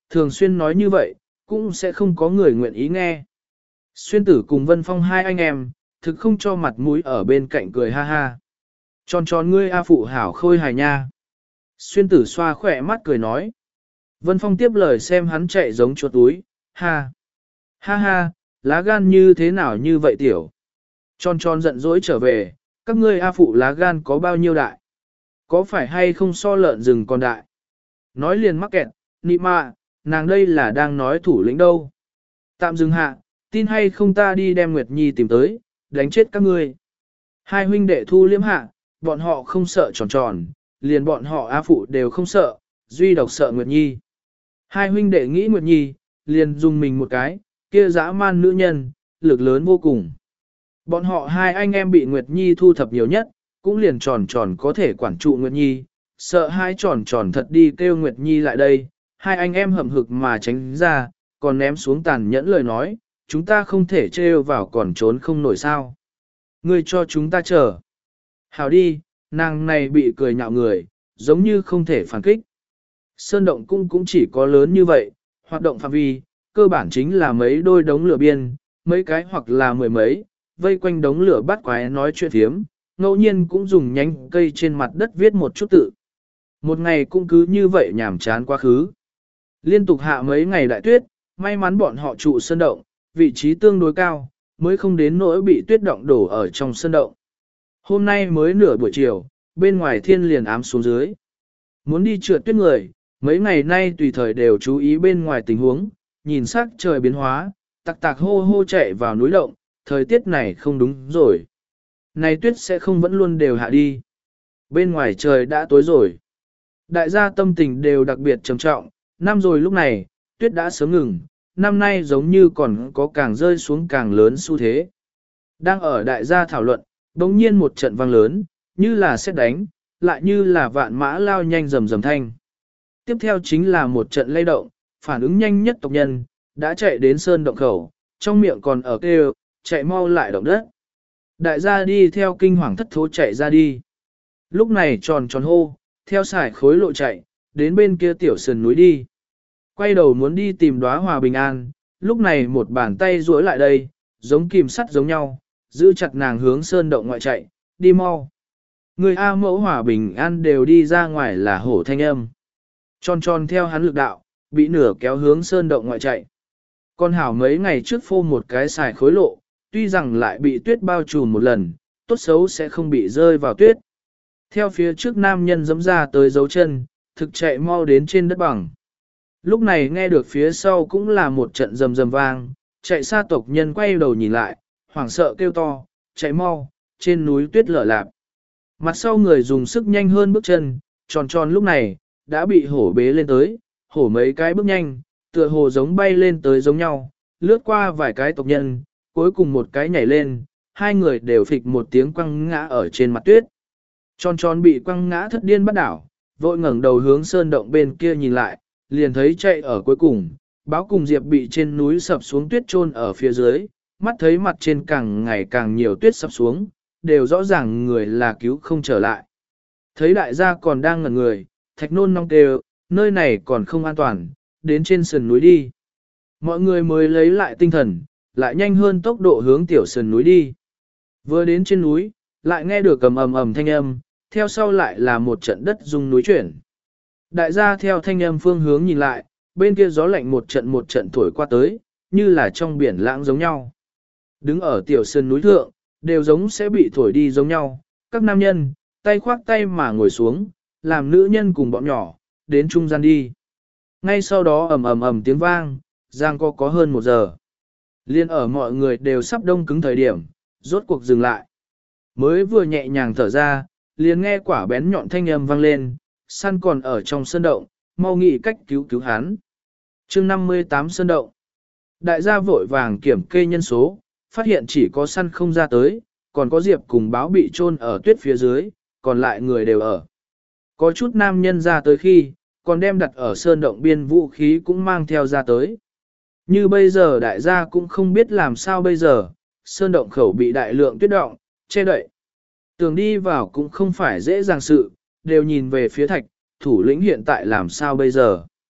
thường xuyên nói như vậy, cũng sẽ không có người nguyện ý nghe. Xuyên tử cùng Vân Phong hai anh em, thực không cho mặt mũi ở bên cạnh cười ha ha. Tròn tròn ngươi A phụ hảo khôi hài nha. Xuyên tử xoa khỏe mắt cười nói. Vân Phong tiếp lời xem hắn chạy giống chuột túi, ha. Ha ha, lá gan như thế nào như vậy tiểu. Tròn tròn giận dỗi trở về, các ngươi A phụ lá gan có bao nhiêu đại? Có phải hay không so lợn rừng còn đại? Nói liền mắc kẹt, nị mạ, nàng đây là đang nói thủ lĩnh đâu. Tạm dừng hạ, tin hay không ta đi đem Nguyệt Nhi tìm tới, đánh chết các ngươi. Hai huynh đệ thu liếm hạ, bọn họ không sợ tròn tròn, liền bọn họ A phụ đều không sợ, duy độc sợ Nguyệt Nhi. Hai huynh đệ nghĩ Nguyệt Nhi, liền dùng mình một cái, kia dã man nữ nhân, lực lớn vô cùng. Bọn họ hai anh em bị Nguyệt Nhi thu thập nhiều nhất, cũng liền tròn tròn có thể quản trụ Nguyệt Nhi, sợ hai tròn tròn thật đi kêu Nguyệt Nhi lại đây, hai anh em hậm hực mà tránh ra, còn ném xuống tàn nhẫn lời nói, chúng ta không thể trêu vào còn trốn không nổi sao. Ngươi cho chúng ta chờ. Hảo đi, nàng này bị cười nhạo người, giống như không thể phản kích. Sơn động cung cũng chỉ có lớn như vậy, hoạt động phạm vi, cơ bản chính là mấy đôi đống lửa biên, mấy cái hoặc là mười mấy, vây quanh đống lửa bắt quái nói chuyện thiếm, ngẫu nhiên cũng dùng nhánh cây trên mặt đất viết một chút tự. Một ngày cũng cứ như vậy nhảm chán quá khứ. Liên tục hạ mấy ngày đại tuyết, may mắn bọn họ trụ sơn động, vị trí tương đối cao, mới không đến nỗi bị tuyết động đổ ở trong sơn động. Hôm nay mới nửa buổi chiều, bên ngoài thiên liền ám xuống dưới. Muốn đi trượt tuyết người, mấy ngày nay tùy thời đều chú ý bên ngoài tình huống, nhìn sắc trời biến hóa, tặc tặc hô hô chạy vào núi động, thời tiết này không đúng rồi. Này tuyết sẽ không vẫn luôn đều hạ đi. Bên ngoài trời đã tối rồi. Đại gia tâm tình đều đặc biệt trầm trọng, năm rồi lúc này, tuyết đã sớm ngừng, năm nay giống như còn có càng rơi xuống càng lớn xu thế. Đang ở đại gia thảo luận, đống nhiên một trận vang lớn, như là sét đánh, lại như là vạn mã lao nhanh rầm rầm thanh. Tiếp theo chính là một trận lay động, phản ứng nhanh nhất tộc nhân, đã chạy đến sơn động khẩu, trong miệng còn ở kêu, chạy mau lại động đất. Đại gia đi theo kinh hoàng thất thố chạy ra đi. Lúc này tròn tròn hô, theo sải khối lộ chạy, đến bên kia tiểu sườn núi đi. Quay đầu muốn đi tìm đóa hòa bình an, lúc này một bàn tay duỗi lại đây, giống kìm sắt giống nhau, giữ chặt nàng hướng sơn động ngoại chạy, đi mau. Người A mẫu hòa bình an đều đi ra ngoài là hổ thanh âm. Tròn tròn theo hắn lực đạo, bị nửa kéo hướng sơn động ngoại chạy. Con hảo mấy ngày trước phô một cái xài khối lộ, tuy rằng lại bị tuyết bao trùm một lần, tốt xấu sẽ không bị rơi vào tuyết. Theo phía trước nam nhân giẫm ra tới dấu chân, thực chạy mau đến trên đất bằng. Lúc này nghe được phía sau cũng là một trận rầm rầm vang, chạy xa tộc nhân quay đầu nhìn lại, hoảng sợ kêu to, chạy mau, trên núi tuyết lở lạp. Mặt sau người dùng sức nhanh hơn bước chân, tròn tròn lúc này, đã bị hổ bế lên tới, hổ mấy cái bước nhanh, tựa hồ giống bay lên tới giống nhau, lướt qua vài cái tộc nhân, cuối cùng một cái nhảy lên, hai người đều phịch một tiếng quăng ngã ở trên mặt tuyết. Tròn tròn bị quăng ngã thất điên bắt đảo, vội ngẩng đầu hướng sơn động bên kia nhìn lại, liền thấy chạy ở cuối cùng, báo cùng Diệp bị trên núi sập xuống tuyết chôn ở phía dưới, mắt thấy mặt trên càng ngày càng nhiều tuyết sập xuống, đều rõ ràng người là cứu không trở lại. Thấy đại gia còn đang ngẩn người, thạch nôn nong kêu, nơi này còn không an toàn, đến trên sườn núi đi. Mọi người mới lấy lại tinh thần, lại nhanh hơn tốc độ hướng tiểu sườn núi đi. Vừa đến trên núi, lại nghe được ầm ầm ầm thanh âm, theo sau lại là một trận đất rung núi chuyển. Đại gia theo thanh âm phương hướng nhìn lại, bên kia gió lạnh một trận một trận thổi qua tới, như là trong biển lãng giống nhau. Đứng ở tiểu sườn núi thượng, đều giống sẽ bị thổi đi giống nhau, các nam nhân, tay khoác tay mà ngồi xuống, làm nữ nhân cùng bọn nhỏ, đến trung gian đi. Ngay sau đó ầm ầm ầm tiếng vang, giang có có hơn một giờ. Liên ở mọi người đều sắp đông cứng thời điểm, rốt cuộc dừng lại. Mới vừa nhẹ nhàng thở ra, liền nghe quả bén nhọn thanh âm vang lên, săn còn ở trong sơn động, mau nghĩ cách cứu cứu hắn. chương năm mươi tám sơn động. Đại gia vội vàng kiểm kê nhân số, phát hiện chỉ có săn không ra tới, còn có Diệp cùng báo bị chôn ở tuyết phía dưới, còn lại người đều ở. Có chút nam nhân ra tới khi, còn đem đặt ở sơn động biên vũ khí cũng mang theo ra tới. Như bây giờ đại gia cũng không biết làm sao bây giờ, sơn động khẩu bị đại lượng tuyết động, che đậy. Tường đi vào cũng không phải dễ dàng sự, đều nhìn về phía thạch, thủ lĩnh hiện tại làm sao bây giờ.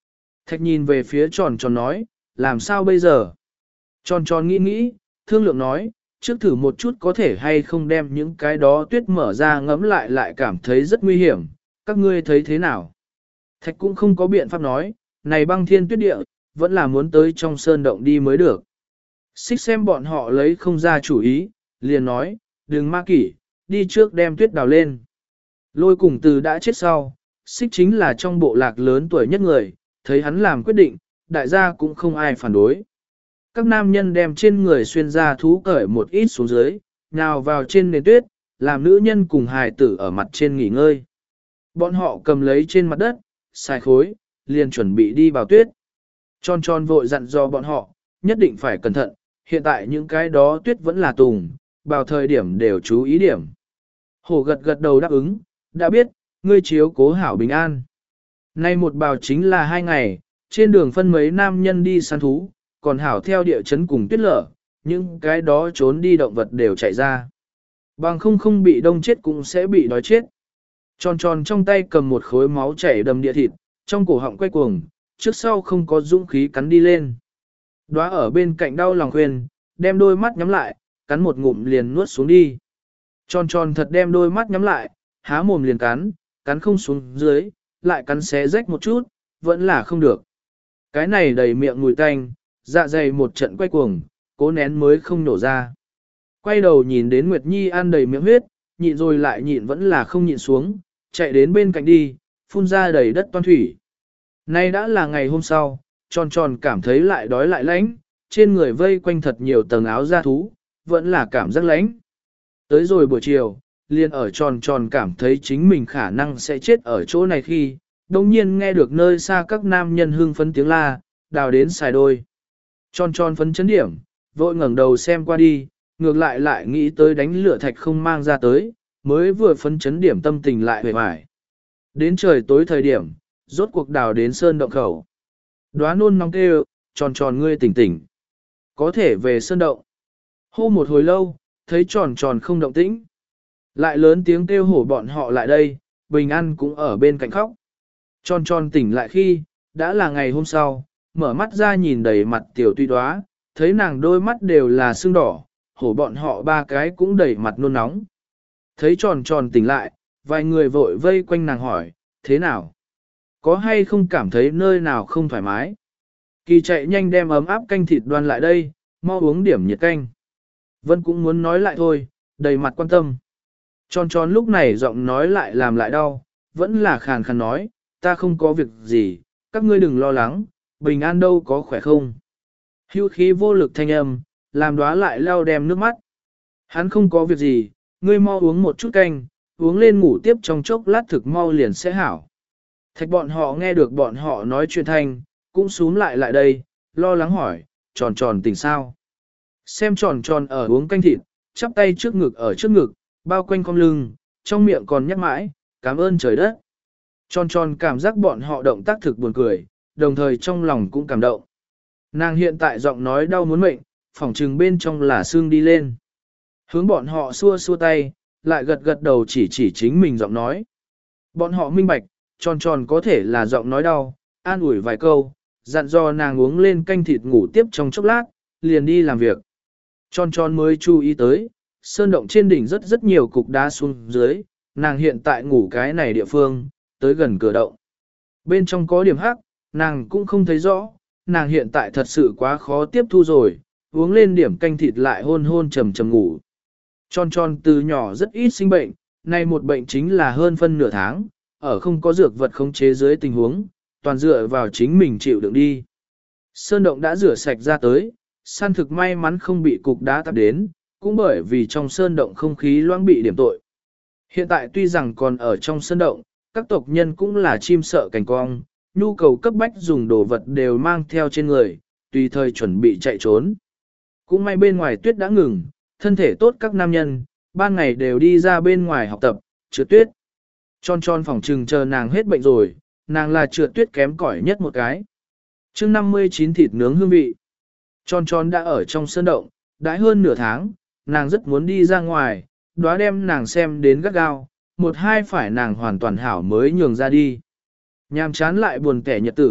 Thạch nhìn về phía tròn tròn nói, làm sao bây giờ? Tròn tròn nghĩ nghĩ, thương lượng nói, trước thử một chút có thể hay không đem những cái đó tuyết mở ra ngẫm lại lại cảm thấy rất nguy hiểm, các ngươi thấy thế nào? Thạch cũng không có biện pháp nói, này băng thiên tuyết địa, vẫn là muốn tới trong sơn động đi mới được. Xích xem bọn họ lấy không ra chủ ý, liền nói, đừng ma kỷ, đi trước đem tuyết đào lên. Lôi cùng từ đã chết sau, xích chính là trong bộ lạc lớn tuổi nhất người, thấy hắn làm quyết định, đại gia cũng không ai phản đối. Các nam nhân đem trên người xuyên ra thú cởi một ít xuống dưới, nào vào trên nền tuyết, làm nữ nhân cùng hài tử ở mặt trên nghỉ ngơi. Bọn họ cầm lấy trên mặt đất, xài khối, liền chuẩn bị đi vào tuyết. Tròn tròn vội dặn dò bọn họ, nhất định phải cẩn thận, hiện tại những cái đó tuyết vẫn là tùng, vào thời điểm đều chú ý điểm. Hổ gật gật đầu đáp ứng, đã biết, ngươi chiếu cố hảo bình an. Nay một bào chính là hai ngày, trên đường phân mấy nam nhân đi săn thú, còn hảo theo địa chấn cùng tuyết lở, những cái đó trốn đi động vật đều chạy ra. Bằng không không bị đông chết cũng sẽ bị đói chết. Tròn tròn trong tay cầm một khối máu chảy đầm địa thịt, trong cổ họng quay cuồng, trước sau không có dũng khí cắn đi lên. Đóa ở bên cạnh đau lòng khuyên, đem đôi mắt nhắm lại, cắn một ngụm liền nuốt xuống đi. Tròn tròn thật đem đôi mắt nhắm lại, há mồm liền cắn, cắn không xuống dưới, lại cắn xé rách một chút, vẫn là không được. Cái này đầy miệng mùi tanh, dạ dày một trận quay cuồng, cố nén mới không nổ ra. Quay đầu nhìn đến Nguyệt Nhi ăn đầy miệng huyết, nhịn rồi lại nhịn vẫn là không nhịn xuống, chạy đến bên cạnh đi, phun ra đầy đất toan thủy. Nay đã là ngày hôm sau, tròn tròn cảm thấy lại đói lại lạnh, trên người vây quanh thật nhiều tầng áo da thú, vẫn là cảm giác lạnh. Tới rồi buổi chiều, liền ở tròn tròn cảm thấy chính mình khả năng sẽ chết ở chỗ này khi, đồng nhiên nghe được nơi xa các nam nhân hưng phấn tiếng la, đào đến xài đôi. Tròn tròn phấn chấn điểm, vội ngẩng đầu xem qua đi, ngược lại lại nghĩ tới đánh lửa thạch không mang ra tới, mới vừa phấn chấn điểm tâm tình lại hề hoài. Đến trời tối thời điểm, rốt cuộc đào đến sơn động khẩu. Đóa nôn nóng kêu, tròn tròn ngươi tỉnh tỉnh. Có thể về sơn động. Hô một hồi lâu, thấy tròn tròn không động tĩnh. Lại lớn tiếng kêu hổ bọn họ lại đây, Bình An cũng ở bên cạnh khóc. Tròn tròn tỉnh lại khi, đã là ngày hôm sau, mở mắt ra nhìn đầy mặt tiểu tuy đóa, thấy nàng đôi mắt đều là sưng đỏ, hổ bọn họ ba cái cũng đầy mặt nôn nóng. Thấy tròn tròn tỉnh lại, vài người vội vây quanh nàng hỏi, thế nào? Có hay không cảm thấy nơi nào không thoải mái? Kỳ chạy nhanh đem ấm áp canh thịt đoan lại đây, mau uống điểm nhiệt canh. Vân cũng muốn nói lại thôi, đầy mặt quan tâm. Tròn tròn lúc này giọng nói lại làm lại đau, vẫn là khàn khàn nói, ta không có việc gì, các ngươi đừng lo lắng, Bình An đâu có khỏe không. Hưu khí vô lực thanh âm, làm Đóa lại lau đem nước mắt. Hắn không có việc gì, ngươi mau uống một chút canh, uống lên ngủ tiếp trong chốc lát thực mau liền sẽ hảo. Thạch bọn họ nghe được bọn họ nói chuyện thanh, cũng xuống lại lại đây, lo lắng hỏi, tròn tròn tỉnh sao. Xem tròn tròn ở uống canh thịt, chắp tay trước ngực ở trước ngực, bao quanh cong lưng, trong miệng còn nhắc mãi, cảm ơn trời đất. Tròn tròn cảm giác bọn họ động tác thực buồn cười, đồng thời trong lòng cũng cảm động. Nàng hiện tại giọng nói đau muốn mệnh, phỏng trừng bên trong là xương đi lên. Hướng bọn họ xua xua tay, lại gật gật đầu chỉ chỉ chính mình giọng nói. Bọn họ minh bạch, tròn tròn có thể là giọng nói đau, an ủi vài câu, dặn dò nàng uống lên canh thịt ngủ tiếp trong chốc lát, liền đi làm việc. Tròn tròn mới chú ý tới, sơn động trên đỉnh rất rất nhiều cục đá xuống dưới, nàng hiện tại ngủ cái này địa phương, tới gần cửa động. Bên trong có điểm hắc, nàng cũng không thấy rõ, nàng hiện tại thật sự quá khó tiếp thu rồi, uống lên điểm canh thịt lại hôn hôn trầm trầm ngủ. Tròn tròn từ nhỏ rất ít sinh bệnh, nay một bệnh chính là hơn phân nửa tháng, ở không có dược vật khống chế dưới tình huống, toàn dựa vào chính mình chịu đựng đi. Sơn động đã rửa sạch ra tới, săn thực may mắn không bị cục đá tạp đến, cũng bởi vì trong sơn động không khí loãng bị điểm tội. Hiện tại tuy rằng còn ở trong sơn động, các tộc nhân cũng là chim sợ cảnh cong, nhu cầu cấp bách dùng đồ vật đều mang theo trên người, tùy thời chuẩn bị chạy trốn. Cũng may bên ngoài tuyết đã ngừng, thân thể tốt các nam nhân, ban ngày đều đi ra bên ngoài học tập, trượt tuyết. Tròn tròn phòng trừng chờ nàng hết bệnh rồi, nàng là trượt tuyết kém cỏi nhất một cái. chương năm mươi chín thịt nướng hương vị. Tròn tròn đã ở trong sơn động, đã hơn nửa tháng, nàng rất muốn đi ra ngoài, Đóa đem nàng xem đến gắt gao, một hai phải nàng hoàn toàn hảo mới nhường ra đi. Nhàm chán lại buồn kẻ nhật tử,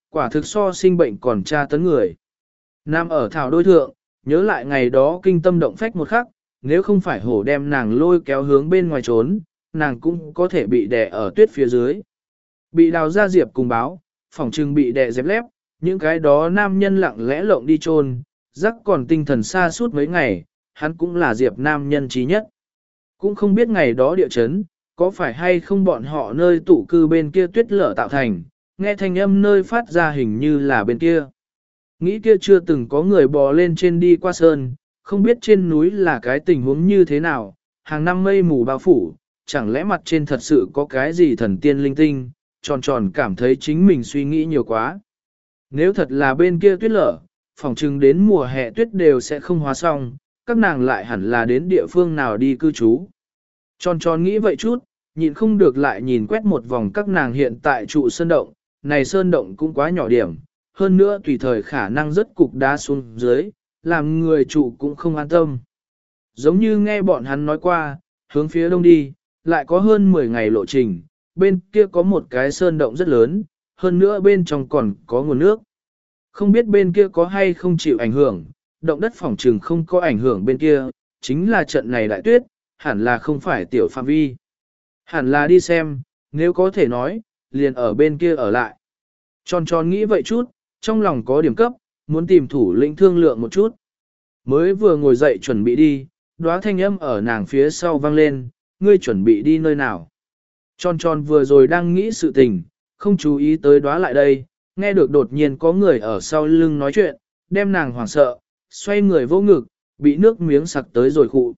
quả thực so sinh bệnh còn tra tấn người. Nam ở thảo đôi thượng, nhớ lại ngày đó kinh tâm động phách một khắc, nếu không phải hổ đem nàng lôi kéo hướng bên ngoài trốn, nàng cũng có thể bị đè ở tuyết phía dưới. Bị đào ra diệp cùng báo, phỏng trừng bị đè dẹp lép, những cái đó nam nhân lặng lẽ lộng đi trôn, rắc còn tinh thần xa suốt mấy ngày, hắn cũng là diệp nam nhân trí nhất. Cũng không biết ngày đó địa chấn, có phải hay không bọn họ nơi tụ cư bên kia tuyết lở tạo thành, nghe thanh âm nơi phát ra hình như là bên kia. Nghĩ kia chưa từng có người bò lên trên đi qua sơn, không biết trên núi là cái tình huống như thế nào, hàng năm mây mù bao phủ, chẳng lẽ mặt trên thật sự có cái gì thần tiên linh tinh, tròn tròn cảm thấy chính mình suy nghĩ nhiều quá. Nếu thật là bên kia tuyết lở, phỏng chừng đến mùa hè tuyết đều sẽ không hóa xong, các nàng lại hẳn là đến địa phương nào đi cư trú. Tròn tròn nghĩ vậy chút, nhịn không được lại nhìn quét một vòng các nàng hiện tại trụ sơn động, này sơn động cũng quá nhỏ điểm, hơn nữa tùy thời khả năng rất cục đá xuống dưới, làm người trụ cũng không an tâm. Giống như nghe bọn hắn nói qua, hướng phía đông đi, lại có hơn mười ngày lộ trình, bên kia có một cái sơn động rất lớn, hơn nữa bên trong còn có nguồn nước. Không biết bên kia có hay không chịu ảnh hưởng, động đất phỏng trừng không có ảnh hưởng bên kia, chính là trận này đại tuyết, hẳn là không phải tiểu phạm vi. Hẳn là đi xem, nếu có thể nói, liền ở bên kia ở lại. Tròn tròn nghĩ vậy chút, trong lòng có điểm cấp, muốn tìm thủ lĩnh thương lượng một chút. Mới vừa ngồi dậy chuẩn bị đi, đóa thanh âm ở nàng phía sau vang lên, ngươi chuẩn bị đi nơi nào. Tròn tròn vừa rồi đang nghĩ sự tình, không chú ý tới đóa lại đây, nghe được đột nhiên có người ở sau lưng nói chuyện, đem nàng hoảng sợ, xoay người vô ngực, bị nước miếng sặc tới rồi khụ.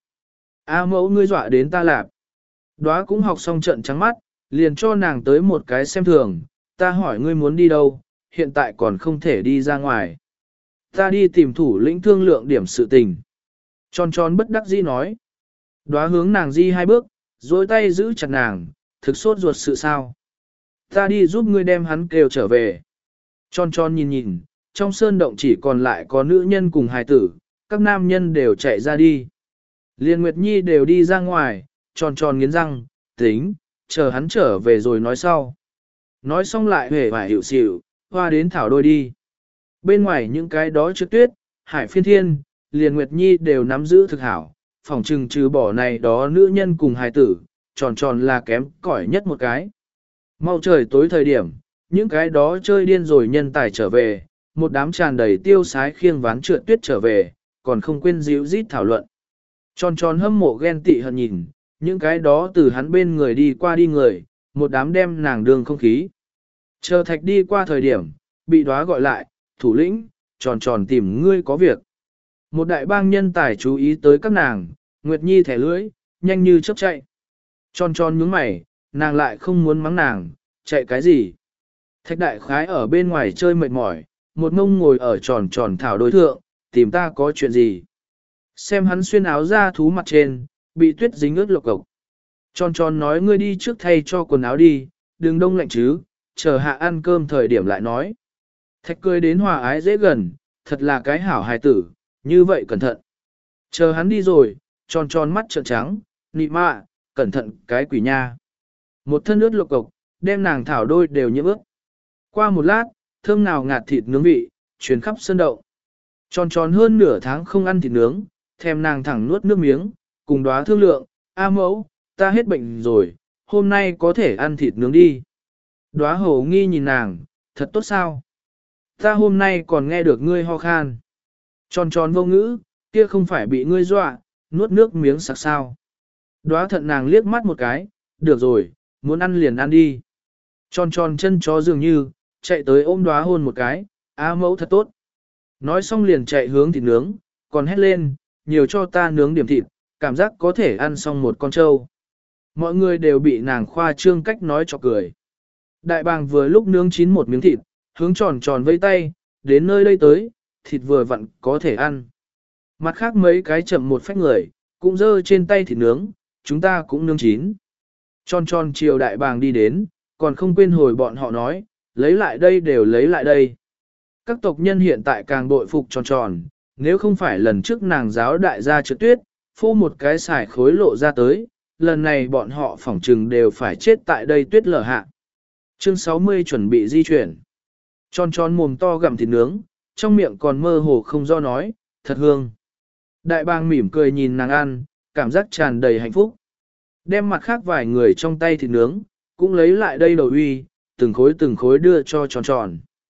A mẫu ngươi dọa đến ta lạp. Đóa cũng học xong trận trắng mắt, liền cho nàng tới một cái xem thường, ta hỏi ngươi muốn đi đâu, hiện tại còn không thể đi ra ngoài. Ta đi tìm thủ lĩnh thương lượng điểm sự tình. Tròn tròn bất đắc dĩ nói. Đóa hướng nàng di hai bước, dối tay giữ chặt nàng, thực sốt ruột sự sao. Ta đi giúp ngươi đem hắn kêu trở về. Tròn tròn nhìn nhìn, trong sơn động chỉ còn lại có nữ nhân cùng hài tử, các nam nhân đều chạy ra đi. Liên Nguyệt Nhi đều đi ra ngoài, tròn tròn nghiến răng, tính, chờ hắn trở về rồi nói sau. Nói xong lại hề vải hiểu xỉu, hoa đến thảo đôi đi. Bên ngoài những cái đó trước tuyết, hải phiên thiên, Liên Nguyệt Nhi đều nắm giữ thực hảo, phòng trừng trừ bỏ này đó nữ nhân cùng hài tử, tròn tròn là kém cỏi nhất một cái. Mau trời tối thời điểm, những cái đó chơi điên rồi nhân tài trở về, một đám tràn đầy tiêu sái khiêng ván trượt tuyết trở về, còn không quên díu rít thảo luận. Tròn tròn hâm mộ ghen tị hận nhìn, những cái đó từ hắn bên người đi qua đi người, một đám đem nàng đường không khí. Chờ thạch đi qua thời điểm, bị đóa gọi lại, thủ lĩnh, tròn tròn tìm ngươi có việc. Một đại bang nhân tài chú ý tới các nàng, Nguyệt Nhi thẻ lưỡi, nhanh như chớp chạy. Tròn tròn nhướng mày, nàng lại không muốn mắng nàng, chạy cái gì. Thạch đại khái ở bên ngoài chơi mệt mỏi, một ngông ngồi ở tròn tròn thảo đối thượng, tìm ta có chuyện gì. Xem hắn xuyên áo ra thú mặt trên, bị tuyết dính ướt lộc cộc. Tròn tròn nói ngươi đi trước thay cho quần áo đi, đừng đông lạnh chứ, chờ hạ ăn cơm thời điểm lại nói. Thạch cười đến hòa ái dễ gần, thật là cái hảo hài tử, như vậy cẩn thận. Chờ hắn đi rồi, tròn tròn mắt trợn trắng, nị mạ, cẩn thận cái quỷ nha. Một thân ướt lộc cộc, đem nàng thảo đôi đều nhiễm ướt. Qua một lát, thơm nào ngạt thịt nướng vị, chuyến khắp sân đậu. Tròn tròn hơn nửa tháng không ăn thịt nướng, thèm nàng thẳng nuốt nước miếng, cùng đóa thương lượng, A mẫu, ta hết bệnh rồi, hôm nay có thể ăn thịt nướng đi. Đóa hồ nghi nhìn nàng, thật tốt sao? Ta hôm nay còn nghe được ngươi ho khan. Tròn tròn vô ngữ, kia không phải bị ngươi dọa, nuốt nước miếng sặc sao. Đóa thận nàng liếc mắt một cái, được rồi, muốn ăn liền ăn đi. Tròn tròn chân chó dường như, chạy tới ôm đóa hôn một cái, A mẫu thật tốt. Nói xong liền chạy hướng thịt nướng, còn hét lên, nhiều cho ta nướng điểm thịt, cảm giác có thể ăn xong một con trâu. Mọi người đều bị nàng khoa trương cách nói cho cười. Đại bàng vừa lúc nướng chín một miếng thịt, hướng tròn tròn vây tay, đến nơi đây tới, thịt vừa vặn có thể ăn. Mặt khác mấy cái chậm một phách người, cũng dơ trên tay thịt nướng, chúng ta cũng nướng chín. Tròn tròn chiều đại bàng đi đến, còn không quên hồi bọn họ nói, lấy lại đây đều lấy lại đây. Các tộc nhân hiện tại càng bội phục tròn tròn, nếu không phải lần trước nàng giáo đại gia trượt tuyết, phô một cái xài khối lộ ra tới, lần này bọn họ phỏng trừng đều phải chết tại đây tuyết lở hạ. Chương sáu mươi chuẩn bị di chuyển. Tròn tròn mồm to gặm thịt nướng, trong miệng còn mơ hồ không do nói, thật hương. Đại bàng mỉm cười nhìn nàng ăn, cảm giác tràn đầy hạnh phúc. Đem mặt khác vài người trong tay thịt nướng, cũng lấy lại đây đầu uy, từng khối từng khối đưa cho tròn tròn.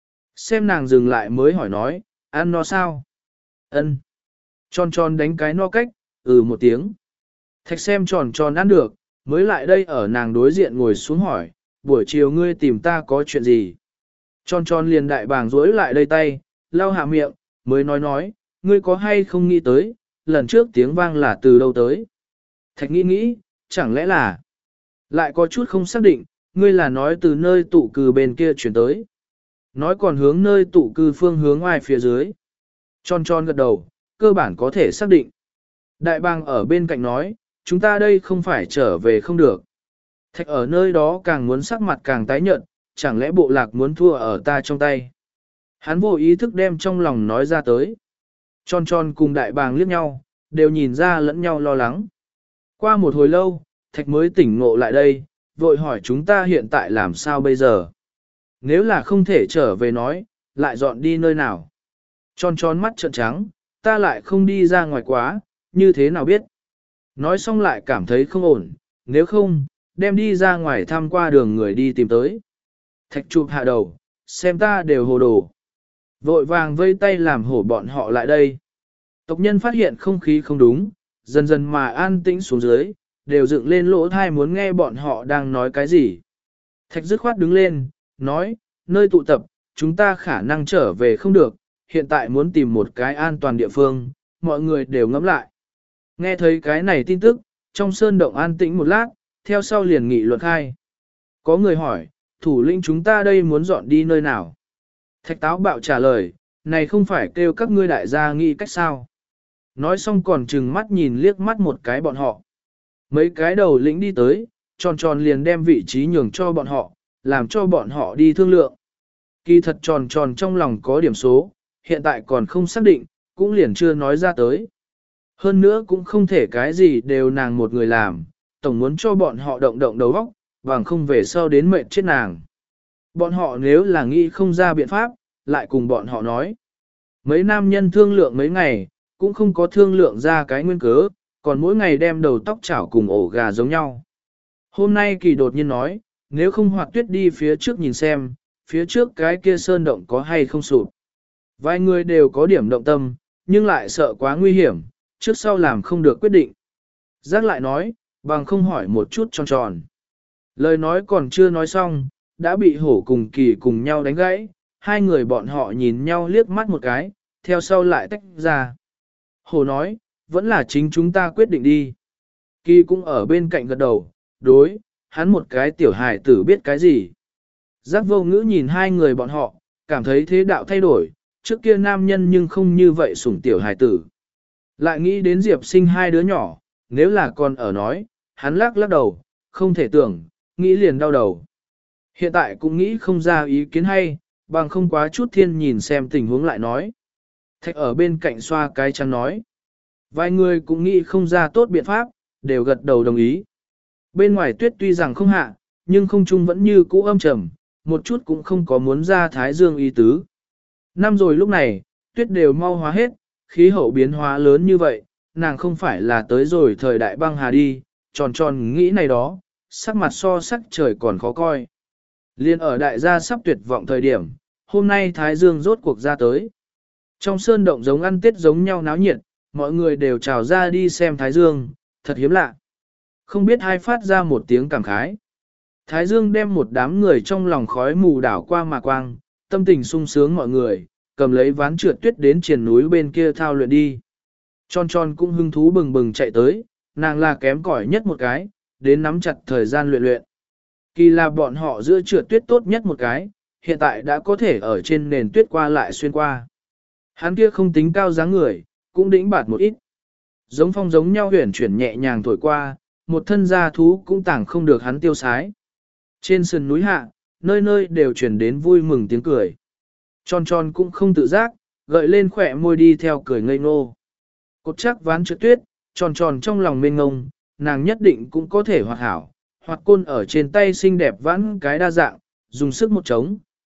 Xem nàng dừng lại mới hỏi nói, ăn no sao? Ân. Tròn tròn đánh cái no cách, ừ một tiếng. Thạch xem tròn tròn ăn được, mới lại đây ở nàng đối diện ngồi xuống hỏi, buổi chiều ngươi tìm ta có chuyện gì? Tròn tròn liền đại bàng rối lại đây tay, lau hạ miệng, mới nói nói, ngươi có hay không nghĩ tới, lần trước tiếng vang là từ đâu tới? Thạch nghĩ nghĩ, chẳng lẽ là, lại có chút không xác định, ngươi là nói từ nơi tụ cư bên kia chuyển tới. Nói còn hướng nơi tụ cư phương hướng ngoài phía dưới. Tròn tròn gật đầu, cơ bản có thể xác định. Đại bàng ở bên cạnh nói, chúng ta đây không phải trở về không được. Thạch ở nơi đó càng muốn sắc mặt càng tái nhợt, chẳng lẽ bộ lạc muốn thua ở ta trong tay. Hắn vô ý thức đem trong lòng nói ra tới. Tròn tròn cùng đại bàng liếc nhau, đều nhìn ra lẫn nhau lo lắng. Qua một hồi lâu, Thạch mới tỉnh ngộ lại đây, vội hỏi chúng ta hiện tại làm sao bây giờ. Nếu là không thể trở về nói, lại dọn đi nơi nào. Tròn tròn mắt trợn trắng, ta lại không đi ra ngoài quá, như thế nào biết. Nói xong lại cảm thấy không ổn, nếu không, đem đi ra ngoài thăm qua đường người đi tìm tới. Thạch chụp hạ đầu, xem ta đều hồ đồ. Vội vàng vây tay làm hổ bọn họ lại đây. Tộc nhân phát hiện không khí không đúng, dần dần mà an tĩnh xuống dưới, đều dựng lên lỗ thai muốn nghe bọn họ đang nói cái gì. Thạch dứt khoát đứng lên, nói, nơi tụ tập, chúng ta khả năng trở về không được, hiện tại muốn tìm một cái an toàn địa phương, mọi người đều ngẫm lại. Nghe thấy cái này tin tức, trong sơn động an tĩnh một lát, theo sau liền nghị luận khai. Có người hỏi, thủ lĩnh chúng ta đây muốn dọn đi nơi nào? Thạch táo bạo trả lời, này không phải kêu các ngươi đại gia nghĩ cách sao? Nói xong còn trừng mắt nhìn liếc mắt một cái bọn họ. Mấy cái đầu lĩnh đi tới, tròn tròn liền đem vị trí nhường cho bọn họ, làm cho bọn họ đi thương lượng. Kỳ thật tròn tròn trong lòng có điểm số, hiện tại còn không xác định, cũng liền chưa nói ra tới. Hơn nữa cũng không thể cái gì đều nàng một người làm, tổng muốn cho bọn họ động động đầu óc, bằng không về sau đến mệt chết nàng. Bọn họ nếu là nghĩ không ra biện pháp, lại cùng bọn họ nói. Mấy nam nhân thương lượng mấy ngày, cũng không có thương lượng ra cái nguyên cớ, còn mỗi ngày đem đầu tóc chảo cùng ổ gà giống nhau. Hôm nay Kỳ đột nhiên nói, nếu không Hoạt Tuyết đi phía trước nhìn xem, phía trước cái kia sơn động có hay không sụp. Vài người đều có điểm động tâm, nhưng lại sợ quá nguy hiểm, trước sau làm không được quyết định. Giác lại nói, bằng không hỏi một chút tròn tròn. Lời nói còn chưa nói xong, đã bị hổ cùng Kỳ cùng nhau đánh gãy, hai người bọn họ nhìn nhau liếc mắt một cái, theo sau lại tách ra. Hổ nói, vẫn là chính chúng ta quyết định đi. Kỳ cũng ở bên cạnh gật đầu, đối, hắn một cái tiểu hài tử biết cái gì. Giác vô ngữ nhìn hai người bọn họ, cảm thấy thế đạo thay đổi, trước kia nam nhân nhưng không như vậy sủng tiểu hài tử. Lại nghĩ đến Diệp sinh hai đứa nhỏ, nếu là con ở nói, hắn lắc lắc đầu, không thể tưởng, nghĩ liền đau đầu. Hiện tại cũng nghĩ không ra ý kiến hay, bằng không quá chút thiên nhìn xem tình huống lại nói. Thạch ở bên cạnh xoa cái chăn nói. Vài người cũng nghĩ không ra tốt biện pháp, đều gật đầu đồng ý. Bên ngoài tuyết tuy rằng không hạ, nhưng không trung vẫn như cũ âm trầm, một chút cũng không có muốn ra thái dương ý tứ. Năm rồi lúc này, tuyết đều mau hóa hết, khí hậu biến hóa lớn như vậy, nàng không phải là tới rồi thời đại băng hà đi, tròn tròn nghĩ này đó, sắc mặt so sắc trời còn khó coi. Liên ở đại gia sắp tuyệt vọng thời điểm, hôm nay thái dương rốt cuộc ra tới. Trong sơn động giống ăn tết giống nhau náo nhiệt, mọi người đều trào ra đi xem thái dương, thật hiếm lạ. Không biết ai phát ra một tiếng cảm khái. Thái dương đem một đám người trong lòng khói mù đảo qua mà quang, tâm tình sung sướng mọi người, cầm lấy ván trượt tuyết đến triền núi bên kia thao luyện đi. Tròn tròn cũng hưng thú bừng bừng chạy tới, nàng là kém cỏi nhất một cái, đến nắm chặt thời gian luyện luyện. Kỳ là bọn họ giữa trượt tuyết tốt nhất một cái, hiện tại đã có thể ở trên nền tuyết qua lại xuyên qua. Hắn kia không tính cao dáng người, cũng đĩnh bạt một ít. Giống phong giống nhau huyển chuyển nhẹ nhàng thổi qua, một thân gia thú cũng tảng không được hắn tiêu sái. Trên sườn núi hạ, nơi nơi đều truyền đến vui mừng tiếng cười. Tròn tròn cũng không tự giác, gợi lên khỏe môi đi theo cười ngây ngô. Cột chắc ván trượt tuyết, tròn tròn trong lòng mênh ngông, nàng nhất định cũng có thể hoạt hảo, hoặc côn ở trên tay xinh đẹp vãn cái đa dạng, dùng sức một trống,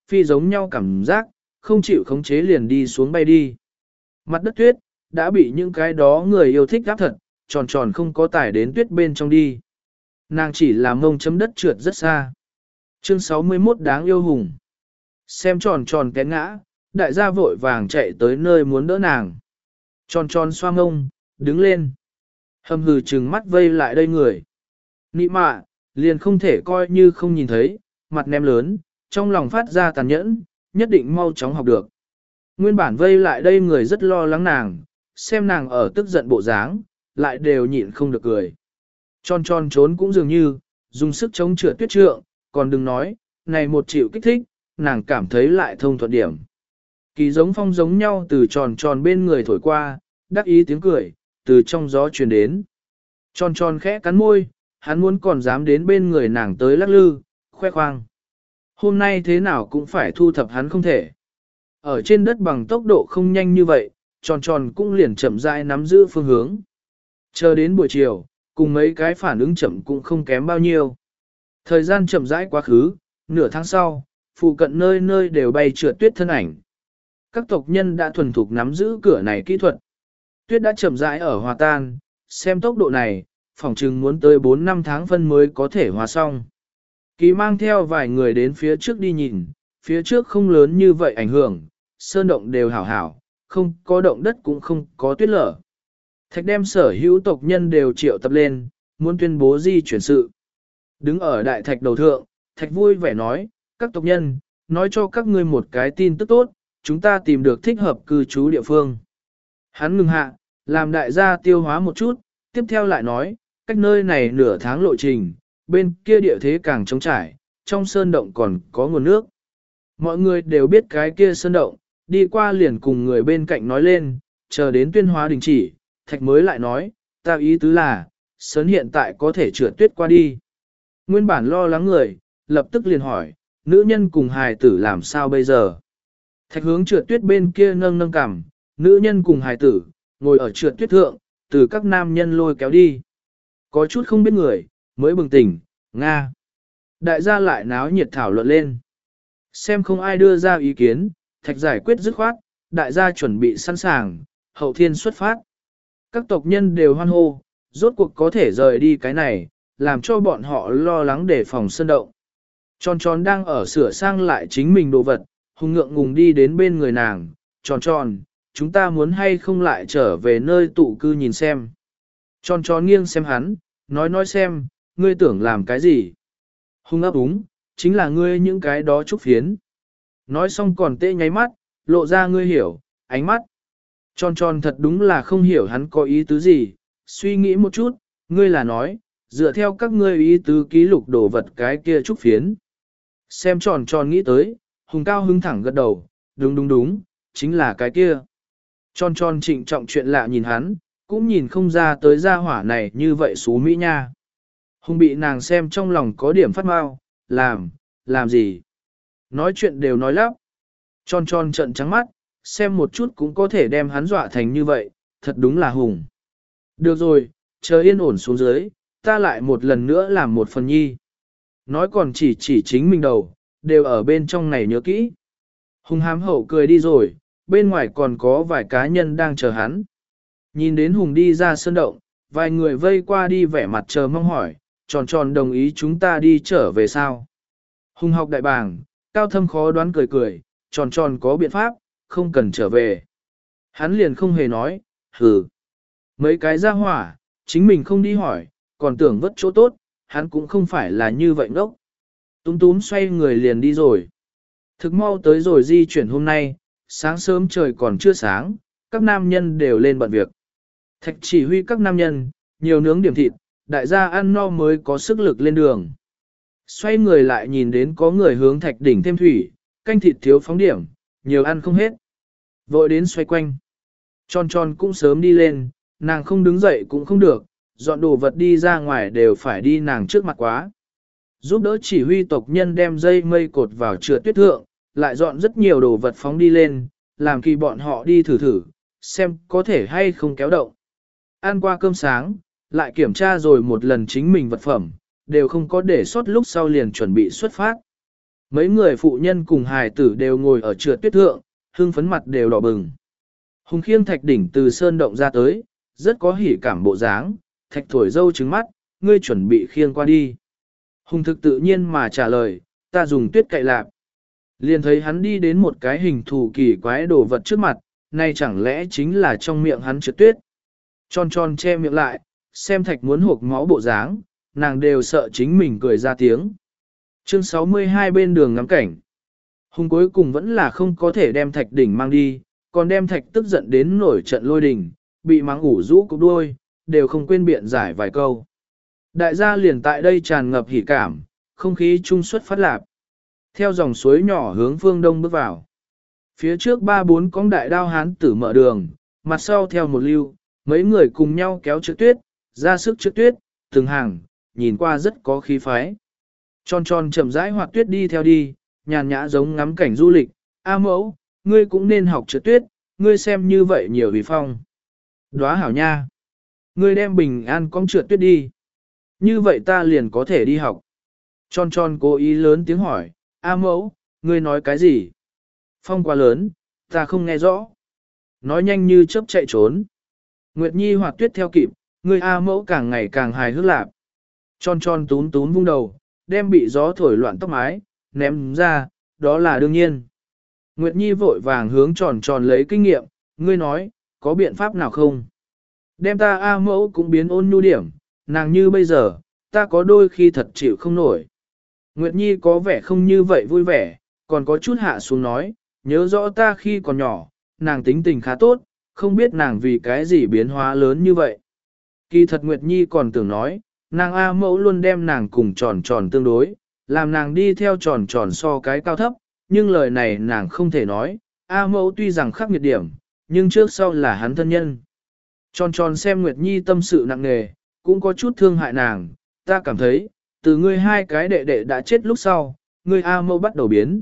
phi giống nhau cảm giác, không chịu khống chế liền đi xuống bay đi. Mặt đất tuyết, đã bị những cái đó người yêu thích áp thật, tròn tròn không có tải đến tuyết bên trong đi. Nàng chỉ là mông chấm đất trượt rất xa. Chương sáu mươi mốt đáng yêu hùng. Xem tròn tròn té ngã, đại gia vội vàng chạy tới nơi muốn đỡ nàng. Tròn tròn xoa mông, đứng lên. Hầm hừ trừng mắt vây lại đây người. Nị mạ, liền không thể coi như không nhìn thấy, mặt nem lớn, trong lòng phát ra tàn nhẫn, nhất định mau chóng học được. Nguyên bản vây lại đây người rất lo lắng nàng, xem nàng ở tức giận bộ dáng, lại đều nhịn không được cười. Tròn tròn trốn cũng dường như, dùng sức chống trượt tuyết trượng, còn đừng nói, này một chịu kích thích, nàng cảm thấy lại thông thuận điểm. Kỳ giống phong giống nhau từ tròn tròn bên người thổi qua, đắc ý tiếng cười, từ trong gió truyền đến. Tròn tròn khẽ cắn môi, hắn muốn còn dám đến bên người nàng tới lắc lư, khoe khoang. Hôm nay thế nào cũng phải thu thập hắn không thể. Ở trên đất bằng tốc độ không nhanh như vậy, tròn tròn cũng liền chậm rãi nắm giữ phương hướng. Chờ đến buổi chiều, cùng mấy cái phản ứng chậm cũng không kém bao nhiêu. Thời gian chậm rãi quá khứ, nửa tháng sau, phụ cận nơi nơi đều bay trượt tuyết thân ảnh. Các tộc nhân đã thuần thục nắm giữ cửa này kỹ thuật. Tuyết đã chậm rãi ở hòa tan, xem tốc độ này, phỏng chừng muốn tới bốn năm tháng phân mới có thể hòa xong. Kỳ mang theo vài người đến phía trước đi nhìn, phía trước không lớn như vậy ảnh hưởng, sơn động đều hảo hảo, không có động đất cũng không có tuyết lở. Thạch đem sở hữu tộc nhân đều triệu tập lên, muốn tuyên bố di chuyển sự. Đứng ở đại thạch đầu thượng, thạch vui vẻ nói, các tộc nhân, nói cho các ngươi một cái tin tức tốt, chúng ta tìm được thích hợp cư trú địa phương. Hắn ngừng hạ, làm đại gia tiêu hóa một chút, tiếp theo lại nói, cách nơi này nửa tháng lộ trình, bên kia địa thế càng trống trải, trong sơn động còn có nguồn nước. Mọi người đều biết cái kia sơn động, đi qua liền cùng người bên cạnh nói lên, chờ đến tuyên hóa đình chỉ, thạch mới lại nói, ta ý tứ là, sớn hiện tại có thể trượt tuyết qua đi. Nguyên bản lo lắng người, lập tức liền hỏi, nữ nhân cùng hài tử làm sao bây giờ? Thạch hướng trượt tuyết bên kia nâng nâng cằm, nữ nhân cùng hài tử, ngồi ở trượt tuyết thượng, từ các nam nhân lôi kéo đi. Có chút không biết người, mới bừng tỉnh, Nga. Đại gia lại náo nhiệt thảo luận lên. Xem không ai đưa ra ý kiến, thạch giải quyết dứt khoát, đại gia chuẩn bị sẵn sàng, hậu thiên xuất phát. Các tộc nhân đều hoan hô, rốt cuộc có thể rời đi cái này, làm cho bọn họ lo lắng để phòng sơn động. Tròn tròn đang ở sửa sang lại chính mình đồ vật, hùng ngượng ngùng đi đến bên người nàng, tròn tròn, chúng ta muốn hay không lại trở về nơi tụ cư nhìn xem. Tròn tròn nghiêng xem hắn, nói nói xem, ngươi tưởng làm cái gì. Hùng ấp úng, chính là ngươi những cái đó trúc phiến. Nói xong còn tê nháy mắt, lộ ra ngươi hiểu, ánh mắt. Tròn tròn thật đúng là không hiểu hắn có ý tứ gì, suy nghĩ một chút, ngươi là nói, dựa theo các ngươi ý tứ ký lục đồ vật cái kia trúc phiến. Xem tròn tròn nghĩ tới, hùng cao hứng thẳng gật đầu, đúng đúng đúng, chính là cái kia. Tròn tròn trịnh trọng chuyện lạ nhìn hắn, cũng nhìn không ra tới gia hỏa này như vậy xú mỹ nha. Hùng bị nàng xem trong lòng có điểm phát mau, làm, làm gì? Nói chuyện đều nói lắp. Tròn tròn trận trắng mắt, xem một chút cũng có thể đem hắn dọa thành như vậy, thật đúng là hùng. Được rồi, chờ yên ổn xuống dưới, ta lại một lần nữa làm một phần nhi. Nói còn chỉ chỉ chính mình đầu, đều ở bên trong này nhớ kỹ. Hùng hám hậu cười đi rồi, bên ngoài còn có vài cá nhân đang chờ hắn. Nhìn đến Hùng đi ra sơn động, vài người vây qua đi vẻ mặt chờ mong hỏi, tròn tròn đồng ý chúng ta đi trở về sao? Hùng học đại bàng, cao thâm khó đoán cười cười, tròn tròn có biện pháp, không cần trở về. Hắn liền không hề nói, hừ. Mấy cái ra hỏa, chính mình không đi hỏi, còn tưởng vất chỗ tốt, hắn cũng không phải là như vậy ngốc. Túm túm xoay người liền đi rồi. Thực mau tới rồi di chuyển hôm nay, sáng sớm trời còn chưa sáng, các nam nhân đều lên bận việc. Thạch chỉ huy các nam nhân, nhiều nướng điểm thịt, đại gia ăn no mới có sức lực lên đường. Xoay người lại nhìn đến có người hướng thạch đỉnh thêm thủy, canh thịt thiếu phóng điểm, nhiều ăn không hết. Vội đến xoay quanh. Tròn tròn cũng sớm đi lên, nàng không đứng dậy cũng không được, dọn đồ vật đi ra ngoài đều phải đi nàng trước mặt quá. Giúp đỡ chỉ huy tộc nhân đem dây mây cột vào trượt tuyết thượng, lại dọn rất nhiều đồ vật phóng đi lên, làm kỳ bọn họ đi thử thử, xem có thể hay không kéo động. Ăn qua cơm sáng, lại kiểm tra rồi một lần chính mình vật phẩm, đều không có để sót lúc sau liền chuẩn bị xuất phát. Mấy người phụ nhân cùng hài tử đều ngồi ở trượt tuyết thượng, hương phấn mặt đều đỏ bừng. Hùng khiêng thạch đỉnh từ sơn động ra tới, rất có hỉ cảm bộ dáng, thạch thổi dâu trứng mắt, ngươi chuẩn bị khiêng qua đi. Hùng thực tự nhiên mà trả lời, ta dùng tuyết cậy lạp. Liền thấy hắn đi đến một cái hình thù kỳ quái đồ vật trước mặt, này chẳng lẽ chính là trong miệng hắn trượt tuyết. Tròn tròn che miệng lại, xem thạch muốn hộp máu bộ dáng, nàng đều sợ chính mình cười ra tiếng. Chương sáu mươi hai bên đường ngắm cảnh. Hùng cuối cùng vẫn là không có thể đem thạch đỉnh mang đi, còn đem thạch tức giận đến nổi trận lôi đình, bị mắng ủ rũ cục đuôi, đều không quên biện giải vài câu. Đại gia liền tại đây tràn ngập hỉ cảm, không khí trung xuất phát lạp. Theo dòng suối nhỏ hướng phương đông bước vào. Phía trước ba bốn con đại đao hán tử mở đường, mặt sau theo một lưu, mấy người cùng nhau kéo trượt tuyết, ra sức trượt tuyết, từng hàng, nhìn qua rất có khí phái. Tròn tròn chậm rãi hoạt tuyết đi theo đi, nhàn nhã giống ngắm cảnh du lịch, A mẫu, ngươi cũng nên học trượt tuyết, ngươi xem như vậy nhiều vì phong. Đóa hảo nha. Ngươi đem bình an con trượt tuyết đi. Như vậy ta liền có thể đi học. Tròn tròn cố ý lớn tiếng hỏi, A mẫu, ngươi nói cái gì? Phong quá lớn, ta không nghe rõ. Nói nhanh như chớp chạy trốn. Nguyệt Nhi hoạt tuyết theo kịp, ngươi A mẫu càng ngày càng hài hước lạp. Tròn tròn tún tún vung đầu, đem bị gió thổi loạn tóc mái, ném ra, đó là đương nhiên. Nguyệt Nhi vội vàng hướng tròn tròn lấy kinh nghiệm, ngươi nói, có biện pháp nào không? Đem ta A mẫu cũng biến ôn nhu điểm, nàng như bây giờ, ta có đôi khi thật chịu không nổi. Nguyệt Nhi có vẻ không như vậy vui vẻ, còn có chút hạ xuống nói, nhớ rõ ta khi còn nhỏ, nàng tính tình khá tốt, không biết nàng vì cái gì biến hóa lớn như vậy. Kỳ thật Nguyệt Nhi còn tưởng nói, nàng A mẫu luôn đem nàng cùng tròn tròn tương đối, làm nàng đi theo tròn tròn so cái cao thấp, nhưng lời này nàng không thể nói, A mẫu tuy rằng khắc nghiệt điểm, nhưng trước sau là hắn thân nhân. Tròn tròn xem Nguyệt Nhi tâm sự nặng nề, cũng có chút thương hại nàng, ta cảm thấy, từ ngươi hai cái đệ đệ đã chết lúc sau, ngươi A mẫu bắt đầu biến.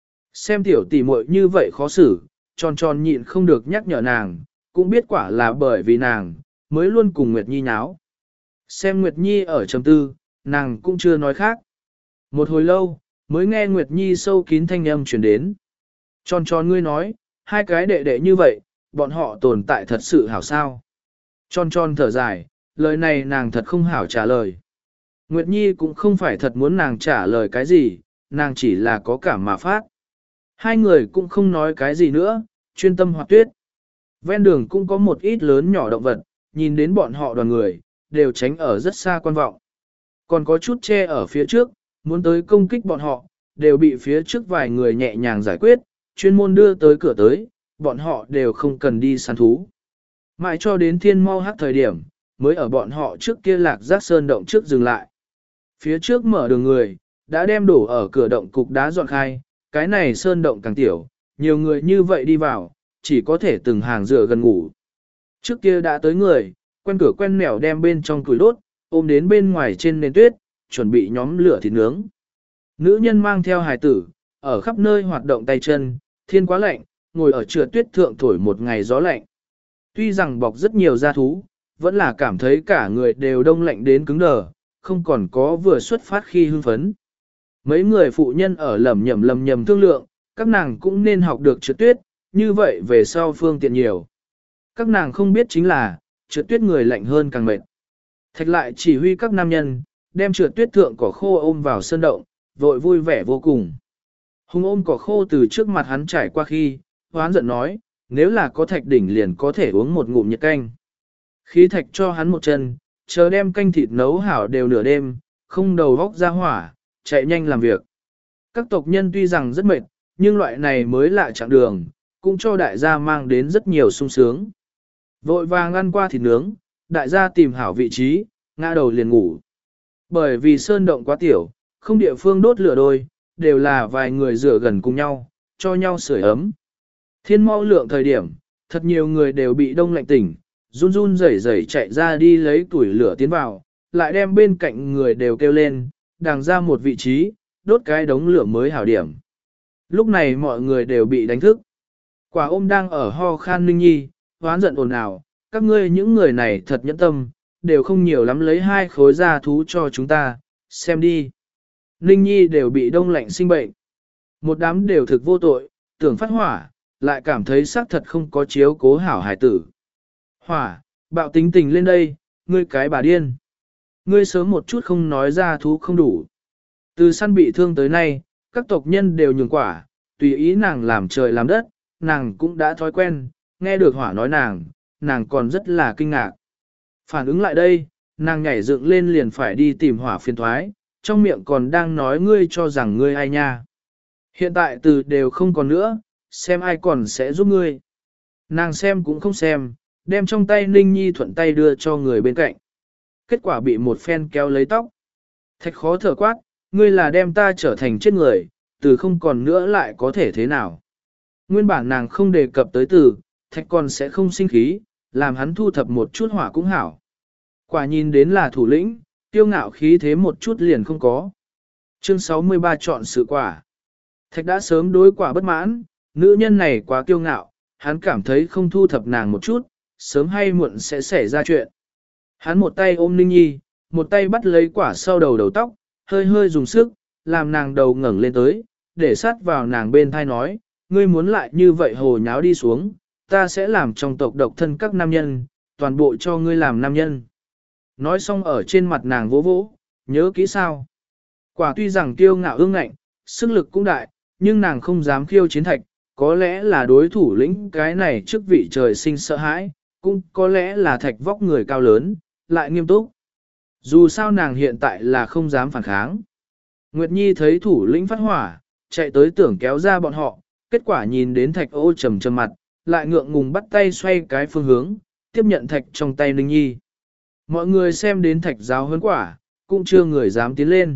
Xem tiểu tỷ muội như vậy khó xử, tròn tròn nhịn không được nhắc nhở nàng, cũng biết quả là bởi vì nàng, mới luôn cùng Nguyệt Nhi nháo. Xem Nguyệt Nhi ở trầm tư, nàng cũng chưa nói khác. Một hồi lâu, mới nghe Nguyệt Nhi sâu kín thanh âm truyền đến. Tròn tròn ngươi nói, hai cái đệ đệ như vậy, bọn họ tồn tại thật sự hảo sao. Tròn tròn thở dài, lời này nàng thật không hảo trả lời. Nguyệt Nhi cũng không phải thật muốn nàng trả lời cái gì, nàng chỉ là có cảm mà phát. Hai người cũng không nói cái gì nữa, chuyên tâm hoạt tuyết. Ven đường cũng có một ít lớn nhỏ động vật, nhìn đến bọn họ đoàn người, đều tránh ở rất xa quan vọng. Còn có chút che ở phía trước, muốn tới công kích bọn họ, đều bị phía trước vài người nhẹ nhàng giải quyết, chuyên môn đưa tới cửa tới, bọn họ đều không cần đi săn thú. Mãi cho đến thiên mau hắc thời điểm, mới ở bọn họ trước kia lạc giác sơn động trước dừng lại. Phía trước mở đường người, đã đem đổ ở cửa động cục đá dọn khai, cái này sơn động càng tiểu, nhiều người như vậy đi vào, chỉ có thể từng hàng dựa gần ngủ. Trước kia đã tới người, quen cửa quen mẻo đem bên trong củi đốt, ôm đến bên ngoài trên nền tuyết, chuẩn bị nhóm lửa thịt nướng. Nữ nhân mang theo hài tử, ở khắp nơi hoạt động tay chân, thiên quá lạnh, ngồi ở trượt tuyết thượng thổi một ngày gió lạnh. Tuy rằng bọc rất nhiều da thú, vẫn là cảm thấy cả người đều đông lạnh đến cứng đờ, không còn có vừa xuất phát khi hưng phấn. Mấy người phụ nhân ở lầm nhầm lầm nhầm thương lượng, các nàng cũng nên học được trượt tuyết, như vậy về sau phương tiện nhiều. Các nàng không biết chính là, trượt tuyết người lạnh hơn càng mệt. Thạch lại chỉ huy các nam nhân, đem trượt tuyết thượng cỏ khô ôm vào sơn động, vội vui vẻ vô cùng. Hùng ôm cỏ khô từ trước mặt hắn trải qua khi, hoán giận nói, nếu là có thạch đỉnh liền có thể uống một ngụm nhiệt canh. Khí thạch cho hắn một chân, chờ đem canh thịt nấu hảo đều nửa đêm, không đầu vóc ra hỏa, chạy nhanh làm việc. Các tộc nhân tuy rằng rất mệt, nhưng loại này mới lạ chặng đường, cũng cho đại gia mang đến rất nhiều sung sướng. Vội vàng ăn qua thịt nướng, đại gia tìm hảo vị trí, ngã đầu liền ngủ. Bởi vì sơn động quá tiểu, không địa phương đốt lửa đôi, đều là vài người rửa gần cùng nhau, cho nhau sưởi ấm. Thiên mau lượng thời điểm, thật nhiều người đều bị đông lạnh tỉnh, run run rẩy rẩy chạy ra đi lấy tuổi lửa tiến vào, lại đem bên cạnh người đều kêu lên, đàng ra một vị trí, đốt cái đống lửa mới hảo điểm. Lúc này mọi người đều bị đánh thức. Quả ôm đang ở ho khan Ninh Nhi, hoán giận ồn ào, các ngươi những người này thật nhẫn tâm, đều không nhiều lắm lấy hai khối da thú cho chúng ta, xem đi. Ninh Nhi đều bị đông lạnh sinh bệnh. Một đám đều thực vô tội, tưởng phát hỏa, lại cảm thấy xác thật không có chiếu cố hảo hải tử. Hỏa, bạo tính tình lên đây, ngươi cái bà điên. Ngươi sớm một chút không nói ra thú không đủ. Từ săn bị thương tới nay, các tộc nhân đều nhường quả, tùy ý nàng làm trời làm đất, nàng cũng đã thói quen, nghe được hỏa nói nàng, nàng còn rất là kinh ngạc. Phản ứng lại đây, nàng nhảy dựng lên liền phải đi tìm hỏa phiền thoái, trong miệng còn đang nói ngươi cho rằng ngươi ai nha. Hiện tại từ đều không còn nữa, xem ai còn sẽ giúp ngươi. Nàng xem cũng không xem, đem trong tay Ninh Nhi thuận tay đưa cho người bên cạnh. Kết quả bị một phen kéo lấy tóc. Thạch khó thở quát, ngươi là đem ta trở thành chết người, từ không còn nữa lại có thể thế nào. Nguyên bản nàng không đề cập tới từ, thạch còn sẽ không sinh khí, làm hắn thu thập một chút hỏa cũng hảo. Quả nhìn đến là thủ lĩnh, tiêu ngạo khí thế một chút liền không có. Chương sáu mươi ba chọn sự quả. Thạch đã sớm đối quả bất mãn, nữ nhân này quá kiêu ngạo, hắn cảm thấy không thu thập nàng một chút, sớm hay muộn sẽ xảy ra chuyện. Hắn một tay ôm Ninh Nhi, một tay bắt lấy quả sau đầu đầu tóc, hơi hơi dùng sức, làm nàng đầu ngẩng lên tới, để sát vào nàng bên thai nói, ngươi muốn lại như vậy hồ nháo đi xuống, ta sẽ làm trong tộc độc thân các nam nhân, toàn bộ cho ngươi làm nam nhân. Nói xong ở trên mặt nàng vỗ vỗ, nhớ kỹ sao. Quả tuy rằng kiêu ngạo ương ngạnh, sức lực cũng đại, nhưng nàng không dám khiêu chiến thạch, có lẽ là đối thủ lĩnh cái này trước vị trời sinh sợ hãi, cũng có lẽ là thạch vóc người cao lớn, lại nghiêm túc. Dù sao nàng hiện tại là không dám phản kháng. Nguyệt Nhi thấy thủ lĩnh phát hỏa, chạy tới tưởng kéo ra bọn họ, kết quả nhìn đến thạch ô trầm trầm mặt, lại ngượng ngùng bắt tay xoay cái phương hướng, tiếp nhận thạch trong tay Ninh Nhi. Mọi người xem đến thạch giáo huấn quả, cũng chưa người dám tiến lên.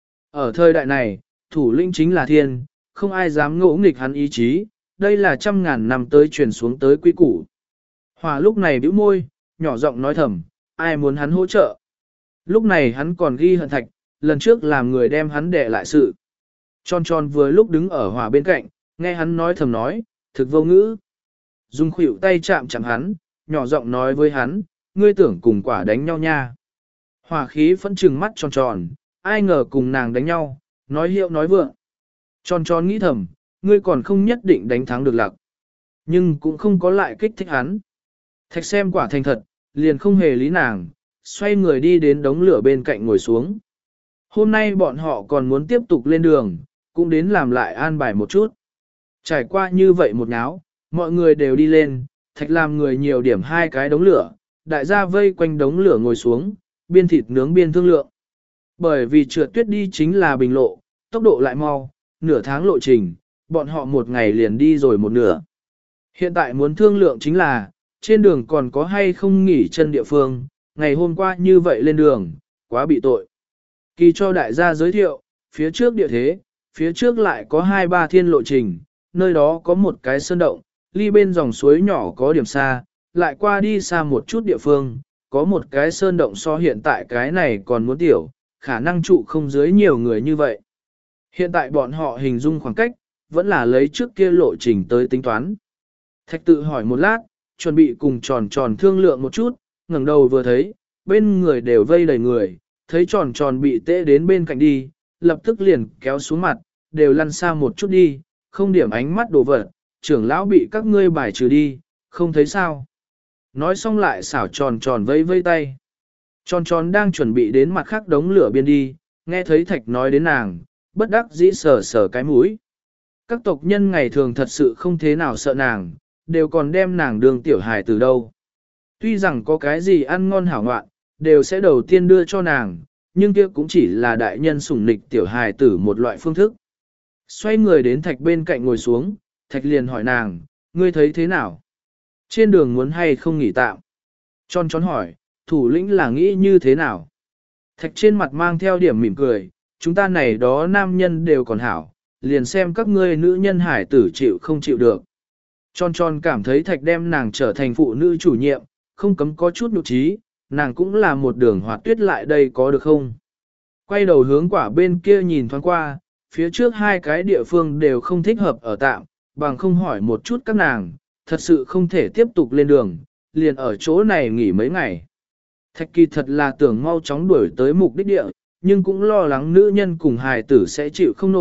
Ở thời đại này, thủ lĩnh chính là thiên, không ai dám ngỗ nghịch hắn ý chí, đây là trăm ngàn năm tới truyền xuống tới quy củ. Hòa lúc này bĩu môi, nhỏ giọng nói thầm, ai muốn hắn hỗ trợ. Lúc này hắn còn ghi hận thạch, lần trước làm người đem hắn đẻ lại sự. Tròn tròn vừa lúc đứng ở hòa bên cạnh, nghe hắn nói thầm nói, thực vô ngữ. Dung khuỷu tay chạm chạm hắn, nhỏ giọng nói với hắn, ngươi tưởng cùng quả đánh nhau nha. Hòa khí phẫn trừng mắt tròn tròn, ai ngờ cùng nàng đánh nhau, nói hiệu nói vượng. Tròn tròn nghĩ thầm, ngươi còn không nhất định đánh thắng được lạc. Nhưng cũng không có lại kích thích hắn. Thạch xem quả thành thật, liền không hề lý nàng, xoay người đi đến đống lửa bên cạnh ngồi xuống. Hôm nay bọn họ còn muốn tiếp tục lên đường, cũng đến làm lại an bài một chút. Trải qua như vậy một náo, mọi người đều đi lên, thạch làm người nhiều điểm hai cái đống lửa, đại gia vây quanh đống lửa ngồi xuống, biên thịt nướng biên thương lượng. Bởi vì trượt tuyết đi chính là bình lộ, tốc độ lại mau, nửa tháng lộ trình, bọn họ một ngày liền đi rồi một nửa. Hiện tại muốn thương lượng chính là, trên đường còn có hay không nghỉ chân địa phương, ngày hôm qua như vậy lên đường, quá bị tội. Kỳ cho đại gia giới thiệu, phía trước địa thế, phía trước lại có hai ba thiên lộ trình, nơi đó có một cái sơn động, ly bên dòng suối nhỏ có điểm xa, lại qua đi xa một chút địa phương, có một cái sơn động so hiện tại cái này còn muốn tiểu, khả năng trụ không dưới nhiều người như vậy. Hiện tại bọn họ hình dung khoảng cách, vẫn là lấy trước kia lộ trình tới tính toán. Thạch tự hỏi một lát, chuẩn bị cùng tròn tròn thương lượng một chút, ngẩng đầu vừa thấy, bên người đều vây đầy người, thấy tròn tròn bị tễ đến bên cạnh đi, lập tức liền kéo xuống mặt, đều lăn xa một chút đi, không điểm ánh mắt đồ vật, trưởng lão bị các ngươi bài trừ đi, không thấy sao. Nói xong lại xảo tròn tròn vây vây tay. Tròn tròn đang chuẩn bị đến mặt khác đống lửa biên đi, nghe thấy thạch nói đến nàng, bất đắc dĩ sờ sờ cái mũi. Các tộc nhân ngày thường thật sự không thế nào sợ nàng, đều còn đem nàng đường tiểu hài từ đâu. Tuy rằng có cái gì ăn ngon hảo ngoạn, đều sẽ đầu tiên đưa cho nàng, nhưng kia cũng chỉ là đại nhân sủng nịch tiểu hài tử một loại phương thức. Xoay người đến thạch bên cạnh ngồi xuống, thạch liền hỏi nàng, ngươi thấy thế nào? Trên đường muốn hay không nghỉ tạm? Tròn tròn hỏi, thủ lĩnh là nghĩ như thế nào? Thạch trên mặt mang theo điểm mỉm cười, chúng ta này đó nam nhân đều còn hảo, liền xem các ngươi nữ nhân hải tử chịu không chịu được. Tròn tròn cảm thấy thạch đem nàng trở thành phụ nữ chủ nhiệm, không cấm có chút nụ trí, nàng cũng là một đường hoạt tuyết lại đây có được không? Quay đầu hướng quả bên kia nhìn thoáng qua, phía trước hai cái địa phương đều không thích hợp ở tạm, bằng không hỏi một chút các nàng, thật sự không thể tiếp tục lên đường, liền ở chỗ này nghỉ mấy ngày. Thạch kỳ thật là tưởng mau chóng đuổi tới mục đích địa, nhưng cũng lo lắng nữ nhân cùng hài tử sẽ chịu không nổi,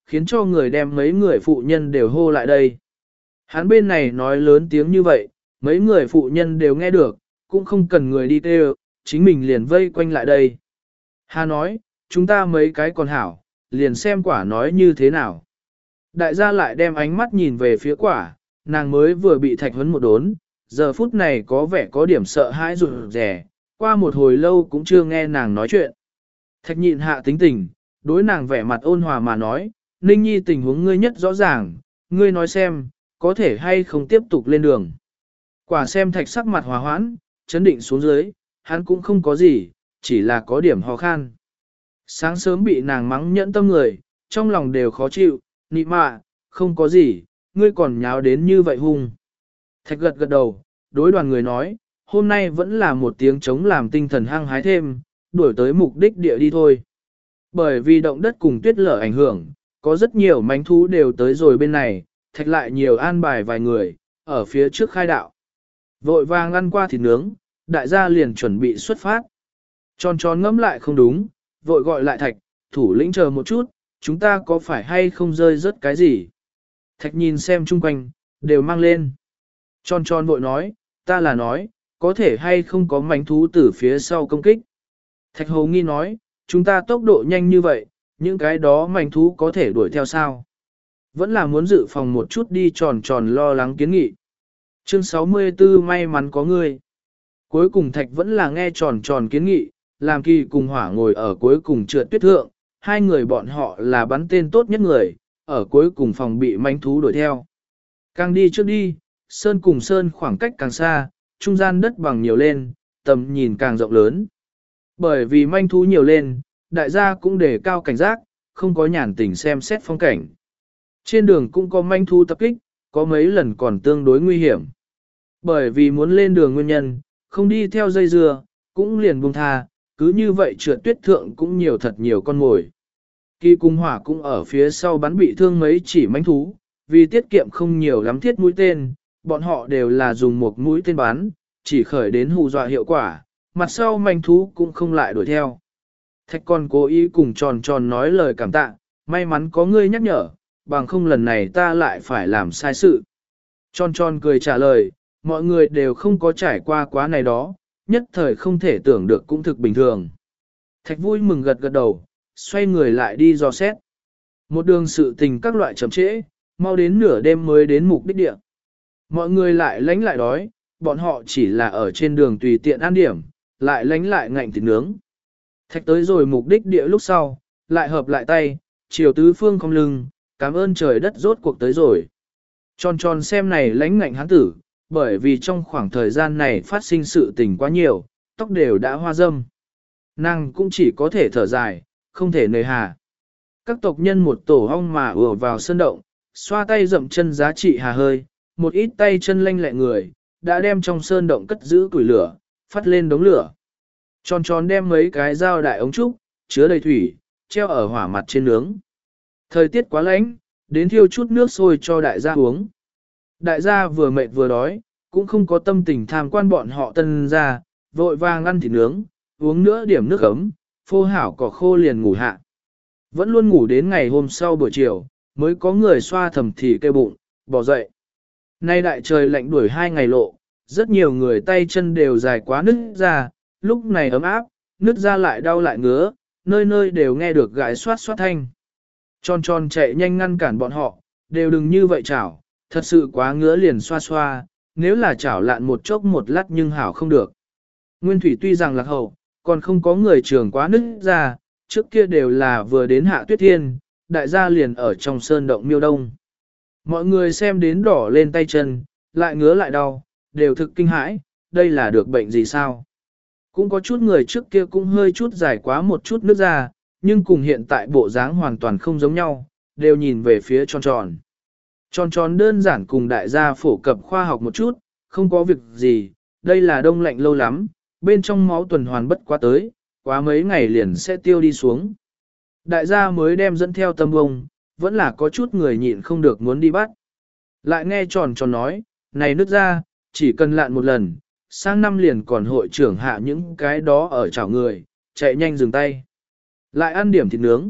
khiến cho người đem mấy người phụ nhân đều hô lại đây. Hắn bên này nói lớn tiếng như vậy, mấy người phụ nhân đều nghe được, cũng không cần người đi kêu, chính mình liền vây quanh lại đây. Hà nói, chúng ta mấy cái còn hảo, liền xem quả nói như thế nào. Đại gia lại đem ánh mắt nhìn về phía quả, nàng mới vừa bị thạch huấn một đốn, giờ phút này có vẻ có điểm sợ hãi rụt rè, qua một hồi lâu cũng chưa nghe nàng nói chuyện. Thạch nhịn hạ tính tình, đối nàng vẻ mặt ôn hòa mà nói, Ninh Nhi tình huống ngươi nhất rõ ràng, ngươi nói xem, có thể hay không tiếp tục lên đường. Quả xem thạch sắc mặt hòa hoãn, chấn định xuống dưới, hắn cũng không có gì, chỉ là có điểm ho khan. Sáng sớm bị nàng mắng nhẫn tâm người, trong lòng đều khó chịu, nị mạ, không có gì, ngươi còn nháo đến như vậy hung. Thạch gật gật đầu, đối đoàn người nói, hôm nay vẫn là một tiếng chống làm tinh thần hăng hái thêm, đuổi tới mục đích địa đi thôi. Bởi vì động đất cùng tuyết lở ảnh hưởng, có rất nhiều mánh thú đều tới rồi bên này, thạch lại nhiều an bài vài người, ở phía trước khai đạo. Vội vàng ăn qua thịt nướng, đại gia liền chuẩn bị xuất phát. Tròn tròn ngẫm lại không đúng, vội gọi lại thạch, thủ lĩnh chờ một chút, chúng ta có phải hay không rơi rớt cái gì? Thạch nhìn xem chung quanh, đều mang lên. Tròn tròn vội nói, ta là nói, có thể hay không có mánh thú từ phía sau công kích. Thạch hầu nghi nói, chúng ta tốc độ nhanh như vậy, những cái đó mánh thú có thể đuổi theo sao? Vẫn là muốn dự phòng một chút đi tròn tròn lo lắng kiến nghị. Chương sáu mươi tư may mắn có ngươi. Cuối cùng Thạch vẫn là nghe tròn tròn kiến nghị, làm Kỳ cùng Hỏa ngồi ở cuối cùng trượt tuyết thượng, hai người bọn họ là bắn tên tốt nhất người, ở cuối cùng phòng bị manh thú đuổi theo. Càng đi trước đi, sơn cùng sơn khoảng cách càng xa, trung gian đất bằng nhiều lên, tầm nhìn càng rộng lớn. Bởi vì manh thú nhiều lên, đại gia cũng đề cao cảnh giác, không có nhàn tình xem xét phong cảnh. Trên đường cũng có manh thú tập kích, có mấy lần còn tương đối nguy hiểm. Bởi vì muốn lên đường nguyên nhân, không đi theo dây dưa, cũng liền buông tha, cứ như vậy trượt tuyết thượng cũng nhiều thật nhiều con mồi. Kỳ cung hỏa cũng ở phía sau bắn bị thương mấy chỉ manh thú, vì tiết kiệm không nhiều lắm thiết mũi tên, bọn họ đều là dùng một mũi tên bắn, chỉ khởi đến hù dọa hiệu quả, mặt sau manh thú cũng không lại đuổi theo. Thạch còn cố ý cùng tròn tròn nói lời cảm tạ, may mắn có ngươi nhắc nhở, bằng không lần này ta lại phải làm sai sự. Tròn tròn cười trả lời, mọi người đều không có trải qua quá này đó, nhất thời không thể tưởng được cũng thực bình thường. Thạch vui mừng gật gật đầu, xoay người lại đi dò xét. Một đường sự tình các loại chậm trễ, mau đến nửa đêm mới đến mục đích địa. Mọi người lại lánh lại đói, bọn họ chỉ là ở trên đường tùy tiện ăn điểm, lại lánh lại ngạnh thịt nướng. Thạch tới rồi mục đích địa lúc sau, lại hợp lại tay, chiều tứ phương không lưng, cảm ơn trời đất rốt cuộc tới rồi. Tròn tròn xem này lánh ngạnh hắn tử, bởi vì trong khoảng thời gian này phát sinh sự tình quá nhiều, tóc đều đã hoa râm. Nàng cũng chỉ có thể thở dài, không thể nề hà. Các tộc nhân một tổ ong mà ùa vào sân động, xoa tay dậm chân giá trị hà hơi, một ít tay chân lanh lẹ người, đã đem trong sơn động cất giữ củi lửa, phát lên đống lửa. Tròn tròn đem mấy cái dao đại ống trúc, chứa đầy thủy, treo ở hỏa mặt trên nướng. Thời tiết quá lạnh, đến thiêu chút nước sôi cho đại gia uống. Đại gia vừa mệt vừa đói, cũng không có tâm tình tham quan bọn họ tân ra, vội vàng ăn thịt nướng, uống nữa điểm nước ấm, phô hảo cỏ khô liền ngủ hạ. Vẫn luôn ngủ đến ngày hôm sau buổi chiều, mới có người xoa thầm thì kêu bụng, bỏ dậy. Nay đại trời lạnh đuổi hai ngày lộ, rất nhiều người tay chân đều dài quá nứt ra, lúc này ấm áp, nứt ra lại đau lại ngứa, nơi nơi đều nghe được gãi xoát xoát thanh. Tròn tròn chạy nhanh ngăn cản bọn họ, đều đừng như vậy chảo, thật sự quá ngứa liền xoa xoa, nếu là chảo lạn một chốc một lát nhưng hảo không được. Nguyên thủy tuy rằng lạc hậu, còn không có người trường quá nứt ra, trước kia đều là vừa đến hạ tuyết thiên, đại gia liền ở trong sơn động miêu đông. Mọi người xem đến đỏ lên tay chân, lại ngứa lại đau, đều thực kinh hãi, đây là được bệnh gì sao? Cũng có chút người trước kia cũng hơi chút dài quá một chút nước ra, nhưng cùng hiện tại bộ dáng hoàn toàn không giống nhau, đều nhìn về phía tròn tròn. Tròn tròn đơn giản cùng đại gia phổ cập khoa học một chút, không có việc gì, đây là đông lạnh lâu lắm, bên trong máu tuần hoàn bất quá tới, quá mấy ngày liền sẽ tiêu đi xuống. Đại gia mới đem dẫn theo tâm bông, vẫn là có chút người nhịn không được muốn đi bắt. Lại nghe tròn tròn nói, này nứt ra, chỉ cần lạn một lần, sang năm liền còn hội trưởng hạ những cái đó ở chảo người, chạy nhanh dừng tay. Lại ăn điểm thịt nướng,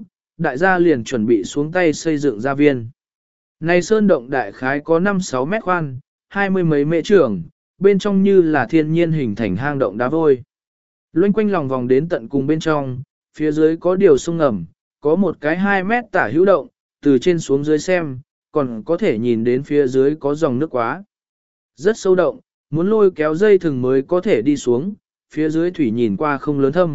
đại gia liền chuẩn bị xuống tay xây dựng gia viên. Này sơn động đại khái có năm sáu mét khoan, hai mươi mấy mệ trường, bên trong như là thiên nhiên hình thành hang động đá vôi. Loanh quanh lòng vòng đến tận cùng bên trong, phía dưới có điều sông ngầm, có một cái hai mét tả hữu động, từ trên xuống dưới xem, còn có thể nhìn đến phía dưới có dòng nước quá. Rất sâu động, muốn lôi kéo dây thừng mới có thể đi xuống, phía dưới thủy nhìn qua không lớn thâm.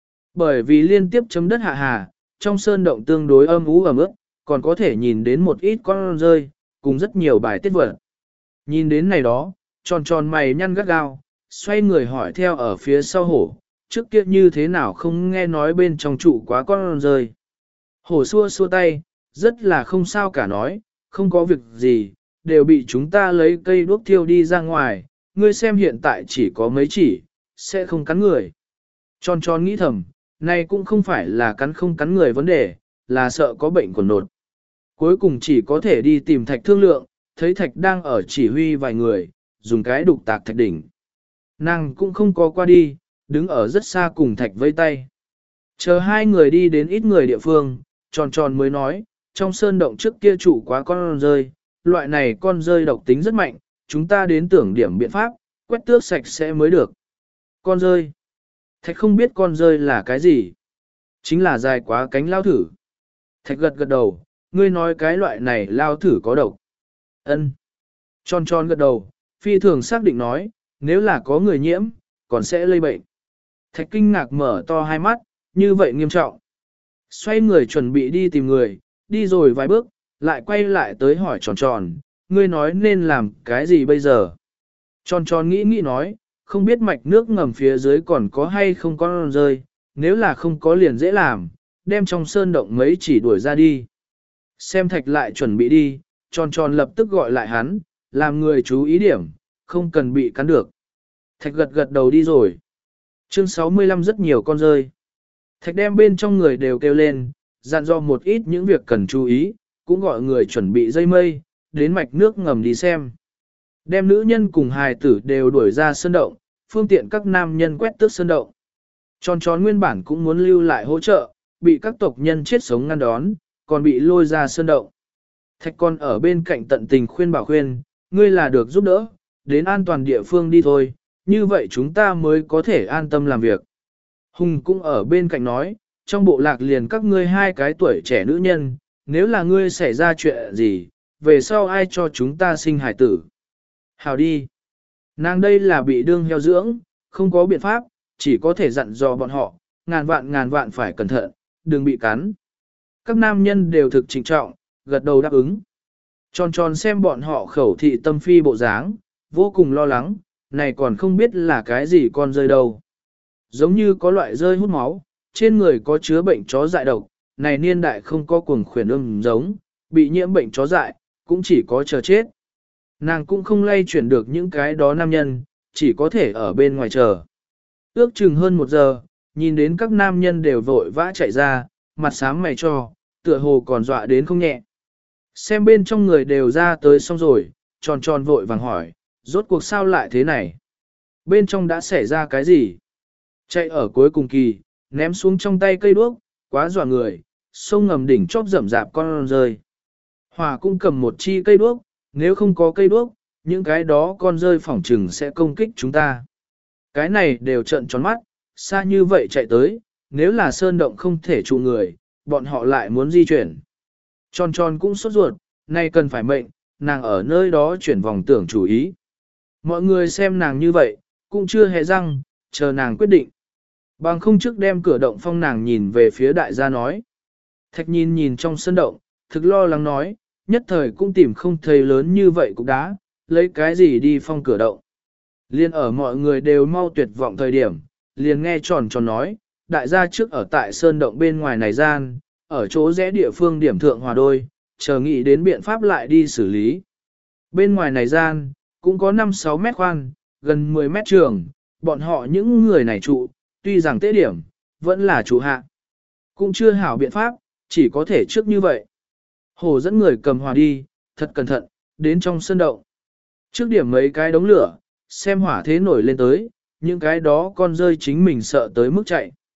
Bởi vì liên tiếp chấm đất hạ hà, trong sơn động tương đối âm ú ẩm ướt, còn có thể nhìn đến một ít con rơi, cùng rất nhiều bài tiết vật. Nhìn đến này đó, tròn tròn mày nhăn gắt gao, xoay người hỏi theo ở phía sau hổ, trước kia như thế nào không nghe nói bên trong trụ quá con rơi. Hổ xua xua tay, rất là không sao cả nói, không có việc gì, đều bị chúng ta lấy cây đuốc thiêu đi ra ngoài, ngươi xem hiện tại chỉ có mấy chỉ, sẽ không cắn người. Tròn tròn nghĩ thầm, này cũng không phải là cắn không cắn người vấn đề, là sợ có bệnh quần nột. Cuối cùng chỉ có thể đi tìm Thạch thương lượng, thấy Thạch đang ở chỉ huy vài người, dùng cái đục tạc Thạch đỉnh. Nàng cũng không có qua đi, đứng ở rất xa cùng Thạch vây tay. Chờ hai người đi đến ít người địa phương, tròn tròn mới nói, trong sơn động trước kia trụ quá con rơi, loại này con rơi độc tính rất mạnh, chúng ta đến tưởng điểm biện pháp, quét tước sạch sẽ mới được. Con rơi. Thạch không biết con rơi là cái gì. Chính là dài quá cánh lao thử. Thạch gật gật đầu, ngươi nói cái loại này lao thử có độc. Ân. Tròn tròn gật đầu, phi thường xác định nói, nếu là có người nhiễm, còn sẽ lây bệnh. Thạch kinh ngạc mở to hai mắt, như vậy nghiêm trọng. Xoay người chuẩn bị đi tìm người, đi rồi vài bước, lại quay lại tới hỏi tròn tròn, ngươi nói nên làm cái gì bây giờ? Tròn tròn nghĩ nghĩ nói, không biết mạch nước ngầm phía dưới còn có hay không con rơi, nếu là không có liền dễ làm, đem trong sơn động mấy chỉ đuổi ra đi. Xem Thạch lại chuẩn bị đi, tròn tròn lập tức gọi lại hắn, làm người chú ý điểm, không cần bị cắn được. Thạch gật gật đầu đi rồi. Chương sáu mươi lăm rất nhiều con rơi. Thạch đem bên trong người đều kêu lên, dặn dò một ít những việc cần chú ý, cũng gọi người chuẩn bị dây mây, đến mạch nước ngầm đi xem. Đem nữ nhân cùng hài tử đều đuổi ra sơn động, phương tiện các nam nhân quét tước sơn động. Tròn tròn nguyên bản cũng muốn lưu lại hỗ trợ, bị các tộc nhân chết sống ngăn đón, còn bị lôi ra sơn động. Thạch con ở bên cạnh tận tình khuyên bảo khuyên, ngươi là được giúp đỡ, đến an toàn địa phương đi thôi, như vậy chúng ta mới có thể an tâm làm việc. Hùng cũng ở bên cạnh nói, trong bộ lạc liền các ngươi hai cái tuổi trẻ nữ nhân, nếu là ngươi xảy ra chuyện gì, về sau ai cho chúng ta sinh hải tử. Hào đi. Nàng đây là bị đương heo dưỡng, không có biện pháp, chỉ có thể dặn dò bọn họ, ngàn vạn ngàn vạn phải cẩn thận, đừng bị cắn. Các nam nhân đều thực trịnh trọng, gật đầu đáp ứng. Tròn tròn xem bọn họ khẩu thị tâm phi bộ dáng, vô cùng lo lắng, này còn không biết là cái gì con rơi đâu. Giống như có loại rơi hút máu, trên người có chứa bệnh chó dại độc, này niên đại không có cuồng khuyển ưng giống, bị nhiễm bệnh chó dại, cũng chỉ có chờ chết. Nàng cũng không lay chuyển được những cái đó nam nhân, chỉ có thể ở bên ngoài chờ. Ước chừng hơn một giờ, nhìn đến các nam nhân đều vội vã chạy ra, mặt xám mày cho, tựa hồ còn dọa đến không nhẹ. Xem bên trong người đều ra tới xong rồi, tròn tròn vội vàng hỏi, rốt cuộc sao lại thế này? Bên trong đã xảy ra cái gì? Chạy ở cuối cùng kỳ, ném xuống trong tay cây đuốc, quá dọa người, sông ngầm đỉnh chóp rậm rạp con rơi. Hòa cũng cầm một chi cây đuốc, nếu không có cây đuốc, những cái đó con rơi phỏng trừng sẽ công kích chúng ta. Cái này đều trợn tròn mắt, xa như vậy chạy tới, nếu là sơn động không thể trụ người, bọn họ lại muốn di chuyển. Tròn tròn cũng sốt ruột, nay cần phải mệnh, nàng ở nơi đó chuyển vòng tưởng chủ ý. Mọi người xem nàng như vậy, cũng chưa hề răng, chờ nàng quyết định. Bằng không trước đem cửa động phong nàng nhìn về phía đại gia nói. Thạch nhìn nhìn trong sân động, thực lo lắng nói, nhất thời cũng tìm không thấy lớn như vậy cũng đã, lấy cái gì đi phong cửa động. Liên ở mọi người đều mau tuyệt vọng thời điểm, liền nghe tròn tròn nói, đại gia trước ở tại sơn động bên ngoài này gian, ở chỗ rẽ địa phương điểm thượng hòa đôi, chờ nghĩ đến biện pháp lại đi xử lý. Bên ngoài này gian, cũng có năm sáu mét khoan, gần mười mét trường, bọn họ những người này trụ, tuy rằng tế điểm, vẫn là trụ hạ. Cũng chưa hảo biện pháp, chỉ có thể trước như vậy. Hồ dẫn người cầm hòa đi, thật cẩn thận, đến trong sân động. Trước điểm mấy cái đống lửa, xem hỏa thế nổi lên tới, những cái đó con rơi chính mình sợ tới mức chạy.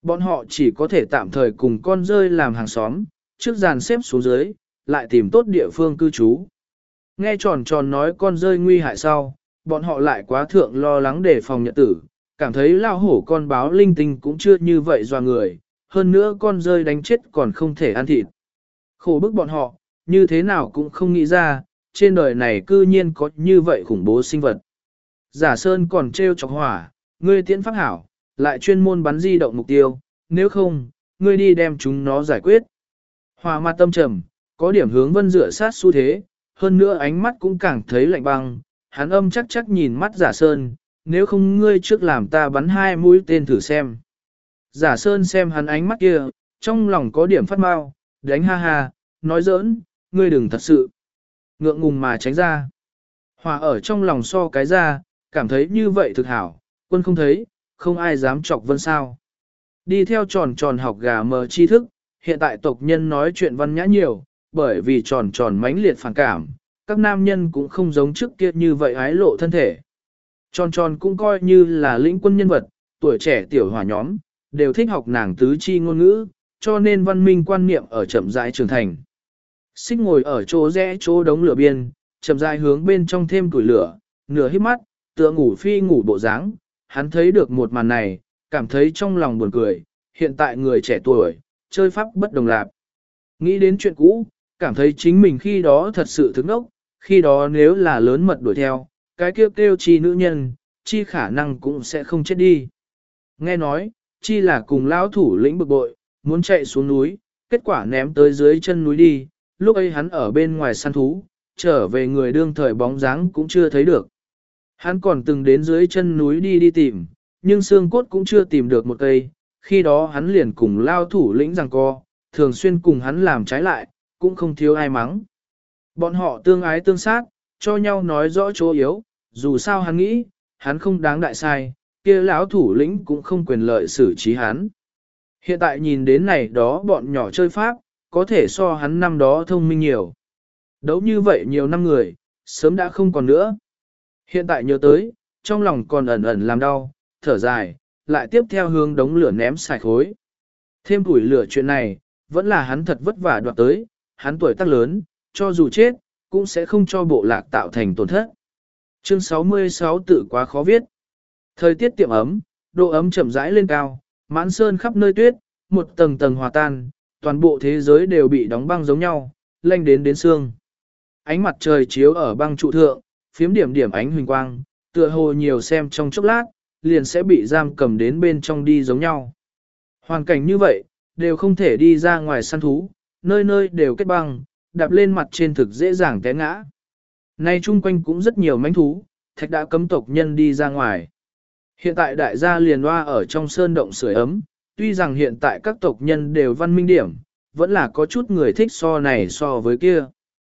Bọn họ chỉ có thể tạm thời cùng con rơi làm hàng xóm, trước dàn xếp xuống dưới, lại tìm tốt địa phương cư trú. Nghe tròn tròn nói con rơi nguy hại sau, bọn họ lại quá thượng lo lắng để phòng nhật tử, cảm thấy lao hổ con báo linh tinh cũng chưa như vậy doa người, hơn nữa con rơi đánh chết còn không thể ăn thịt. Khổ bức bọn họ, như thế nào cũng không nghĩ ra, trên đời này cư nhiên có như vậy khủng bố sinh vật. Giả Sơn còn trêu chọc hỏa, ngươi tiễn pháp hảo, lại chuyên môn bắn di động mục tiêu, nếu không, ngươi đi đem chúng nó giải quyết. Hỏa mặt tâm trầm, có điểm hướng vân dựa sát xu thế, hơn nữa ánh mắt cũng càng thấy lạnh băng, hắn âm chắc chắc nhìn mắt Giả Sơn, nếu không ngươi trước làm ta bắn hai mũi tên thử xem. Giả Sơn xem hắn ánh mắt kia, trong lòng có điểm phát mau, đánh ha ha, nói giỡn, ngươi đừng thật sự. Ngượng ngùng mà tránh ra. Hòa ở trong lòng so cái ra, cảm thấy như vậy thực hảo, quân không thấy, không ai dám chọc vân sao. Đi theo tròn tròn học gà mờ tri thức, hiện tại tộc nhân nói chuyện văn nhã nhiều, bởi vì tròn tròn mãnh liệt phản cảm, các nam nhân cũng không giống trước kia như vậy ái lộ thân thể. Tròn tròn cũng coi như là lĩnh quân nhân vật, tuổi trẻ tiểu hỏa nhóm, đều thích học nàng tứ chi ngôn ngữ, cho nên văn minh quan niệm ở chậm rãi trưởng thành. Xích ngồi ở chỗ rẽ chỗ đống lửa biên, chậm rãi hướng bên trong thêm củi lửa, nửa hít mắt, tựa ngủ phi ngủ bộ dáng. Hắn thấy được một màn này, cảm thấy trong lòng buồn cười, hiện tại người trẻ tuổi, chơi pháp bất đồng lạc. Nghĩ đến chuyện cũ, cảm thấy chính mình khi đó thật sự thức ốc, khi đó nếu là lớn mật đuổi theo, cái kêu kêu chi nữ nhân, chi khả năng cũng sẽ không chết đi. Nghe nói, chi là cùng lão thủ lĩnh bực bội, muốn chạy xuống núi, kết quả ném tới dưới chân núi đi, lúc ấy hắn ở bên ngoài săn thú, trở về người đương thời bóng dáng cũng chưa thấy được. Hắn còn từng đến dưới chân núi đi đi tìm, nhưng xương cốt cũng chưa tìm được một cây, khi đó hắn liền cùng lao thủ lĩnh giằng co, thường xuyên cùng hắn làm trái lại, cũng không thiếu ai mắng. Bọn họ tương ái tương sát, cho nhau nói rõ chỗ yếu, dù sao hắn nghĩ, hắn không đáng đại sai, kia lão thủ lĩnh cũng không quyền lợi xử trí hắn. Hiện tại nhìn đến này đó bọn nhỏ chơi pháp, có thể so hắn năm đó thông minh nhiều. Đấu như vậy nhiều năm người, sớm đã không còn nữa. Hiện tại nhớ tới, trong lòng còn ẩn ẩn làm đau, thở dài, lại tiếp theo hướng đống lửa ném xài khối. Thêm củi lửa chuyện này, vẫn là hắn thật vất vả đoạt tới, hắn tuổi tác lớn, cho dù chết, cũng sẽ không cho bộ lạc tạo thành tổn thất. Chương sáu mươi sáu tự quá khó viết. Thời tiết tiệm ấm, độ ấm chậm rãi lên cao, mãn sơn khắp nơi tuyết, một tầng tầng hòa tan, toàn bộ thế giới đều bị đóng băng giống nhau, lanh đến đến xương. Ánh mặt trời chiếu ở băng trụ thượng, phiếm điểm điểm ánh huỳnh quang, tựa hồ nhiều xem trong chốc lát, liền sẽ bị giam cầm đến bên trong đi giống nhau. Hoàn cảnh như vậy, đều không thể đi ra ngoài săn thú, nơi nơi đều kết băng, đạp lên mặt trên thực dễ dàng té ngã. Nay chung quanh cũng rất nhiều mãnh thú, thạch đã cấm tộc nhân đi ra ngoài. Hiện tại đại gia liền loa ở trong sơn động sưởi ấm, tuy rằng hiện tại các tộc nhân đều văn minh điểm, vẫn là có chút người thích so này so với kia.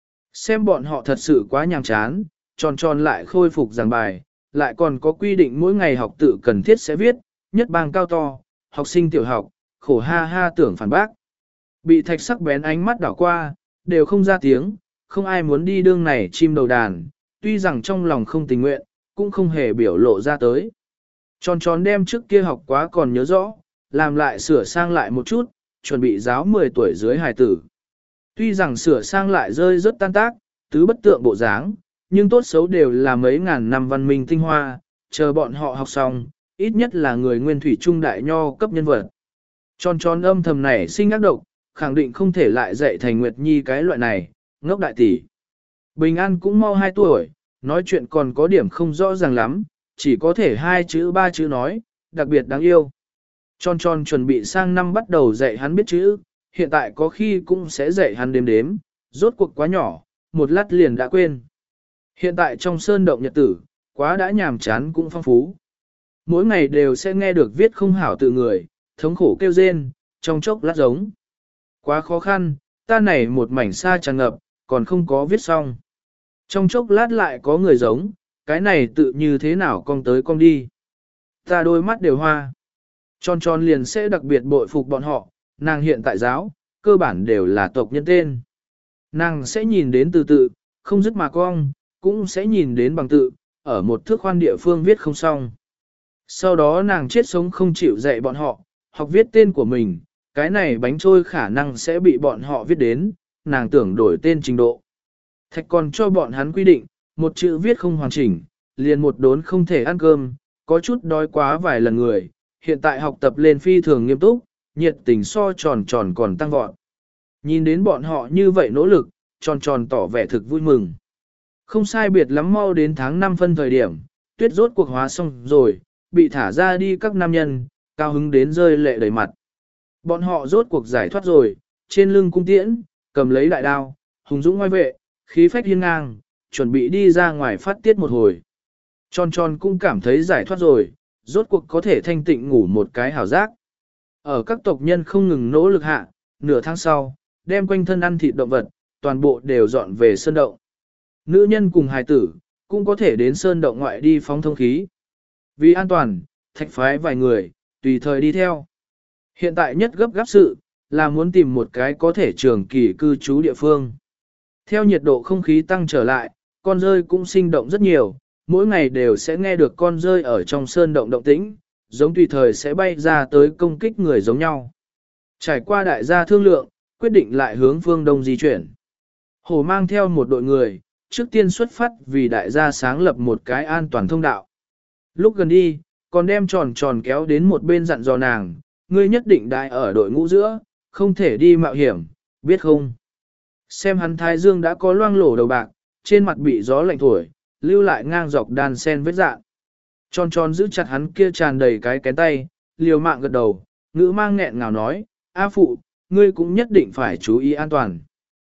Xem bọn họ thật sự quá nhàm chán, tròn tròn lại khôi phục giảng bài, lại còn có quy định mỗi ngày học tự cần thiết sẽ viết, nhất bang cao to, học sinh tiểu học, khổ ha ha tưởng phản bác. Bị thạch sắc bén ánh mắt đảo qua, đều không ra tiếng, không ai muốn đi đương này chim đầu đàn, tuy rằng trong lòng không tình nguyện, cũng không hề biểu lộ ra tới. Tròn tròn đem trước kia học quá còn nhớ rõ, làm lại sửa sang lại một chút, chuẩn bị giáo mười tuổi dưới hài tử. Tuy rằng sửa sang lại rơi rất tan tác, tứ bất tượng bộ dáng, nhưng tốt xấu đều là mấy ngàn năm văn minh tinh hoa, chờ bọn họ học xong, ít nhất là người nguyên thủy trung đại nho cấp nhân vật. Tròn tròn âm thầm này sinh ác độc, khẳng định không thể lại dạy thành Nguyệt Nhi cái loại này, ngốc đại tỷ. Bình An cũng mau hai tuổi, nói chuyện còn có điểm không rõ ràng lắm, chỉ có thể hai chữ ba chữ nói, đặc biệt đáng yêu. Tròn tròn chuẩn bị sang năm bắt đầu dạy hắn biết chữ, hiện tại có khi cũng sẽ dạy hắn đếm đếm, rốt cuộc quá nhỏ, một lát liền đã quên. Hiện tại trong sơn động nhật tử, quá đã nhàm chán cũng phong phú. Mỗi ngày đều sẽ nghe được viết không hảo tự người, thống khổ kêu rên, trong chốc lát giống. Quá khó khăn, ta này một mảnh xa tràn ngập, còn không có viết xong. Trong chốc lát lại có người giống, cái này tự như thế nào con tới con đi. Ta đôi mắt đều hoa. Tròn tròn liền sẽ đặc biệt bội phục bọn họ, nàng hiện tại giáo, cơ bản đều là tộc nhân tên. Nàng sẽ nhìn đến từ tự, không dứt mà cong, cũng sẽ nhìn đến bằng tự, ở một thước khoan địa phương viết không xong. Sau đó nàng chết sống không chịu dạy bọn họ, học viết tên của mình, cái này bánh trôi khả năng sẽ bị bọn họ viết đến, nàng tưởng đổi tên trình độ. Thạch còn cho bọn hắn quy định, một chữ viết không hoàn chỉnh, liền một đốn không thể ăn cơm, có chút đói quá vài lần người, hiện tại học tập lên phi thường nghiêm túc, nhiệt tình so tròn tròn còn tăng vọt. Nhìn đến bọn họ như vậy nỗ lực, tròn tròn tỏ vẻ thực vui mừng. Không sai biệt lắm mau đến tháng năm phân thời điểm, tuyết rốt cuộc hóa xong rồi, bị thả ra đi các nam nhân, cao hứng đến rơi lệ đầy mặt. Bọn họ rốt cuộc giải thoát rồi, trên lưng cung tiễn, cầm lấy đại đao, hùng dũng ngoài vệ, khí phách hiên ngang, chuẩn bị đi ra ngoài phát tiết một hồi. Tròn tròn cũng cảm thấy giải thoát rồi, rốt cuộc có thể thanh tịnh ngủ một cái hảo giác. Ở các tộc nhân không ngừng nỗ lực hạ, nửa tháng sau, đem quanh thân ăn thịt động vật, toàn bộ đều dọn về sơn động. Nữ nhân cùng hài tử, cũng có thể đến sơn động ngoại đi phóng thông khí. Vì an toàn, thạch phái vài người, tùy thời đi theo. Hiện tại nhất gấp gáp sự, là muốn tìm một cái có thể trường kỳ cư trú địa phương. Theo nhiệt độ không khí tăng trở lại, con rơi cũng sinh động rất nhiều, mỗi ngày đều sẽ nghe được con rơi ở trong sơn động động tĩnh, giống tùy thời sẽ bay ra tới công kích người giống nhau. Trải qua đại gia thương lượng, quyết định lại hướng phương đông di chuyển. Hổ mang theo một đội người, trước tiên xuất phát vì đại gia sáng lập một cái an toàn thông đạo. Lúc gần đi, còn đem tròn tròn kéo đến một bên dặn dò nàng, ngươi nhất định đại ở đội ngũ giữa, không thể đi mạo hiểm, biết không? Xem hắn thái dương đã có loang lổ đầu bạc, trên mặt bị gió lạnh thổi, lưu lại ngang dọc đàn sen vết dạng. Tròn tròn giữ chặt hắn kia tràn đầy cái kén tay, liều mạng gật đầu, ngữ mang nghẹn ngào nói, A phụ, ngươi cũng nhất định phải chú ý an toàn.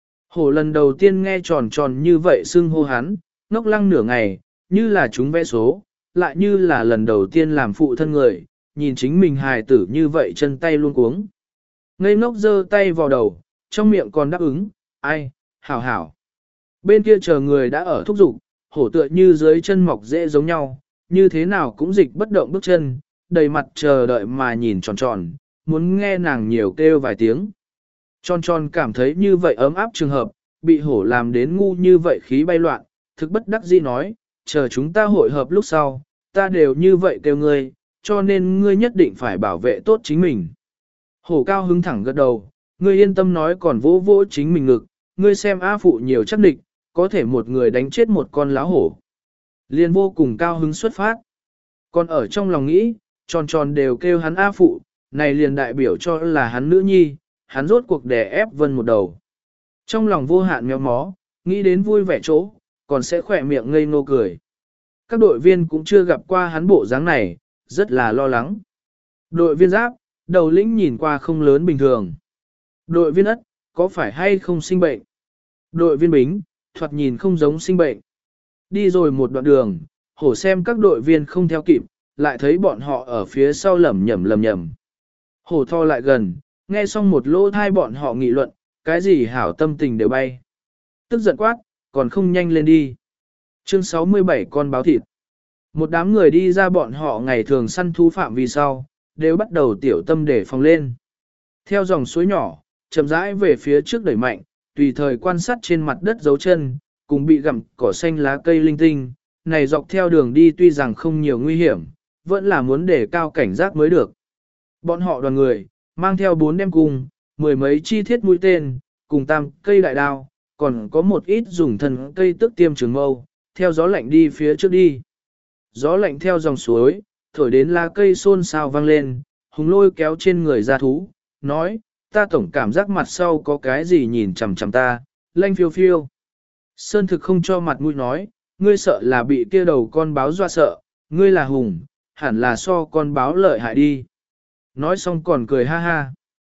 Hổ lần đầu tiên nghe tròn tròn như vậy xưng hô hắn, ngốc lăng nửa ngày, như là chúng vẽ số, lại như là lần đầu tiên làm phụ thân người, nhìn chính mình hài tử như vậy chân tay luôn cuống. Ngây ngốc giơ tay vào đầu, trong miệng còn đáp ứng, ai, hảo hảo. Bên kia chờ người đã ở thúc giục, hổ tựa như dưới chân mọc dễ giống nhau, như thế nào cũng dịch bất động bước chân, đầy mặt chờ đợi mà nhìn tròn tròn, muốn nghe nàng nhiều kêu vài tiếng. Tròn tròn cảm thấy như vậy ấm áp trường hợp, bị hổ làm đến ngu như vậy khí bay loạn, thực bất đắc dĩ nói, chờ chúng ta hội hợp lúc sau, ta đều như vậy kêu ngươi, cho nên ngươi nhất định phải bảo vệ tốt chính mình. Hổ cao hứng thẳng gật đầu, ngươi yên tâm nói còn vỗ vỗ chính mình ngực, ngươi xem A phụ nhiều chắc địch, có thể một người đánh chết một con lão hổ. Liên vô cùng cao hứng xuất phát. Còn ở trong lòng nghĩ, tròn tròn đều kêu hắn A phụ, này liền đại biểu cho là hắn nữ nhi, hắn rốt cuộc đè ép vân một đầu. Trong lòng vô hạn méo mó, nghĩ đến vui vẻ chỗ, còn sẽ khỏe miệng ngây ngô cười. Các đội viên cũng chưa gặp qua hắn bộ dáng này, rất là lo lắng. Đội viên giáp, đầu lĩnh nhìn qua không lớn bình thường. Đội viên ất, có phải hay không sinh bệnh? Đội viên bính, thoạt nhìn không giống sinh bệnh. Đi rồi một đoạn đường, hổ xem các đội viên không theo kịp, lại thấy bọn họ ở phía sau lẩm nhẩm lẩm nhẩm. Hổ tho lại gần, nghe xong một lỗ thai bọn họ nghị luận, cái gì hảo tâm tình đều bay. Tức giận quát, còn không nhanh lên đi. Chương sáu mươi bảy con báo thịt. Một đám người đi ra bọn họ ngày thường săn thú phạm vì sau, đều bắt đầu tiểu tâm để phòng lên. Theo dòng suối nhỏ, chậm rãi về phía trước đẩy mạnh, tùy thời quan sát trên mặt đất dấu chân, cùng bị gặm cỏ xanh lá cây linh tinh, này dọc theo đường đi tuy rằng không nhiều nguy hiểm, vẫn là muốn để cao cảnh giác mới được. Bọn họ đoàn người, mang theo bốn đem cung, mười mấy chi thiết mũi tên, cùng tam cây đại đao, còn có một ít dùng thần cây tức tiêm trường mâu, theo gió lạnh đi phía trước đi. Gió lạnh theo dòng suối, thổi đến lá cây xôn xao vang lên, hùng lôi kéo trên người ra thú, nói, ta tổng cảm giác mặt sau có cái gì nhìn chằm chằm ta, lanh phiêu phiêu. Sơn thực không cho mặt mũi nói, ngươi sợ là bị kia đầu con báo dọa sợ, ngươi là hùng, hẳn là so con báo lợi hại đi. Nói xong còn cười ha ha.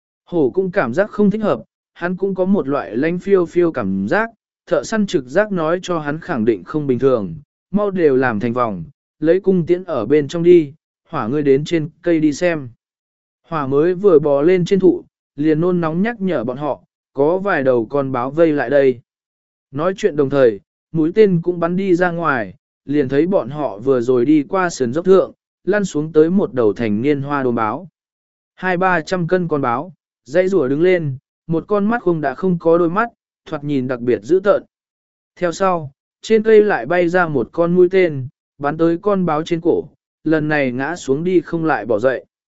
Hổ cũng cảm giác không thích hợp, hắn cũng có một loại lanh phiêu phiêu cảm giác, thợ săn trực giác nói cho hắn khẳng định không bình thường, mau đều làm thành vòng, lấy cung tiễn ở bên trong đi, hỏa ngươi đến trên cây đi xem. Hỏa mới vừa bò lên trên thụ, liền nôn nóng nhắc nhở bọn họ, có vài đầu con báo vây lại đây. Nói chuyện đồng thời, mũi tên cũng bắn đi ra ngoài, liền thấy bọn họ vừa rồi đi qua sườn dốc thượng, lăn xuống tới một đầu thành niên hoa đốm báo. Hai ba trăm cân con báo, dãy rùa đứng lên, một con mắt không đã không có đôi mắt, thoạt nhìn đặc biệt dữ tợn. Theo sau, trên cây lại bay ra một con mũi tên, bắn tới con báo trên cổ, lần này ngã xuống đi không lại bỏ dậy.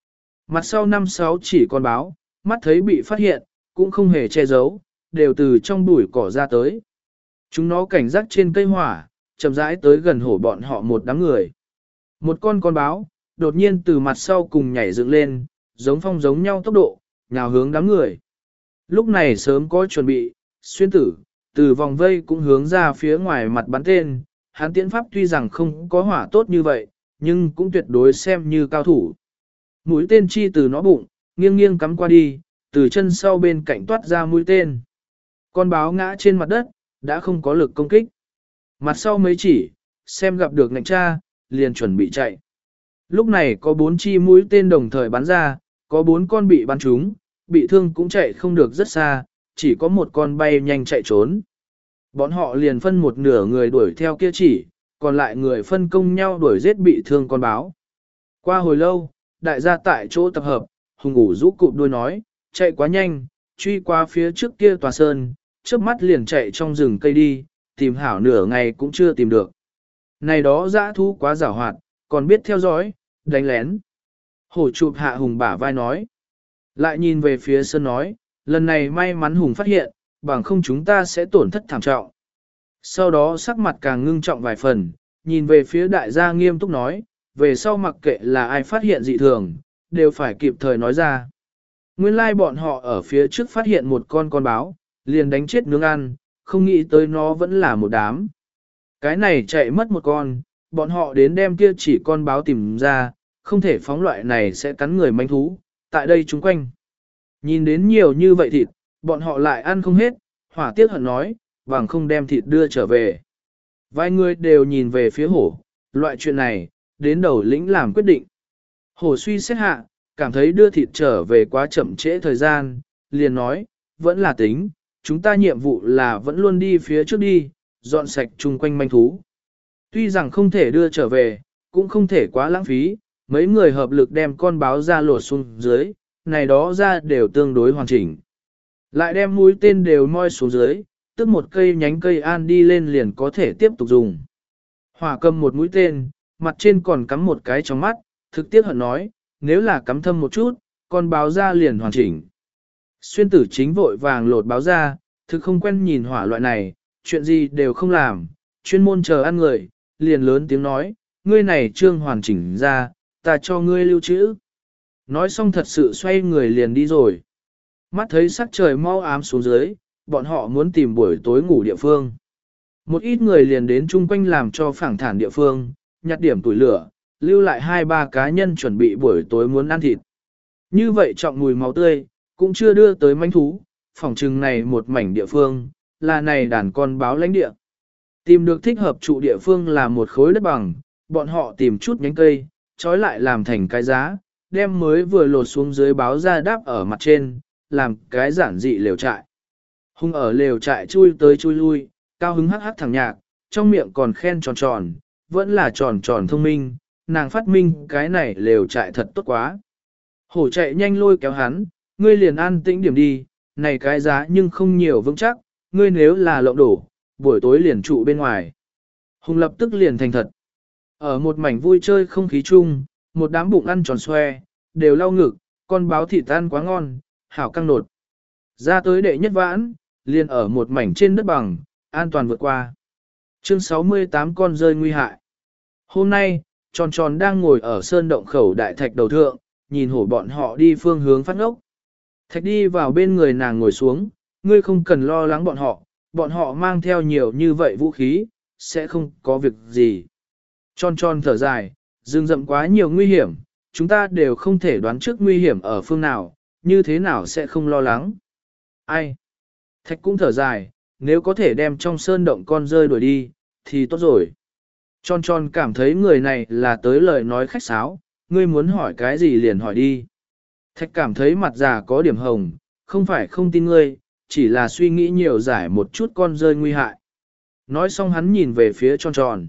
Mặt sau năm sáu chỉ con báo, mắt thấy bị phát hiện, cũng không hề che giấu, đều từ trong bụi cỏ ra tới. Chúng nó cảnh giác trên cây hỏa, chậm rãi tới gần hổ bọn họ một đám người. Một con con báo, đột nhiên từ mặt sau cùng nhảy dựng lên, giống phong giống nhau tốc độ, nhào hướng đám người. Lúc này sớm có chuẩn bị, xuyên tử, từ vòng vây cũng hướng ra phía ngoài mặt bắn tên. Hắn tiễn pháp tuy rằng không có hỏa tốt như vậy, nhưng cũng tuyệt đối xem như cao thủ. Mũi tên chi từ nó bụng, nghiêng nghiêng cắm qua đi, từ chân sau bên cạnh toát ra mũi tên. Con báo ngã trên mặt đất, đã không có lực công kích. Mặt sau mấy chỉ, xem gặp được ngạnh cha, liền chuẩn bị chạy. Lúc này có bốn chi mũi tên đồng thời bắn ra, có bốn con bị bắn trúng, bị thương cũng chạy không được rất xa, chỉ có một con bay nhanh chạy trốn. Bọn họ liền phân một nửa người đuổi theo kia chỉ, còn lại người phân công nhau đuổi giết bị thương con báo. Qua hồi lâu, đại gia tại chỗ tập hợp, hùng ủ rũ cụp đuôi nói, chạy quá nhanh, truy qua phía trước kia tòa sơn, trước mắt liền chạy trong rừng cây đi, tìm hảo nửa ngày cũng chưa tìm được. Này đó dã thú quá giảo hoạt, còn biết theo dõi, đánh lén. Hổ chụp hạ hùng bả vai nói. Lại nhìn về phía sơn nói, lần này may mắn hùng phát hiện, bằng không chúng ta sẽ tổn thất thảm trọng. Sau đó sắc mặt càng ngưng trọng vài phần, nhìn về phía đại gia nghiêm túc nói, về sau mặc kệ là ai phát hiện dị thường, đều phải kịp thời nói ra. Nguyên lai bọn họ ở phía trước phát hiện một con con báo, liền đánh chết nướng ăn, không nghĩ tới nó vẫn là một đám. Cái này chạy mất một con, bọn họ đến đem kia chỉ con báo tìm ra, không thể phóng loại này sẽ cắn người manh thú, tại đây chúng quanh. Nhìn đến nhiều như vậy thịt, bọn họ lại ăn không hết, hỏa tiếc hận nói, bằng không đem thịt đưa trở về. Vài người đều nhìn về phía hổ, loại chuyện này, đến đầu lĩnh làm quyết định. Hổ suy xét hạ, cảm thấy đưa thịt trở về quá chậm trễ thời gian, liền nói, vẫn là tính, chúng ta nhiệm vụ là vẫn luôn đi phía trước đi, dọn sạch chung quanh manh thú. Tuy rằng không thể đưa trở về, cũng không thể quá lãng phí, mấy người hợp lực đem con báo ra lột xuống dưới, này đó ra đều tương đối hoàn chỉnh. Lại đem mũi tên đều moi xuống dưới, tức một cây nhánh cây an đi lên liền có thể tiếp tục dùng. Hỏa cầm một mũi tên, mặt trên còn cắm một cái trong mắt, thực tiếc hận nói, nếu là cắm thâm một chút, con báo ra liền hoàn chỉnh. Xuyên tử chính vội vàng lột báo ra, thực không quen nhìn hỏa loại này, chuyện gì đều không làm, chuyên môn chờ ăn người, liền lớn tiếng nói, ngươi này trương hoàn chỉnh ra, ta cho ngươi lưu trữ. Nói xong thật sự xoay người liền đi rồi. Mắt thấy sắc trời mau ám xuống dưới, bọn họ muốn tìm buổi tối ngủ địa phương. Một ít người liền đến chung quanh làm cho phẳng thản địa phương, nhặt điểm tuổi lửa, lưu lại hai ba cá nhân chuẩn bị buổi tối muốn ăn thịt. Như vậy trọng mùi máu tươi, cũng chưa đưa tới manh thú, phòng trừng này một mảnh địa phương, là này đàn con báo lãnh địa. Tìm được thích hợp trụ địa phương là một khối đất bằng, bọn họ tìm chút nhánh cây, trói lại làm thành cái giá, đem mới vừa lột xuống dưới báo ra đáp ở mặt trên, làm cái giản dị lều trại. Hùng ở lều trại chui tới chui lui, cao hứng hắc hắc thẳng nhạc, trong miệng còn khen tròn tròn, vẫn là tròn tròn thông minh, nàng phát minh cái này lều trại thật tốt quá. Hổ chạy nhanh lôi kéo hắn, ngươi liền an tĩnh điểm đi, này cái giá nhưng không nhiều vững chắc, ngươi nếu là lộng đổ, buổi tối liền trụ bên ngoài. Hùng lập tức liền thành thật. Ở một mảnh vui chơi không khí chung, một đám bụng ăn tròn xoe, đều lau ngực, con báo thịt ăn quá ngon, hảo căng nột. Ra tới đệ nhất vãn, liền ở một mảnh trên đất bằng, an toàn vượt qua. Chương sáu mươi tám con rơi nguy hại. Hôm nay, tròn tròn đang ngồi ở sơn động khẩu đại thạch đầu thượng, nhìn hổ bọn họ đi phương hướng phát ngốc. Thạch đi vào bên người nàng ngồi xuống, ngươi không cần lo lắng bọn họ, bọn họ mang theo nhiều như vậy vũ khí, sẽ không có việc gì. Tròn tròn thở dài, rừng rậm quá nhiều nguy hiểm, chúng ta đều không thể đoán trước nguy hiểm ở phương nào, như thế nào sẽ không lo lắng. Ai? Thạch cũng thở dài, nếu có thể đem trong sơn động con rơi đuổi đi, thì tốt rồi. Tròn tròn cảm thấy người này là tới lời nói khách sáo, ngươi muốn hỏi cái gì liền hỏi đi. Thạch cảm thấy mặt già có điểm hồng, không phải không tin ngươi, chỉ là suy nghĩ nhiều giải một chút con rơi nguy hại. Nói xong hắn nhìn về phía tròn tròn.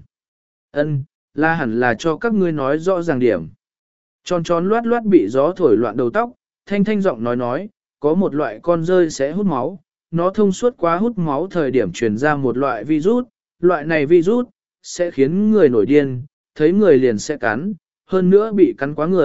Ân, là hẳn là cho các ngươi nói rõ ràng điểm. Tròn tròn loát loát bị gió thổi loạn đầu tóc, thanh thanh giọng nói nói, có một loại con rơi sẽ hút máu, nó thông suốt quá hút máu thời điểm truyền ra một loại virus, loại này virus sẽ khiến người nổi điên, thấy người liền sẽ cắn, hơn nữa bị cắn quá người,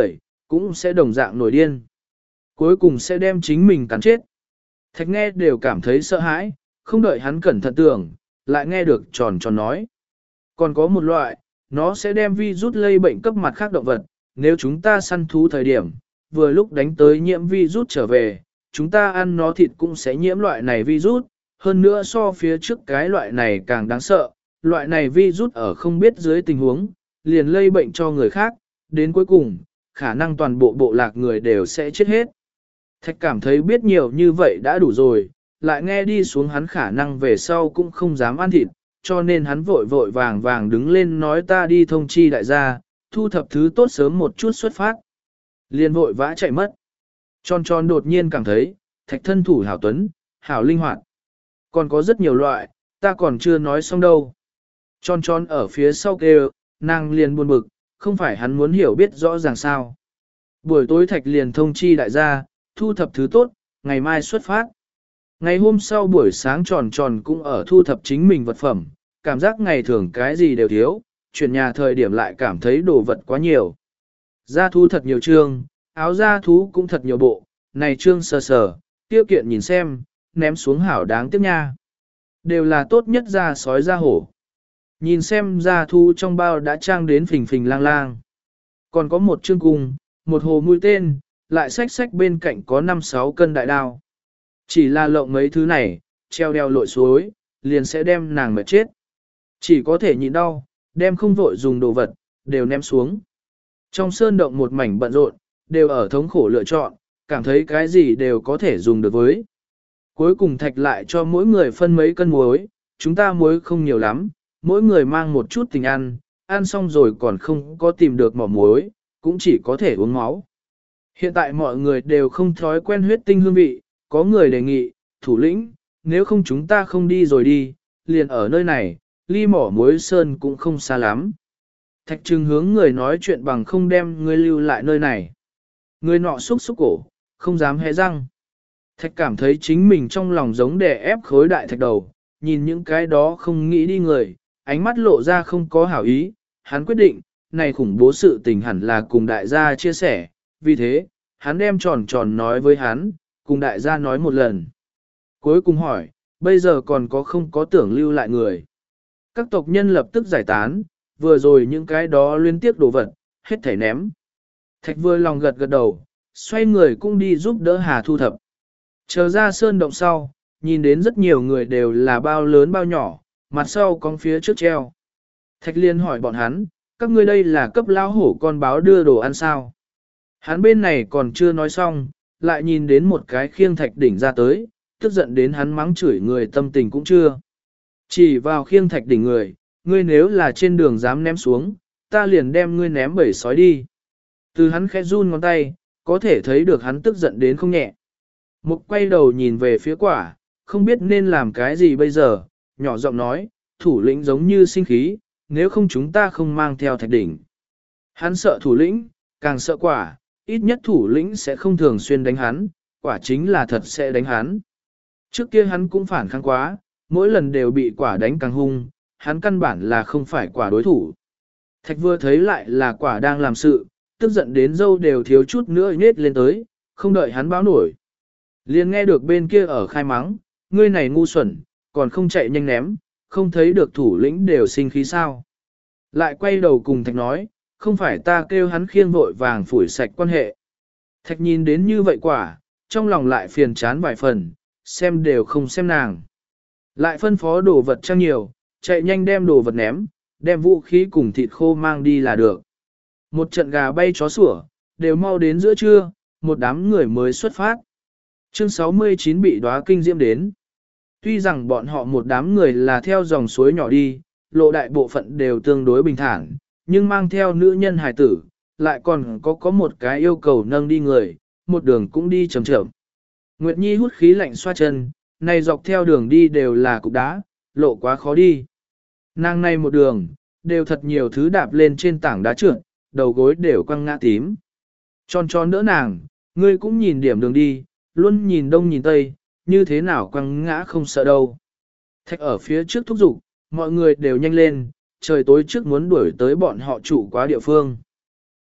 cũng sẽ đồng dạng nổi điên. Cuối cùng sẽ đem chính mình cắn chết. Thạch nghe đều cảm thấy sợ hãi, không đợi hắn cẩn thận tưởng, lại nghe được tròn tròn nói. Còn có một loại, nó sẽ đem virus lây bệnh cấp mặt khác động vật, nếu chúng ta săn thú thời điểm, vừa lúc đánh tới nhiễm virus trở về, chúng ta ăn nó thịt cũng sẽ nhiễm loại này virus, hơn nữa so phía trước cái loại này càng đáng sợ, loại này virus ở không biết dưới tình huống, liền lây bệnh cho người khác, đến cuối cùng, khả năng toàn bộ bộ lạc người đều sẽ chết hết. Thạch cảm thấy biết nhiều như vậy đã đủ rồi, lại nghe đi xuống hắn khả năng về sau cũng không dám ăn thịt, cho nên hắn vội vội vàng vàng đứng lên nói ta đi thông chi đại gia, thu thập thứ tốt sớm một chút xuất phát. Liền vội vã chạy mất. Tròn tròn đột nhiên cảm thấy, thạch thân thủ hảo tuấn, hảo linh hoạt. Còn có rất nhiều loại, ta còn chưa nói xong đâu. Tròn tròn ở phía sau kêu, nàng liền buồn bực, không phải hắn muốn hiểu biết rõ ràng sao. Buổi tối thạch liền thông chi đại gia, thu thập thứ tốt, ngày mai xuất phát. Ngày hôm sau buổi sáng tròn tròn cũng ở thu thập chính mình vật phẩm, cảm giác ngày thường cái gì đều thiếu, chuyển nhà thời điểm lại cảm thấy đồ vật quá nhiều. Gia thú thật nhiều trương, áo gia thú cũng thật nhiều bộ, này trương sờ sờ, tiêu kiện nhìn xem, ném xuống hảo đáng tiếc nha. Đều là tốt nhất da sói da hổ. Nhìn xem gia thú trong bao đã trang đến phình phình lang lang. Còn có một trương cung, một hồ mũi tên, lại xách xách bên cạnh có năm sáu cân đại đao. Chỉ là lộng mấy thứ này, treo đeo lội suối, liền sẽ đem nàng mệt chết. Chỉ có thể nhịn đau, đem không vội dùng đồ vật, đều ném xuống. Trong sơn động một mảnh bận rộn, đều ở thống khổ lựa chọn, cảm thấy cái gì đều có thể dùng được với. Cuối cùng thạch lại cho mỗi người phân mấy cân muối, chúng ta muối không nhiều lắm, mỗi người mang một chút tình ăn, ăn xong rồi còn không có tìm được mỏ muối, cũng chỉ có thể uống máu. Hiện tại mọi người đều không thói quen huyết tinh hương vị, có người đề nghị, thủ lĩnh, nếu không chúng ta không đi rồi đi, liền ở nơi này, ly mỏ muối sơn cũng không xa lắm. Thạch trừng hướng người nói chuyện bằng không đem người lưu lại nơi này. Người nọ xúc xúc cổ, không dám hé răng. Thạch cảm thấy chính mình trong lòng giống đè ép khối đại thạch đầu, nhìn những cái đó không nghĩ đi người, ánh mắt lộ ra không có hảo ý, hắn quyết định, này khủng bố sự tình hẳn là cùng đại gia chia sẻ, vì thế, hắn đem tròn tròn nói với hắn, cùng đại gia nói một lần. Cuối cùng hỏi, bây giờ còn có không có tưởng lưu lại người. Các tộc nhân lập tức giải tán, vừa rồi những cái đó liên tiếp đồ vật, hết thảy ném. Thạch vừa lòng gật gật đầu, xoay người cũng đi giúp đỡ Hà thu thập. Chờ ra sơn động sau, nhìn đến rất nhiều người đều là bao lớn bao nhỏ, mặt sau con phía trước treo. Thạch liên hỏi bọn hắn, các ngươi đây là cấp lao hổ con báo đưa đồ ăn sao? Hắn bên này còn chưa nói xong, lại nhìn đến một cái khiêng thạch đỉnh ra tới, tức giận đến hắn mắng chửi người tâm tình cũng chưa. Chỉ vào khiêng thạch đỉnh người, ngươi nếu là trên đường dám ném xuống, ta liền đem ngươi ném bầy sói đi. Từ hắn khẽ run ngón tay, có thể thấy được hắn tức giận đến không nhẹ. Mục quay đầu nhìn về phía quả, không biết nên làm cái gì bây giờ, nhỏ giọng nói, thủ lĩnh giống như sinh khí, nếu không chúng ta không mang theo thạch đỉnh. Hắn sợ thủ lĩnh, càng sợ quả, ít nhất thủ lĩnh sẽ không thường xuyên đánh hắn, quả chính là thật sẽ đánh hắn. Trước kia hắn cũng phản kháng quá, mỗi lần đều bị quả đánh càng hung, hắn căn bản là không phải quả đối thủ. Thạch vừa thấy lại là quả đang làm sự, tức giận đến dâu đều thiếu chút nữa nết lên tới, không đợi hắn báo nổi. Liền nghe được bên kia ở khai mắng, ngươi này ngu xuẩn, còn không chạy nhanh ném, không thấy được thủ lĩnh đều sinh khí sao. Lại quay đầu cùng Thạch nói, không phải ta kêu hắn khiêng vội vàng phủi sạch quan hệ. Thạch nhìn đến như vậy quả, trong lòng lại phiền chán vài phần, xem đều không xem nàng. Lại phân phó đồ vật trang nhiều, chạy nhanh đem đồ vật ném, đem vũ khí cùng thịt khô mang đi là được. Một trận gà bay chó sủa, đều mau đến giữa trưa, một đám người mới xuất phát. Chương sáu mươi chín bị đóa kinh diễm đến. Tuy rằng bọn họ một đám người là theo dòng suối nhỏ đi, lộ đại bộ phận đều tương đối bình thản, nhưng mang theo nữ nhân hài tử, lại còn có có một cái yêu cầu nâng đi người, một đường cũng đi chậm chậm. Nguyệt Nhi hút khí lạnh xoa chân, này dọc theo đường đi đều là cục đá, lộ quá khó đi. Nàng này một đường, đều thật nhiều thứ đạp lên trên tảng đá trượt, đầu gối đều quăng ngã tím. Tròn tròn đỡ nàng, ngươi cũng nhìn điểm đường đi, luôn nhìn đông nhìn tây, như thế nào quăng ngã không sợ đâu. Thạch ở phía trước thúc giục, mọi người đều nhanh lên, trời tối trước muốn đuổi tới bọn họ trụ quá địa phương.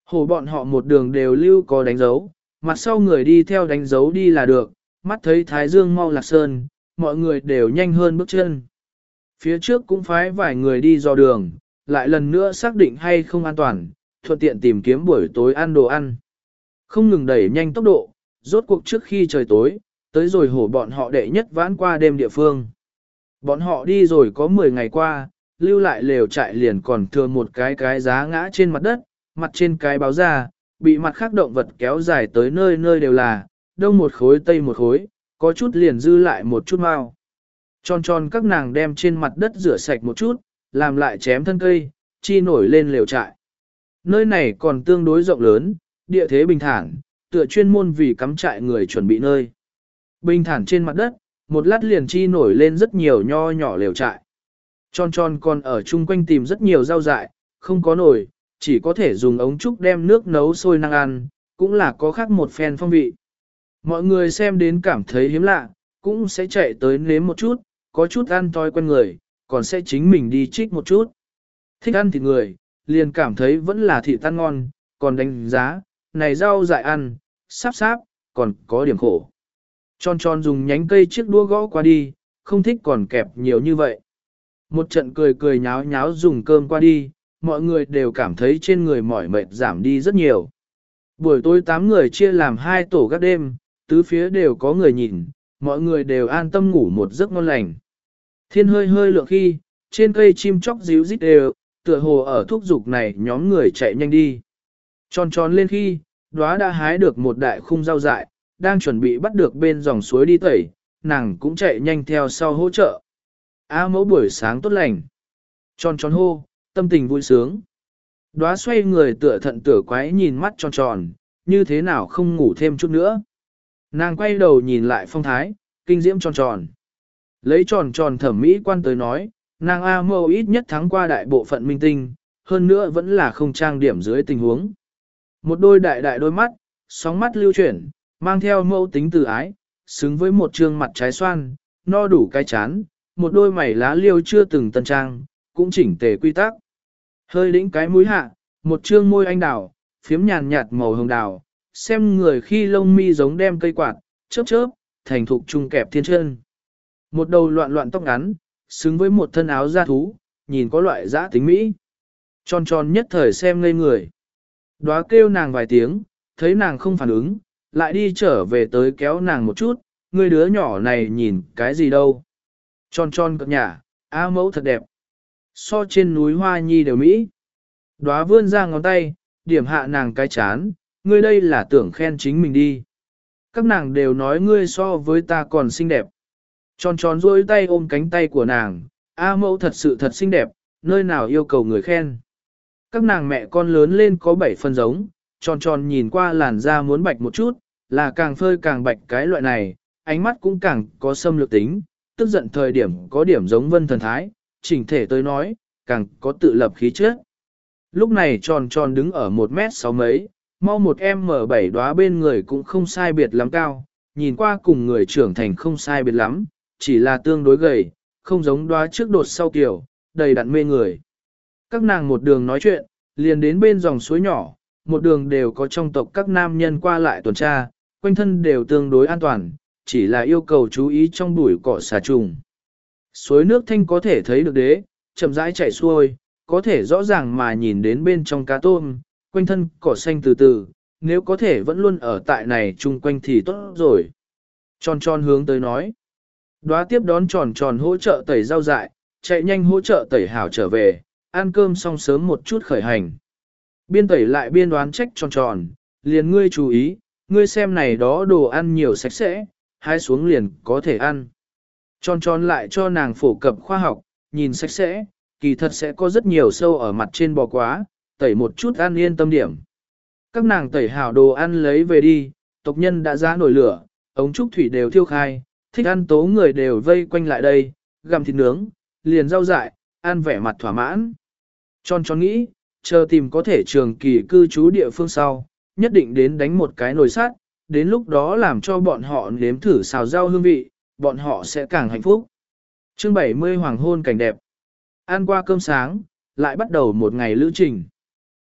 Hồ bọn họ một đường đều lưu có đánh dấu, mặt sau người đi theo đánh dấu đi là được, mắt thấy Thái Dương mau lạc sơn, mọi người đều nhanh hơn bước chân. Phía trước cũng phái vài người đi dò đường, lại lần nữa xác định hay không an toàn, thuận tiện tìm kiếm buổi tối ăn đồ ăn. Không ngừng đẩy nhanh tốc độ, rốt cuộc trước khi trời tối, tới rồi hổ bọn họ đệ nhất vãn qua đêm địa phương. Bọn họ đi rồi có mười ngày qua, lưu lại lều trại liền còn thừa một cái cái giá ngã trên mặt đất, mặt trên cái báo ra, bị mặt khác động vật kéo dài tới nơi nơi đều là, đông một khối tây một khối, có chút liền dư lại một chút mau. Tròn tròn các nàng đem trên mặt đất rửa sạch một chút, làm lại chém thân cây, chi nổi lên lều trại. Nơi này còn tương đối rộng lớn, địa thế bình thản, tựa chuyên môn vì cắm trại người chuẩn bị nơi. Bình thản trên mặt đất, một lát liền chi nổi lên rất nhiều nho nhỏ lều trại. Tròn tròn còn ở chung quanh tìm rất nhiều rau dại, không có nồi, chỉ có thể dùng ống trúc đem nước nấu sôi năng ăn, cũng là có khác một phen phong vị. Mọi người xem đến cảm thấy hiếm lạ, cũng sẽ chạy tới nếm một chút, có chút ăn thói quen người, còn sẽ chính mình đi trích một chút. Thích ăn thịt người, liền cảm thấy vẫn là thịt tan ngon, còn đánh giá, này rau dại ăn, sáp sáp, còn có điểm khổ. Tròn tròn dùng nhánh cây chiếc đũa gõ qua đi, không thích còn kẹp nhiều như vậy. Một trận cười cười nháo nháo dùng cơm qua đi, mọi người đều cảm thấy trên người mỏi mệt giảm đi rất nhiều. Buổi tối tám người chia làm hai tổ gác đêm, tứ phía đều có người nhìn, mọi người đều an tâm ngủ một giấc ngon lành. Thiên hơi hơi lượng khi, trên cây chim chóc ríu rít đều, tựa hồ ở thúc dục này nhóm người chạy nhanh đi. Tròn tròn lên khi, đóa đã hái được một đại khung rau dại, đang chuẩn bị bắt được bên dòng suối đi tẩy, nàng cũng chạy nhanh theo sau hỗ trợ. A mẫu buổi sáng tốt lành. Tròn tròn hô, tâm tình vui sướng. Đóa xoay người tựa thận tựa quái nhìn mắt tròn tròn, như thế nào không ngủ thêm chút nữa. Nàng quay đầu nhìn lại phong thái, kinh diễm tròn tròn. Lấy tròn tròn thẩm mỹ quan tới nói, nàng A mẫu ít nhất thắng qua đại bộ phận minh tinh, hơn nữa vẫn là không trang điểm dưới tình huống. Một đôi đại đại đôi mắt, sóng mắt lưu chuyển, mang theo mẫu tính từ ái, xứng với một trương mặt trái xoan, no đủ cái chán, một đôi mày lá liêu chưa từng tân trang, cũng chỉnh tề quy tắc. Hơi đĩnh cái mũi hạ, một trương môi anh đào, phiếm nhàn nhạt màu hồng đào, xem người khi lông mi giống đem cây quạt, chớp chớp, thành thục trung kẹp thiên chân. Một đầu loạn loạn tóc ngắn, xứng với một thân áo da thú, nhìn có loại dã tính mỹ. Tròn tròn nhất thời xem ngây người. Đóa kêu nàng vài tiếng, thấy nàng không phản ứng, lại đi trở về tới kéo nàng một chút, người đứa nhỏ này nhìn cái gì đâu. Tròn tròn cập nhả, A mẫu thật đẹp. So trên núi hoa nhi đều Mỹ. Đóa vươn ra ngón tay, điểm hạ nàng cái chán, ngươi đây là tưởng khen chính mình đi. Các nàng đều nói ngươi so với ta còn xinh đẹp. Tròn tròn duỗi tay ôm cánh tay của nàng, A mẫu thật sự thật xinh đẹp, nơi nào yêu cầu người khen. Các nàng mẹ con lớn lên có bảy phần giống, tròn tròn nhìn qua làn da muốn bạch một chút, là càng phơi càng bạch cái loại này, ánh mắt cũng càng có xâm lược tính, tức giận thời điểm có điểm giống vân thần thái, chỉnh thể tới nói, càng có tự lập khí chất. Lúc này tròn tròn đứng ở một mét sáu mấy, mau một em mở bảy đóa bên người cũng không sai biệt lắm cao, nhìn qua cùng người trưởng thành không sai biệt lắm, chỉ là tương đối gầy, không giống đóa trước đột sau kiểu, đầy đặn mê người. Các nàng một đường nói chuyện, liền đến bên dòng suối nhỏ, một đường đều có trong tộc các nam nhân qua lại tuần tra, quanh thân đều tương đối an toàn, chỉ là yêu cầu chú ý trong bụi cỏ xà trùng. Suối nước thanh có thể thấy được đế, chậm rãi chảy xuôi, có thể rõ ràng mà nhìn đến bên trong cá tôm, quanh thân cỏ xanh từ từ, nếu có thể vẫn luôn ở tại này chung quanh thì tốt rồi. Tròn tròn hướng tới nói. Đóa tiếp đón tròn tròn hỗ trợ tẩy rau dại, chạy nhanh hỗ trợ tẩy hảo trở về, ăn cơm xong sớm một chút khởi hành. Biên tẩy lại biên đoán trách tròn tròn, liền ngươi chú ý, ngươi xem này đó đồ ăn nhiều sạch sẽ, hái xuống liền có thể ăn. Tròn tròn lại cho nàng phổ cập khoa học, nhìn sạch sẽ, kỳ thật sẽ có rất nhiều sâu ở mặt trên bò quá, tẩy một chút ăn yên tâm điểm. Các nàng tẩy hảo đồ ăn lấy về đi, tộc nhân đã ra nổi lửa, ống trúc thủy đều thiêu khai, thích ăn tố người đều vây quanh lại đây, gặm thịt nướng, liền rau dại, ăn vẻ mặt thỏa mãn. Tròn tròn nghĩ, chờ tìm có thể trường kỳ cư trú địa phương sau, nhất định đến đánh một cái nồi sắt, đến lúc đó làm cho bọn họ nếm thử xào rau hương vị, bọn họ sẽ càng hạnh phúc. Chương bảy mươi Hoàng hôn cảnh đẹp. Ăn qua cơm sáng, lại bắt đầu một ngày lữ trình.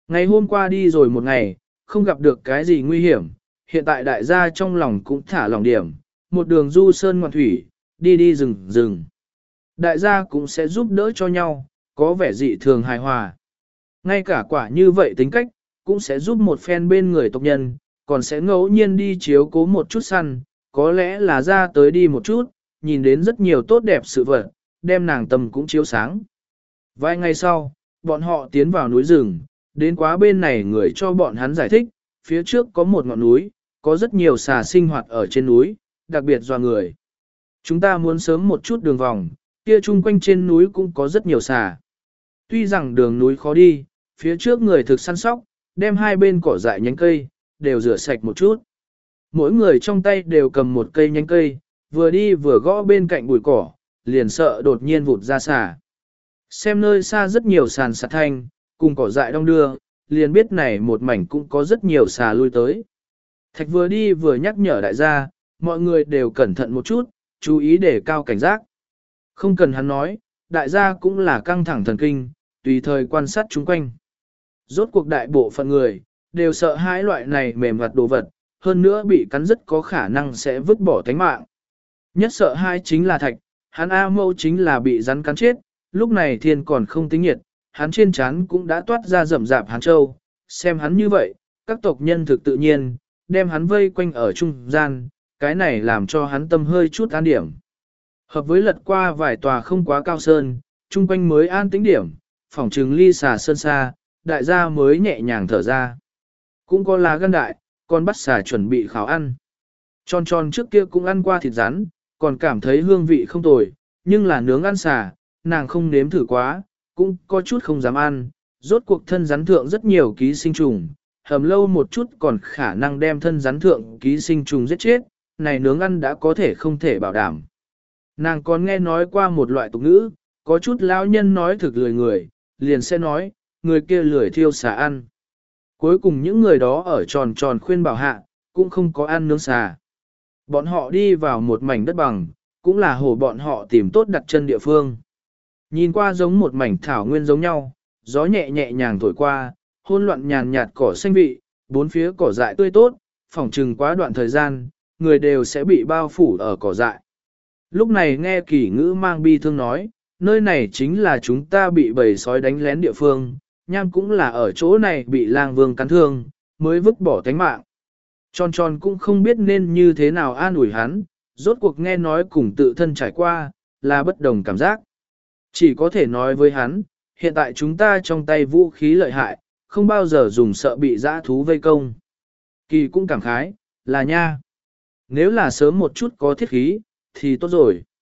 Ngày hôm qua đi rồi một ngày, không gặp được cái gì nguy hiểm, hiện tại đại gia trong lòng cũng thả lòng điểm, một đường du sơn ngoạn thủy, đi đi rừng rừng. Đại gia cũng sẽ giúp đỡ cho nhau, có vẻ dị thường hài hòa. Ngay cả quả như vậy tính cách, cũng sẽ giúp một phen bên người tộc nhân, còn sẽ ngẫu nhiên đi chiếu cố một chút săn, có lẽ là ra tới đi một chút, nhìn đến rất nhiều tốt đẹp sự vật, đem nàng tâm cũng chiếu sáng. Vài ngày sau, bọn họ tiến vào núi rừng, đến quá bên này người cho bọn hắn giải thích, phía trước có một ngọn núi, có rất nhiều xà sinh hoạt ở trên núi, đặc biệt dọa người. Chúng ta muốn sớm một chút đường vòng, kia chung quanh trên núi cũng có rất nhiều xà. Tuy rằng đường núi khó đi, phía trước người thực săn sóc, đem hai bên cỏ dại nhánh cây, đều rửa sạch một chút. Mỗi người trong tay đều cầm một cây nhánh cây, vừa đi vừa gõ bên cạnh bụi cỏ, liền sợ đột nhiên vụt ra xà. Xem nơi xa rất nhiều sàn sạt thanh, cùng cỏ dại đông đưa, liền biết này một mảnh cũng có rất nhiều xà lui tới. Thạch vừa đi vừa nhắc nhở đại gia, mọi người đều cẩn thận một chút, chú ý để cao cảnh giác. Không cần hắn nói, đại gia cũng là căng thẳng thần kinh, tùy thời quan sát chung quanh. Rốt cuộc đại bộ phận người, đều sợ hãi loại này mềm vặt đồ vật, hơn nữa bị cắn rất có khả năng sẽ vứt bỏ tánh mạng. Nhất sợ hai chính là thạch, hắn A mâu chính là bị rắn cắn chết, lúc này thiên còn không tính nhiệt, hắn trên trán cũng đã toát ra rậm rạp hán châu, xem hắn như vậy, các tộc nhân thực tự nhiên, đem hắn vây quanh ở trung gian, cái này làm cho hắn tâm hơi chút an điểm. Hợp với lật qua vài tòa không quá cao sơn, chung quanh mới an tĩnh điểm, phỏng trừng ly xà sơn xa, đại gia mới nhẹ nhàng thở ra. Cũng có lá gan đại, còn bắt xà chuẩn bị khảo ăn. Tròn tròn trước kia cũng ăn qua thịt rắn, còn cảm thấy hương vị không tồi, nhưng là nướng ăn xà, nàng không nếm thử quá, cũng có chút không dám ăn, rốt cuộc thân rắn thượng rất nhiều ký sinh trùng, hầm lâu một chút còn khả năng đem thân rắn thượng ký sinh trùng giết chết, này nướng ăn đã có thể không thể bảo đảm. Nàng còn nghe nói qua một loại tục ngữ, có chút lão nhân nói thực lười người, liền sẽ nói, người kia lười thiêu xà ăn. Cuối cùng những người đó ở tròn tròn khuyên bảo hạ, cũng không có ăn nướng xà. Bọn họ đi vào một mảnh đất bằng, cũng là hồ bọn họ tìm tốt đặt chân địa phương. Nhìn qua giống một mảnh thảo nguyên giống nhau, gió nhẹ nhẹ nhàng thổi qua, hôn loạn nhàn nhạt cỏ xanh vị, bốn phía cỏ dại tươi tốt, phỏng chừng quá đoạn thời gian, người đều sẽ bị bao phủ ở cỏ dại. Lúc này nghe kỳ ngữ mang bi thương nói, nơi này chính là chúng ta bị bầy sói đánh lén địa phương, nham cũng là ở chỗ này bị lang vương cắn thương, mới vứt bỏ tánh mạng. Tròn tròn cũng không biết nên như thế nào an ủi hắn, rốt cuộc nghe nói cùng tự thân trải qua, là bất đồng cảm giác. Chỉ có thể nói với hắn, hiện tại chúng ta trong tay vũ khí lợi hại, không bao giờ dùng sợ bị dã thú vây công. Kỳ cũng cảm khái, là nha. Nếu là sớm một chút có thiết khí, thì tốt rồi.